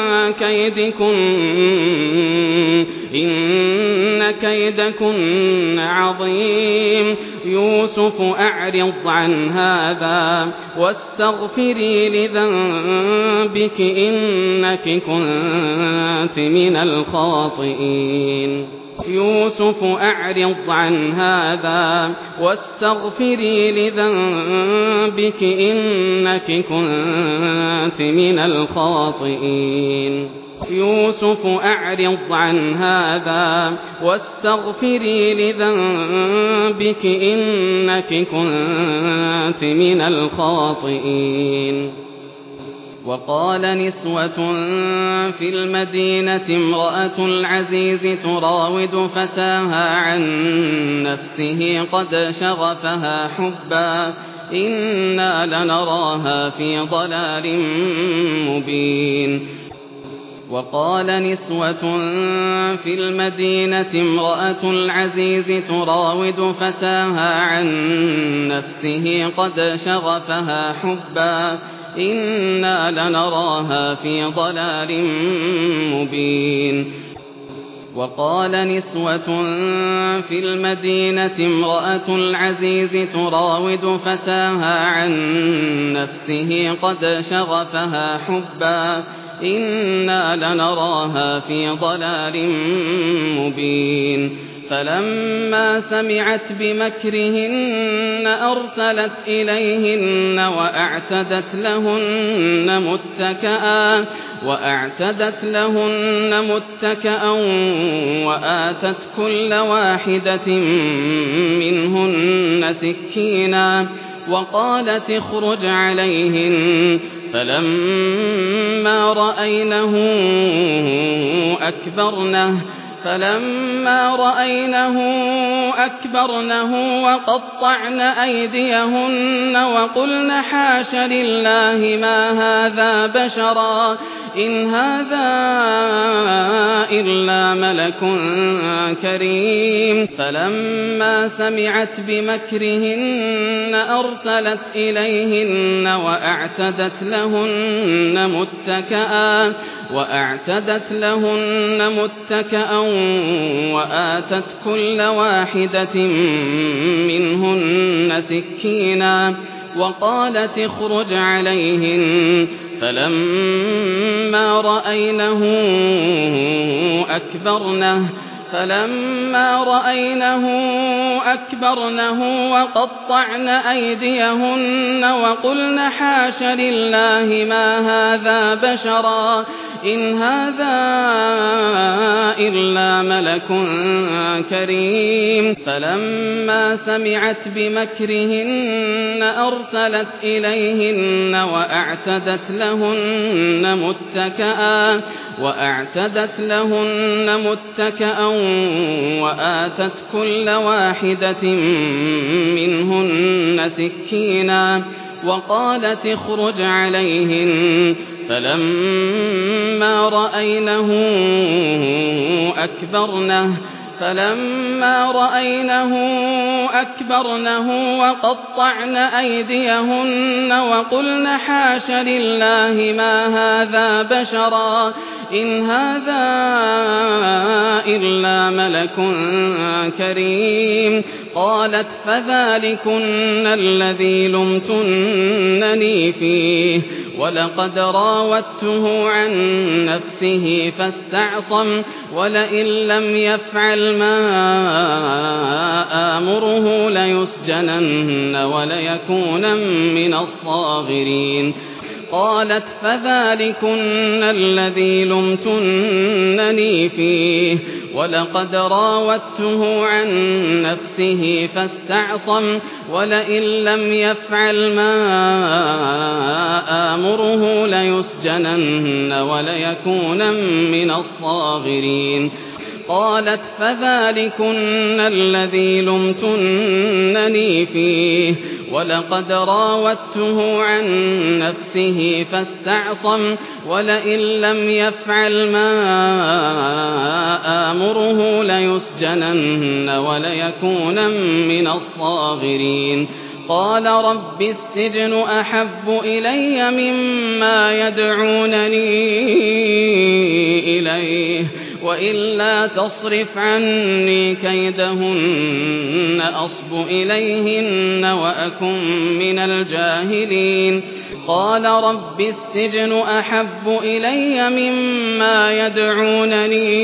كيدكن إن كيدكن عظيم. يوسف أعرض عن هذا واستغفري لذنبك إنك كنت من الخاطئين. يوسف أعرض عن هذا واستغفري لذنبك إنك كنت من الخاطئين. يوسف أعرض عن هذا واستغفري لذنبك إنك كنت من الخاطئين. وقال نسوة في المدينة امرأة العزيز تراود فتاها عن نفسه قد شغفها حبا إنا لنراها في ضلال مبين. وقال نسوة في المدينة امرأة العزيز تراود فتاها عن نفسه قد شغفها حبا إنا لنراها في ضلال مبين. وقال نسوة في المدينة امرأة العزيز تراود فتاها عن نفسه قد شغفها حبا إنا لنراها في ضلال مبين فلما سمعت بمكرهن أرسلت إليهن وأعتدت لهن متكئا وأعتدت لهن متكئا وآتت كل واحدة منهن سكينا وقالت اخرج عليهن فلما رأينه أكبرنه فلما رأينه أكبرنه وقطعن أيديهن وقلن حاش لله ما هذا بشرا إن هذا إلا ملك كريم فلما سمعت بمكرهن أرسلت إليهن وأعتدت لهن متكئا وأعتدت لهن متكئا وآتت كل واحدة منهن سكينا وقالت اخرج عليهن فلما رأينه أكبرنه فلما رأينه أكبرنه وقطعن أيديهن وقلن حاش لله ما هذا بشرا إن هذا إلا ملك كريم فلما سمعت بمكرهن أرسلت إليهن وأعتدت لهن متكئا وأعتدت لهن متكئا وآتت كل واحدة منهن سكينا وقالت اخرج عليهن فلما رأينه أكبرنه فلما رأينه أكبرنه وقطعن أيديهن وقلن حاش لله ما هذا بشرا إن هذا إلا ملك كريم قالت فذلكن الذي لمتنني فيه ولقد راودته عن نفسه فاستعصم ولئن لم يفعل ما آمره ليسجنن وليكون من الصاغرين قالت فذلكن الذي لمتنني فيه ولقد راودته عن نفسه فاستعصم ولئن لم يفعل ما آمره ليسجنن وليكون من الصاغرين قالت فذلكن الذي لمتنني فيه ولقد راودته عن نفسه فاستعصم ولئن لم يفعل ما آمره ليسجنن وليكون من الصاغرين قال رب السجن أحب إلي مما يدعونني إليه وإلا تصرف عني كيدهن أصب إليهن وأكن من الجاهلين قال رب السجن أحب إلي مما يدعونني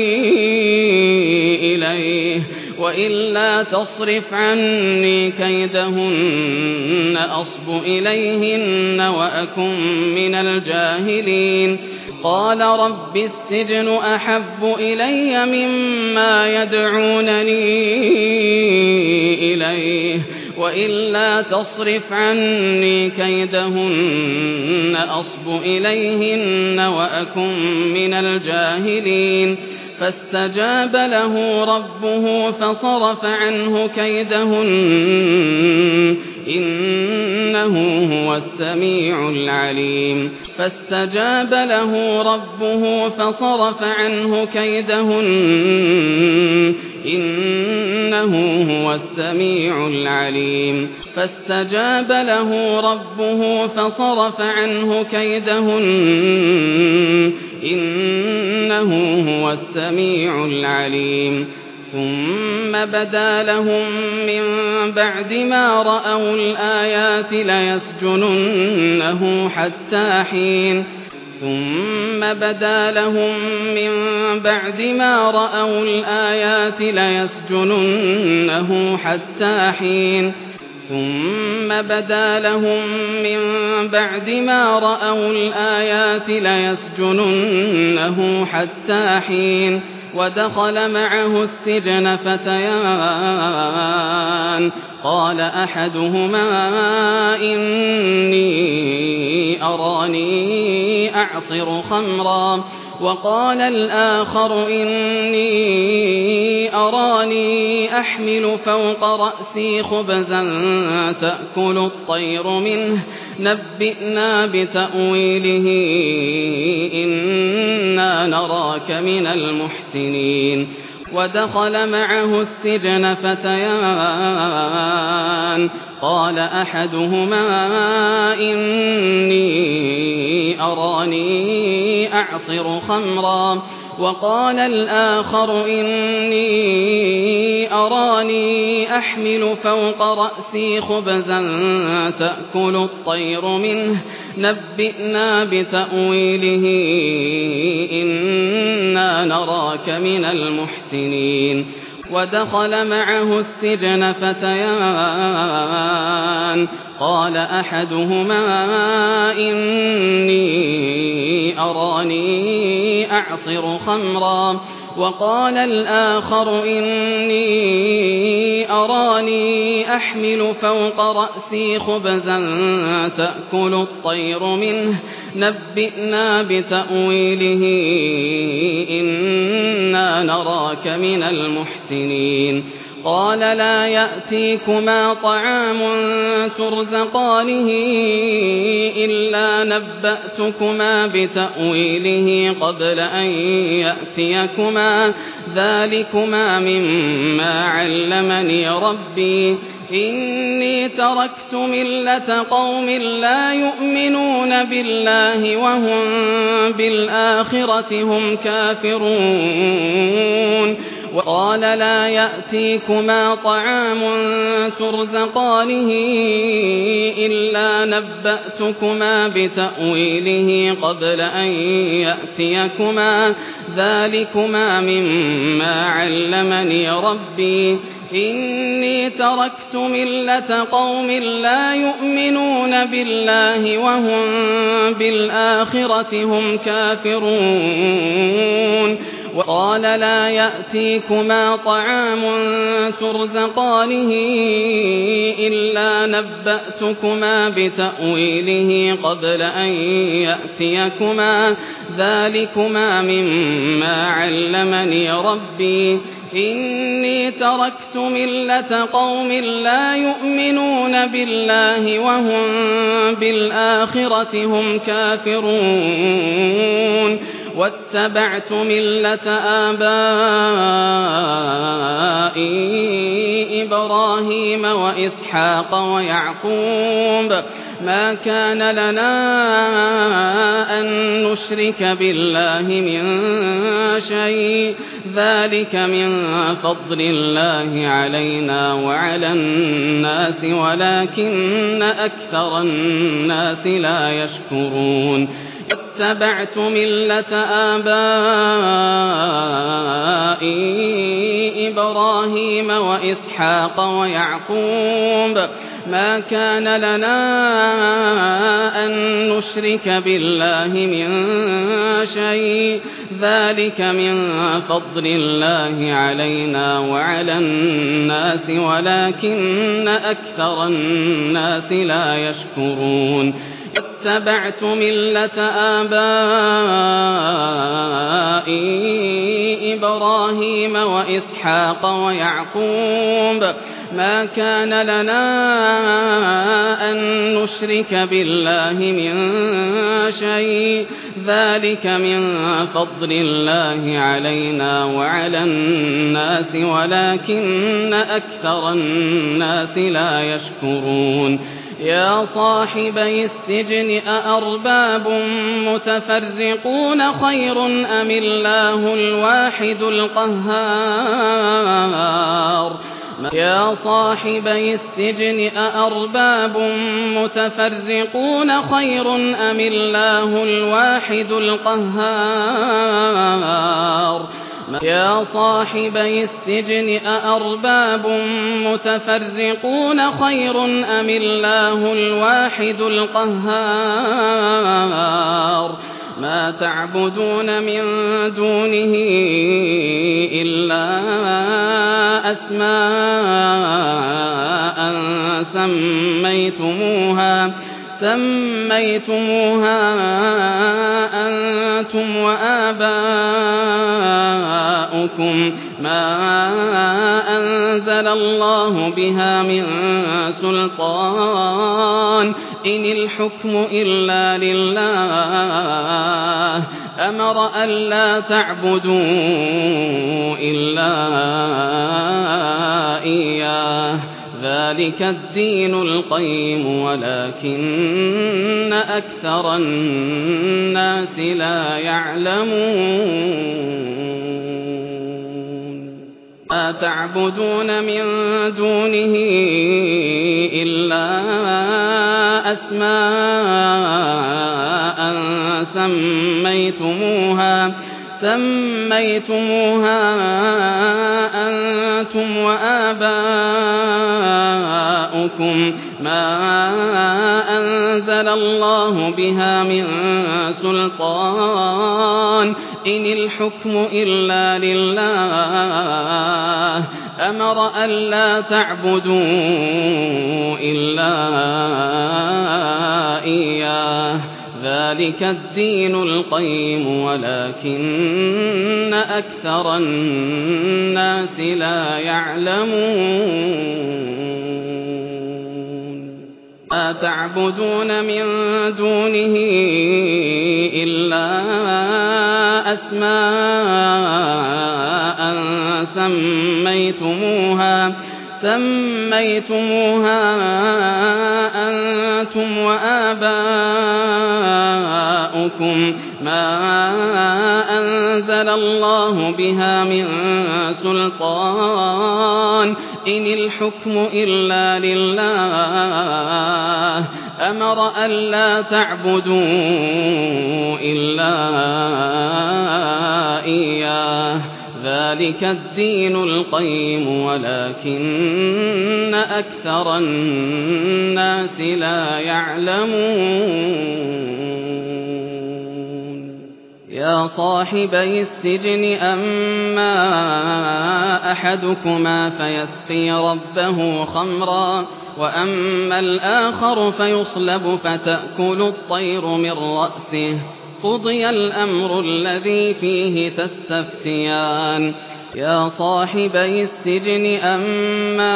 إليه وإلا تصرف عني كيدهن أصب إليهن وأكن من الجاهلين قال رب السجن أحب إلي مما يدعونني إليه وإلا تصرف عني كيدهن أصب إليهن وأكن من الجاهلين فاستجاب له ربه فصرف عنه كيدهن إنه هو السميع العليم فاستجاب له ربه فصرف عنه كيدهن إنه هو السميع العليم فاستجاب له ربه فصرف عنه كيدهن إنه هو السميع العليم ثم بدا لهم من بعد ما رأوا الآيات ليسجننه حتى حين ثم بدا لهم من بعد ما رأوا الآيات ليسجننه حتى حين ثم بدا لهم من بعد ما رأوا الآيات ليسجننه حتى حين ودخل معه السجن فتيان قال أحدهما إني أراني أعصر خمرا وقال الآخر إني أراني أحمل فوق رأسي خبزا تأكل الطير منه نبئنا بتأويله إنا نراك من المحسنين ودخل معه السجن فتيان قال أحدهما إني أراني أعصر خمرا وقال الآخر إني أراني أحمل فوق رأسي خبزا تأكل الطير منه نبئنا بتأويله إنا نراك من المحسنين ودخل معه السجن فتيان قال أحدهما إني أراني أعصر خمرا وقال الآخر إني أراني أحمل فوق رأسي خبزا تأكل الطير منه نبئنا بتأويله إنا نراك من المحسنين قال لا يأتيكما طعام ترزقانه إلا نبأتكما بتأويله قبل أن يأتيكما ذلكما مما علمني ربي إني تركت ملة قوم لا يؤمنون بالله وهم بالآخرة هم كافرون وقال لا يأتيكما طعام ترزقانه إلا نبأتكما بتأويله قبل أن يأتيكما ذلكما مما علمني ربي إني تركت ملة قوم لا يؤمنون بالله وهم بالآخرة هم كافرون وقال لا يأتيكما طعام ترزقانه إلا نبأتكما بتأويله قبل أن يأتيكما ذلكما مما علمني ربي إني تركت ملة قوم لا يؤمنون بالله وهم بالآخرة هم كافرون واتبعت ملة آبائي إبراهيم وإسحاق ويعقوب ما كان لنا أن نشرك بالله من شيء ذلك من فضل الله علينا وعلى الناس ولكن أكثر الناس لا يشكرون واتبعت ملة آبائي إبراهيم وإسحاق ويعقوب ما كان لنا أن نشرك بالله من شيء ذلك من فضل الله علينا وعلى الناس ولكن أكثر الناس لا يشكرون واتبعت ملة آبائي إبراهيم وإسحاق ويعقوب ما كان لنا أن نشرك بالله من شيء ذلك من فضل الله علينا وعلى الناس ولكن أكثر الناس لا يشكرون يا صاحبي السجن أأرباب متفرقون خير أم الله الواحد القهار يا صاحبي السجن أأرباب متفرقون خير أم الله الواحد القهار يا صاحبي السجن أأرباب متفرقون خير أم الله الواحد القهار ما تعبدون من دونه إلا أسماء سميتموها سميتموها أنتم وآباؤكم ما أنزل الله بها من سلطان إن الحكم إلا لله أمر ألا تعبدوا إلا إياه ذلك الدين القيم ولكن أكثر الناس لا يعلمون ما تعبدون من دونه إلا أسماء سميتموها سميتموها أنتم وآباؤكم ما أنزل الله بها من سلطان إن الحكم إلا لله أمر ألا تعبدوا إلا إياه ذلك الدين القيم ولكن أكثر الناس لا يعلمون ما تعبدون من دونه إلا أسماء سميتموها سميتموها أنتم وآباؤكم ما أنزل الله بها من سلطان إن الحكم إلا لله أمر ألا تعبدوا إلا إياه ذلك الدين القيم ولكن أكثر الناس لا يعلمون يا صاحبي السجن أما أحدكما فيسقي ربه خمرا وأما الآخر فيصلب فتأكل الطير من رأسه قضي الأمر الذي فيه تستفتيان يا صاحبي السجن أما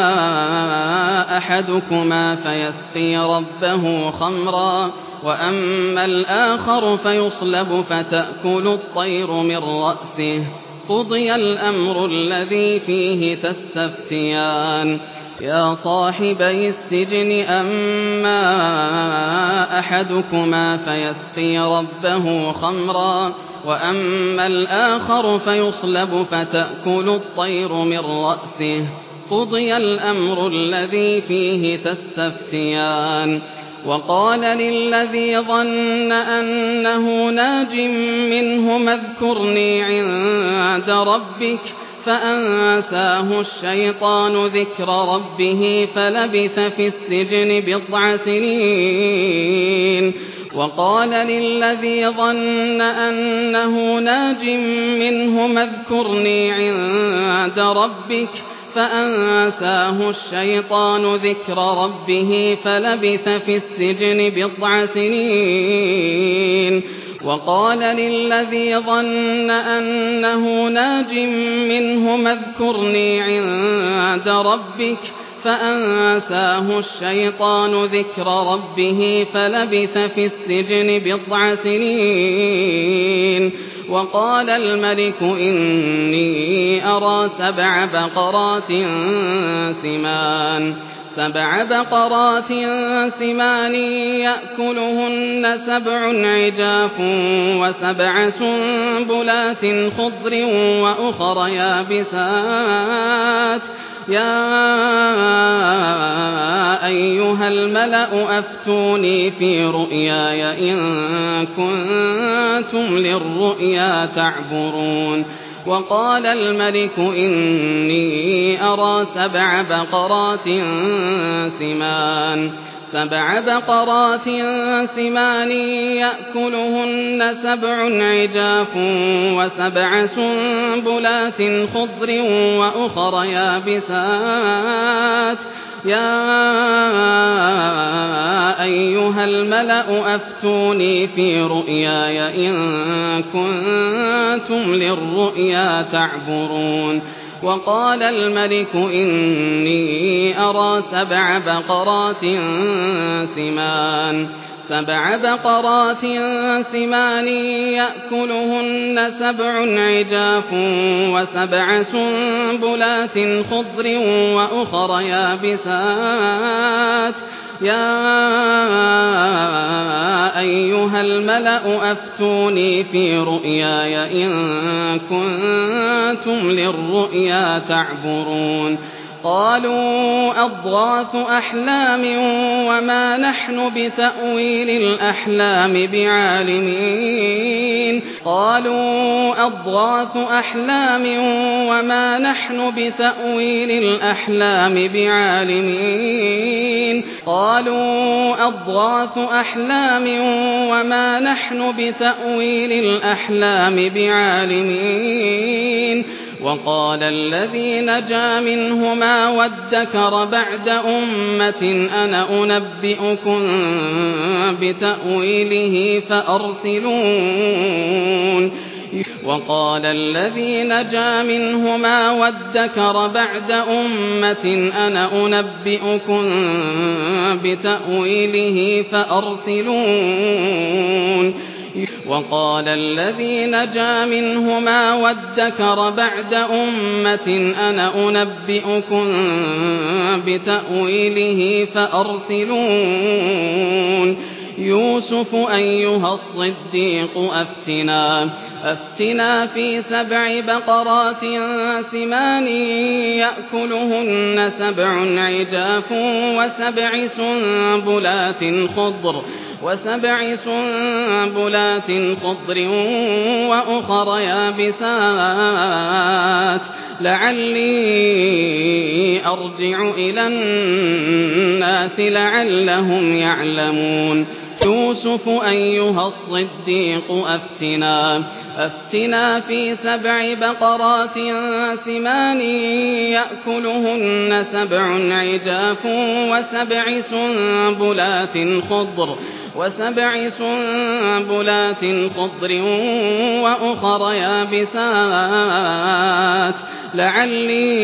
أحدكما فيسقي ربه خمرا وأما الآخر فيصلب فتأكل الطير من رأسه قضي الأمر الذي فيه تستفتيان يا صاحبي السجن أما أحدكما فيسقي ربه خمرا وأما الآخر فيصلب فتأكل الطير من رأسه قضي الأمر الذي فيه تستفتيان وقال للذي ظن أنه ناج منه اذكرني عند ربك فأنساه الشيطان ذكر ربه فلبث في السجن بضع سنين وقال للذي ظن أنه ناج منه اذكرني عند ربك فأنساه الشيطان ذكر ربه فلبث في السجن بضع سنين وقال للذي ظن أنه ناج منه اذكرني عند ربك فأنساه الشيطان ذكر ربه فلبث في السجن بضع سنين. وقال الملك إني أرى سبع بقرات سمان سبع بقرات سمان يأكلهن سبع عجاف وسبع سنبلات خضر وأخر يابسات يا أيها الملأ أفتوني في رؤياي إن كنتم للرؤيا تعبرون. وقال الملك إني أرى سبع بقرات سمان سبع بقرات سمان يأكلهن سبع عجاف وسبع سنبلات خضر وأخر يابسات يا أيها الملأ أفتوني في رؤياي إن كنتم للرؤيا تعبرون. وقال الملك إني أرى سبع بقرات سمان سبع بقرات سمان يأكلهن سبع عجاف وسبع سنبلات خضر وأخر يابسات يا أيها الملأ أفتوني في رؤياي إن كنتم للرؤيا تعبرون. قالوا أضغاث أحلام وما نحن بتأويل الأحلام بعالمين قالوا أضغاث أحلام وما نحن بتأويل الأحلام بعالمين قالوا أضغاث أحلام وما نحن بتأويل الأحلام بعالمين. وقال الذي نجا منهما وادكر بعد أمة أنا أنبئكم بتأويله فأرسلون. وقال الذي نجا منهما وادكر بعد أمة أنا أنبئكم بتأويله فأرسلون. وقال الذي نجا منهما وادكر بعد أمة أنا أنبئكم بتأويله فأرسلون. يوسف أيها الصديق أفتنا أفتنا في سبع بقرات سمان يأكلهن سبع عجاف وسبع سنبلات خضر وسبع سنبلات خضر وأخر يابسات لعلي أرجع إلى الناس لعلهم يعلمون. يوسف أيها الصديق أفتنا أفتنا في سبع بقرات سمان يأكلهن سبع عجاف وسبع سنبلات خضر وسبع سنبلات خضر وأخر يابسات لعلي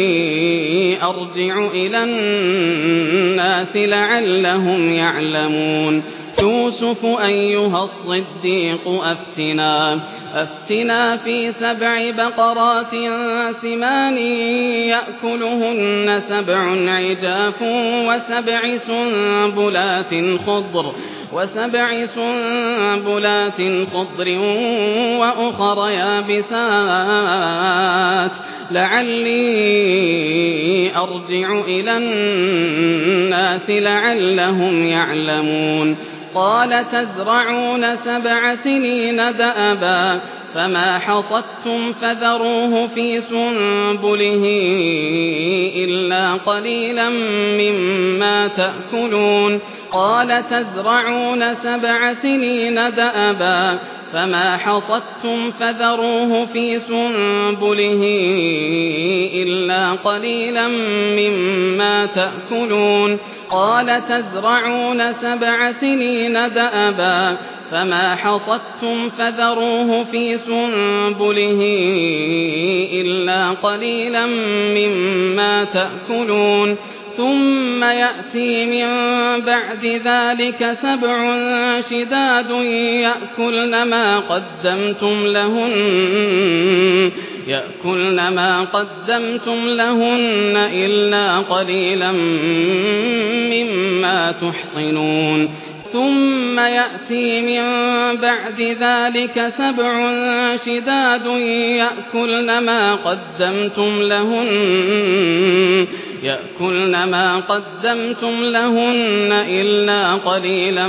أرجع إلى الناس لعلهم يعلمون. يوسف أيها الصديق أفتنا أفتنا في سبع بقرات سمان يأكلهن سبع عجاف وسبع سنبلات خضر وسبع سنبلات خضر وأخر يابسات لعلي أرجع إلى الناس لعلهم يعلمون. قال تزرعون سبع سنين دأبا فما حصدتم فذروه في سنبله إلا قليلا مما تأكلون. قال تزرعون سبع سنين دأبا فما حصدتم فذروه في سنبله إلا قليلا مما تأكلون. قال تزرعون سبع سنين دأبا فما حصدتم فذروه في سنبله إلا قليلا مما تأكلون. ثم يأتي من بعد ذلك سبع شداد يأكلن ما قدمتم لهن يأكلن ما قدمتم لهن إلا قليلا مما تحصنون ثم يأتي من بعد ذلك سبع شداد يأكلن ما قدمتم لهن يأكلن ما قدمتم لهن إلا قليلا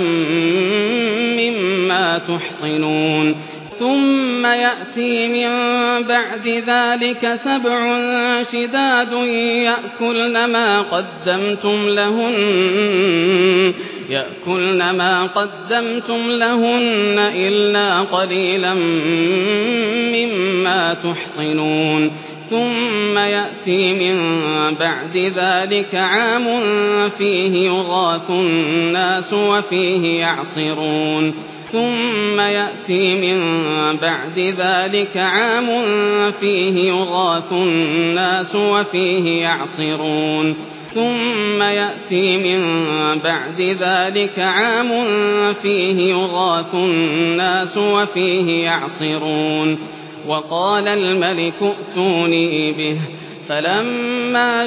مما تحصنون ثم يأتي من بعد ذلك سبع شداد يأكلن ما قدمتم لهن يأكلن ما قدمتم لهن إلا قليلا مما تحصنون ثم يأتي من بعد ذلك عام فيه يغاث الناس وفيه يعصرون ثم يأتي من بعد ذلك عام فيه يغاث الناس وفيه يعصرون ثم يأتي من بعد ذلك عام فيه يغاث الناس وفيه يعصرون وقال الملك ائتوني به فلما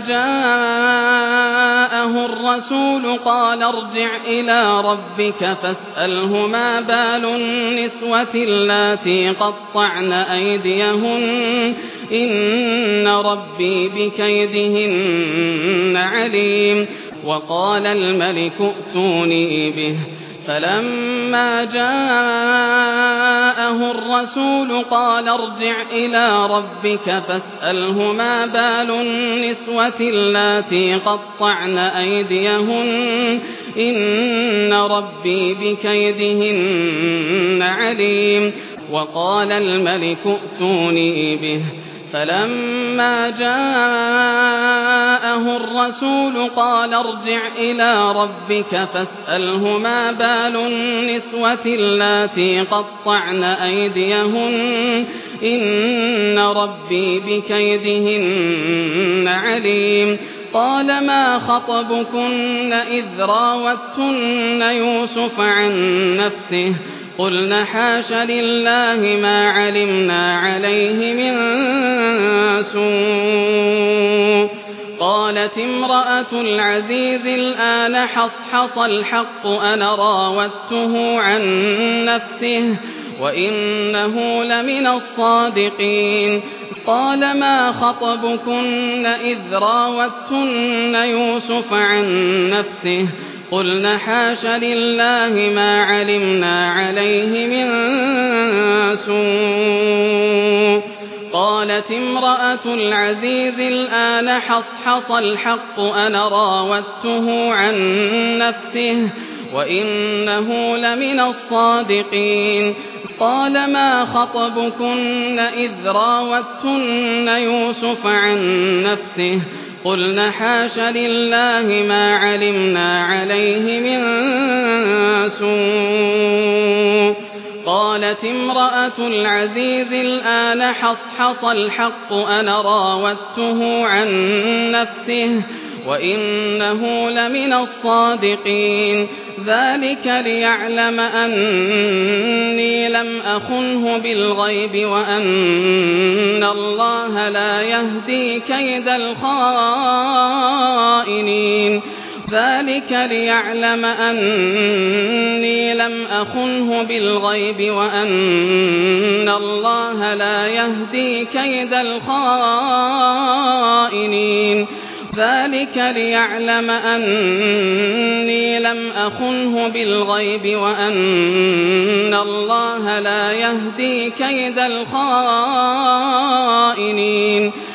جاءه الرسول قال ارجع إلى ربك فاسأله ما بال النسوة اللاتي قطعن أيديهن إن ربي بكيدهن عليم وقال الملك ائتوني به فلما جاءه الرسول قال ارجع إلى ربك فاسأله ما بال النسوة اللاتي قطعن أيديهن إن ربي بكيدهن عليم وقال الملك ائتوني به فلما جاءه الرسول قال ارجع إلى ربك فاسأله ما بال النسوة اللاتي قطعن أيديهن إن ربي بكيدهن عليم قال ما خطبكن إذ راوتن يوسف عن نفسه قلنا حاش لله ما علمنا عليه من سوء قالت امرأة العزيز الآن حصحص الحق أنا راودته عن نفسه وإنه لمن الصادقين قال ما خطبكن إذ راوتن يوسف عن نفسه قلنا حاش لله ما علمنا عليه من سوء قالت امرأة العزيز الآن حصحص الحق أنا راودته عن نفسه وإنه لمن الصادقين قال ما خطبكن إذ راوتن يوسف عن نفسه قلنا حاش لله ما علمنا عليه من سوء قالت امرأة العزيز الآن حصحص الحق أنا راودته عن نفسه وإنه لمن الصادقين ذلك ليعلم أني لم أخنه بالغيب وأن الله لا يهدي كيد الخائنين ذلك ليعلم أني لم أخنه بالغيب وأن الله لا يهدي كيد الخائنين ذلك ليعلم أني لم أخنه بالغيب وأن الله لا يهدي كيد الخائنين